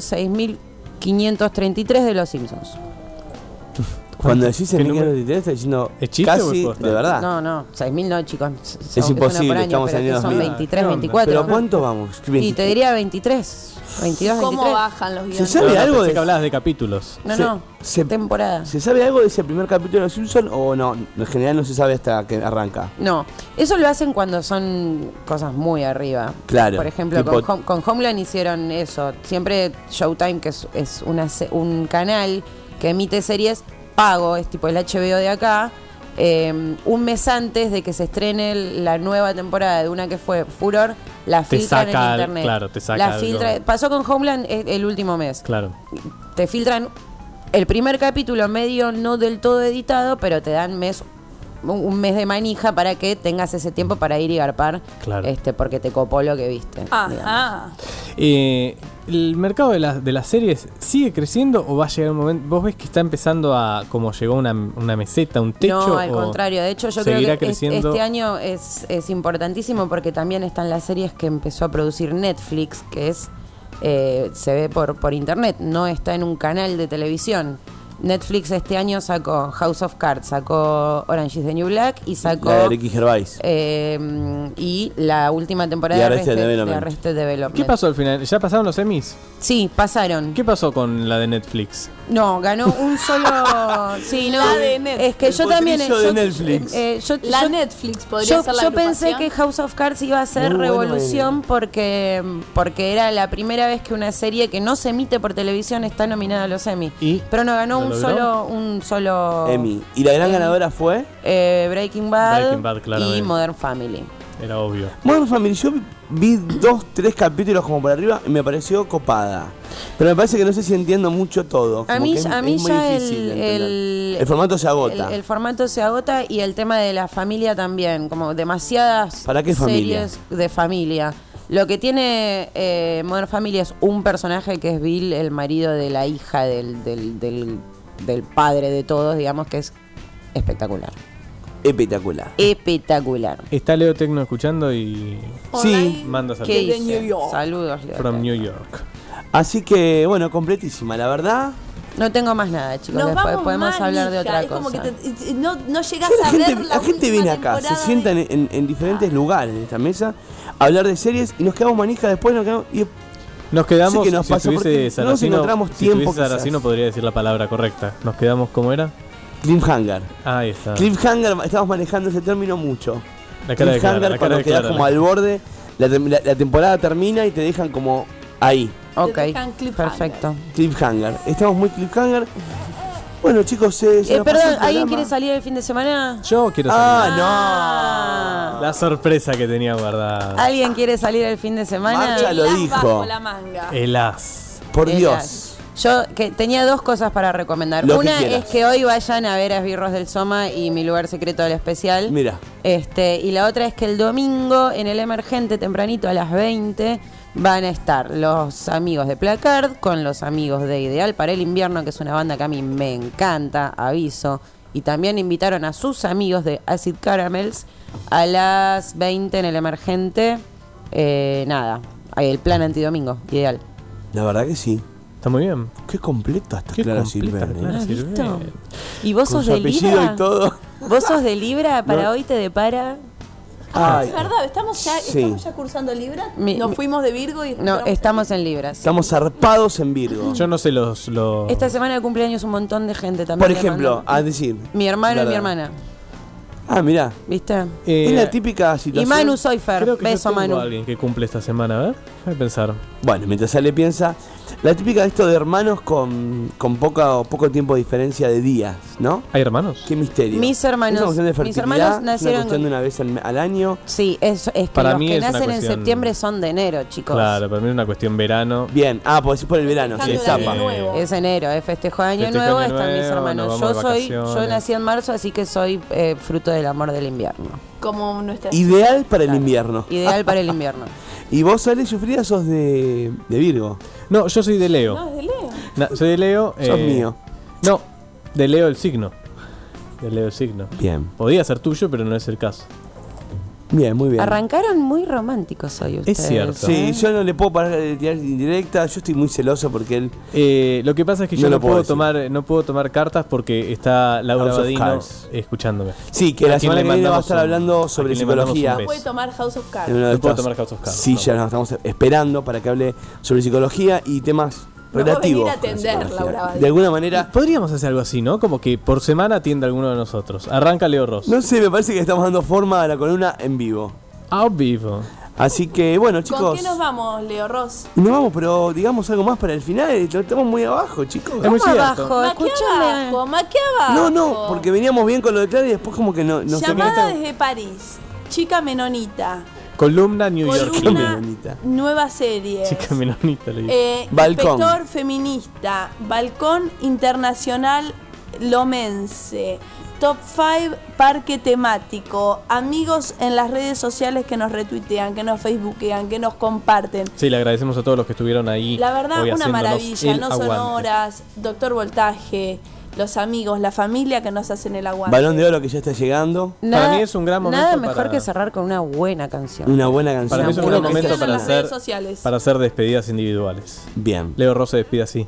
6533 de Los Simpsons. Cuando decís en 1933 estás diciendo ¿Es chiste casi o es posta? de verdad. No, 6.000 no, chicos. Es imposible, una por año, estamos pero en que el son 2000. 23, ¿Qué onda? 24. ¿Pero cuánto vamos? Y te diría 23, 22, ¿Cómo 23. bajan los guiones? ¿Se sabe algo Pensé de que hablabas de capítulos. No, temporada. ¿Se sabe algo de ese primer capítulo de Los Simpsons o no? En general no se sabe hasta que arranca. No, eso lo hacen cuando son cosas muy arriba. Claro, Por ejemplo, tipo- con Homeland hicieron eso. Siempre Showtime, que es un canal que emite series pago, es tipo el HBO de acá, un mes antes de que se estrene la nueva temporada de una que fue Furor, la Te filtran saca, en internet. claro, te saca La algo. pasó con Homeland el último mes. Claro. Te filtran el primer capítulo medio no del todo editado, pero te dan un mes de manija para que tengas ese tiempo para ir y garpar, Claro. porque te copó lo que viste. digamos. Ajá. ¿El mercado de las series sigue creciendo o va a llegar un momento? ¿Vos ves que está empezando a, como llegó una meseta, un techo? No, al o contrario. De hecho, yo creo seguirá que creciendo? este año es importantísimo porque también están las series que empezó a producir Netflix, que es se ve por internet, no está en un canal de televisión. Netflix este año sacó House of Cards, sacó Orange is the New Black y sacó La de Ricky Gervais. y la última temporada Y de Arrested Development. Arrested Development. ¿Qué pasó al final? ¿Ya pasaron los Emmys? Sí, pasaron. ¿Qué pasó con la de Netflix? No, ganó un solo. Sí, no. La de Netflix. Es que El yo también. potrillo de Netflix. La Netflix podría ser la yo pensé agrupación. que House of Cards iba a ser Muy bueno, revolución porque era la primera vez que una serie que no se emite por televisión está nominada a los Emmy. ¿Y? Pero no ganó ¿Lo un logró? solo Emmy. ¿Y la gran Emmy. ganadora fue? Breaking Bad, Breaking Bad, claramente. y Modern Family. Era obvio. Modern Family, yo vi 2-3 capítulos como por arriba y me pareció copada. Pero me parece que no sé si entiendo mucho todo. A Como mí, que es a mí muy ya difícil de entender. el formato se agota. El formato se agota y el tema de la familia también, como demasiadas ¿Para qué familia? series de familia. Lo que tiene Modern Family es un personaje que es Bill, el marido de la hija del padre de todos, digamos, que es espectacular. Espectacular. Espectacular. Está Leo Tecno escuchando y Sí, manda ¿Qué saludos. Desde dice? New York. Saludos, Leo. From New York. así que bueno, completísima, la verdad. No tengo más nada, chicos. Nos Después vamos podemos hablar de manija, otra es como cosa. que no llegas La a ver gente, la la gente última viene acá, se temporada sientan en diferentes lugares en esta mesa a hablar de series y nos quedamos manija después y Nos quedamos, Sí que nos si pasa porque estuviese no nos Saracino, encontramos si tiempo, estuviese quizás. Saracino podría decir la palabra correcta. Nos quedamos, ¿cómo era? Cliffhanger. Ahí está. Cliffhanger, estamos manejando ese término mucho. La cara de Clara, Cliffhanger la cara cuando de quedas Clara. como al borde, la temporada termina y te dejan como ahí. Ok, dejan cliffhanger. perfecto. Cliffhanger. Estamos muy cliffhanger. Bueno, chicos, se nos pasó el Perdón, ¿alguien programa. quiere salir el fin de semana? Yo quiero salir. Ah, La sorpresa que tenía guardada. ¿Alguien quiere salir el fin de semana? Marcha lo Las dijo. bajo la manga. El as. no. Por Era- Dios. Yo que tenía dos cosas para recomendar. Lo que Una quieras. es que hoy vayan a ver a Esbirros del Soma y Mi Lugar Secreto del Especial. Mira. Y la otra es que el domingo en el Emergente, tempranito a las 20, van a estar los amigos de Placard con los amigos de Ideal para el Invierno, que es una banda que a mí me encanta, aviso. Y también invitaron a sus amigos de Acid Caramels a las 20 en el Emergente. El plan antidomingo, Ideal. La verdad que sí. Está muy bien. Qué completa está Qué Clara completa, Silver. Clara ¿Has Silver. visto? ¿Y vos Con sos su de apellido Libra? y todo. ¿Vos sos de Libra? Para No. hoy te depara. Ay, Es verdad, estamos Sí. ya cursando Libra. Mi- Nos fuimos de Virgo y No, estamos en Libras. estamos zarpados en Virgo. Yo no sé los... Esta semana de cumpleaños un montón de gente también. Por le ejemplo, mando. a decir. Mi hermano y verdad. mi hermana. Ah, mirá. ¿Viste? Es la típica Y situación. Manu Soifer. Creo que Beso, yo tengo Manu. a alguien que cumple esta semana. A ver, déjame pensar. Bueno, mientras Ale piensa, La típica de esto de hermanos con poco tiempo de diferencia de días, ¿no? ¿Hay hermanos? Qué misterio. Mis hermanos- ¿Es una cuestión de mis fertilidad? hermanos ¿Es una nacieron cuestión con- de una vez al año? Sí, es que Para los mí que es una nacen en cuestión- septiembre son de enero, chicos. Claro, para mí es una cuestión verano. Bien, pues es por el verano, sí, Festejando el zapa. año nuevo. Es enero, es festejo de Año Festejo de Nuevo, Año están mis Nuevo, hermanos. nos Yo vamos de yo vacaciones. nací en marzo, así que soy fruto del amor del invierno. Como nuestra. Ideal para el invierno. Ideal para el invierno. Y vos, Ale Sufrida, sos de Virgo. No, yo soy de Leo. No, es de Leo. Soy de Leo. Sos mío. No, de Leo el signo. De Leo el signo. Bien. Podía ser tuyo, pero no es el caso. Bien, muy bien. Arrancaron muy románticos hoy ustedes. cierto. Sí, yo no le puedo parar de tirar indirecta. Yo estoy muy celoso porque él. Lo que pasa es que No yo lo no puedo puedo decir. tomar cartas porque está Laura House of Badino Cards. escuchándome. Sí, que la ¿A quién semana le que viene va a mandamos estar un- hablando a sobre quién le mandamos psicología. un beso? Puede tomar House of Cards. En uno de No puedo estos- tomar House of Cards, Sí, no. ya nos estamos esperando para que hable sobre psicología y temas Nos va a venir relativos. a a la atender, psicología. Laura Badino. De alguna manera. Podríamos hacer algo así, ¿no? Como que por semana atiende a alguno de nosotros. Arranca Leo Ross. No sé, me parece que estamos dando forma a la columna en vivo. A vivo. Así que, bueno, ¿Con chicos. qué nos vamos, Leo Ross? Y nos vamos, pero digamos algo más para el final. Estamos muy abajo, chicos. Es muy ¿Cómo cierto. abajo? Ma, ¿qué Escúchame. abajo? Ma, ¿qué abajo? No, no, porque veníamos bien con lo de Clara y después como que no sé qué. Llamada desde París. Chica menonita. Columna New York. Columna menonita. nueva serie. Chica menonita le digo. Balcón. Inspector feminista. Balcón internacional lomense. Top 5 parque temático. Amigos en las redes sociales que nos retuitean, que nos facebookean, que nos comparten. Sí, le agradecemos a todos los que estuvieron ahí. La verdad, hoy una haciéndonos maravilla. el No son aguante. horas. Doctor Voltaje. Los amigos, la familia que nos hacen el aguante. Balón de oro que ya está llegando. Para mí es un gran momento Nada mejor para- que cerrar con una buena canción. Una buena canción. Para mí es un Una gran momento canción en para las redes hacer, sociales. para hacer despedidas individuales. Bien. Leo Ross se despide así.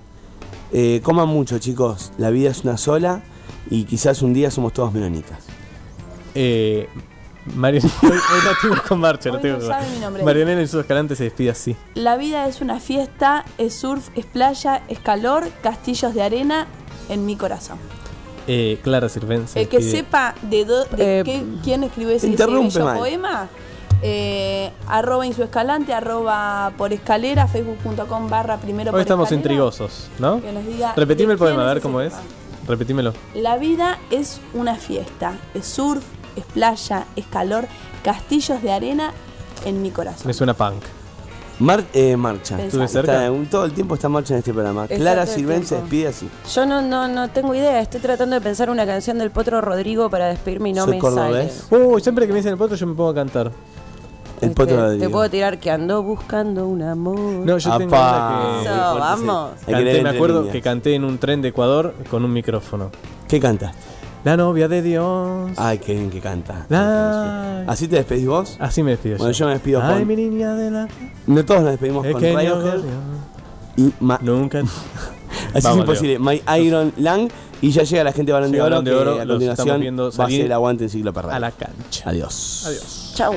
Coman mucho, chicos. La vida es una sola y quizás un día somos todos menonitas. Marianela, hoy la tengo con marcha. Hoy la tengo no con- sabe mi nombre. Marianela en su escalante se despide así. La vida es una fiesta, es surf, es playa, es calor, castillos de arena en mi corazón. Clara Sirven se El que despide. sepa quién escribió ese interrumpe bello mal. poema, arroba Insuescalante, arroba por escalera, facebook.com/primero por Hoy estamos escalera, intrigosos, ¿no? que nos diga Repetime de el poema, quién a ver ese cómo es. poema. Repetímelo. La vida es una fiesta, es surf, es playa, es calor, castillos de arena en mi corazón. Me suena punk. Marcha. Estuve cerca. Todo el tiempo está marcha en este programa. Está Clara todo el Sirven se tiempo. despide así. Yo no tengo idea. Estoy tratando de pensar una canción del Potro Rodrigo para despedirme y no Soy me sale. cordobés. Siempre que me dicen el potro yo me pongo a cantar. El potro de Te Dios. puedo tirar que ando buscando un amor. No, yo tengo Apá. una Muy que... Eso, fuerte, vamos. sí. Hay que Canté, leer me entre acuerdo líneas. que canté en un tren de Ecuador con un micrófono. ¿Qué cantas? La novia de Dios. Ay, qué bien que canta. Ay. ¿Así te despedís vos? Así me despido Bueno, yo me despido Ay, con- mi niña de la... No todos nos despedimos con Pequeño Radiohead gorrión. y Nunca... Así es Vamos, imposible. My Iron Lang. Y ya llega la gente de Balón de Llega Oro, Balón de que Oro, a los continuación estamos viendo va a salir ser el aguante en Ciclo Perra. a la cancha. Adiós. Adiós. Chau.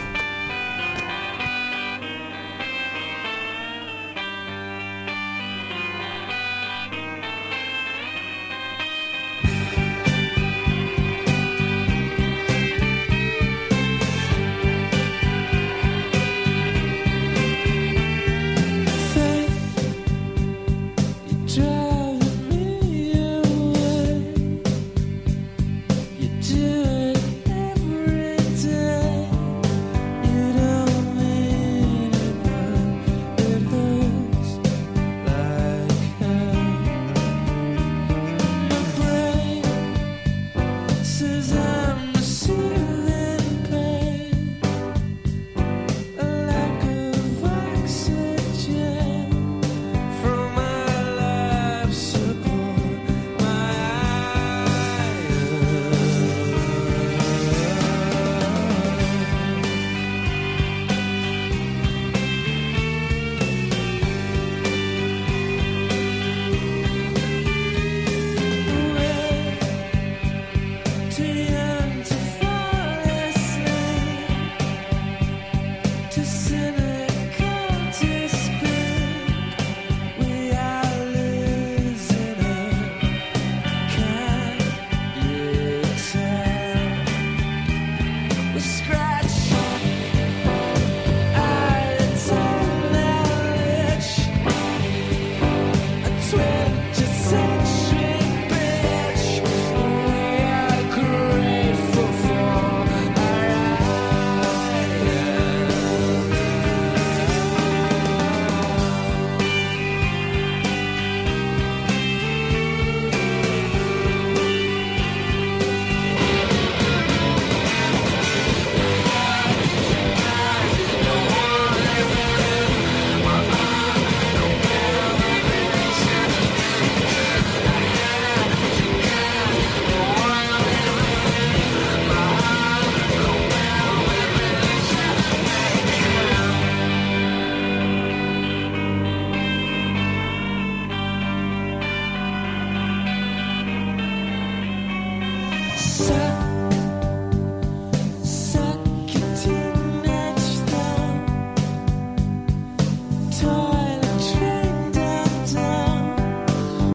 Driving me away. You do it every day. You don't mean it, but it hurts like hell. My brain says I'm receiving pain, a lack of oxygen from my life support, my too young to fall asleep, to sin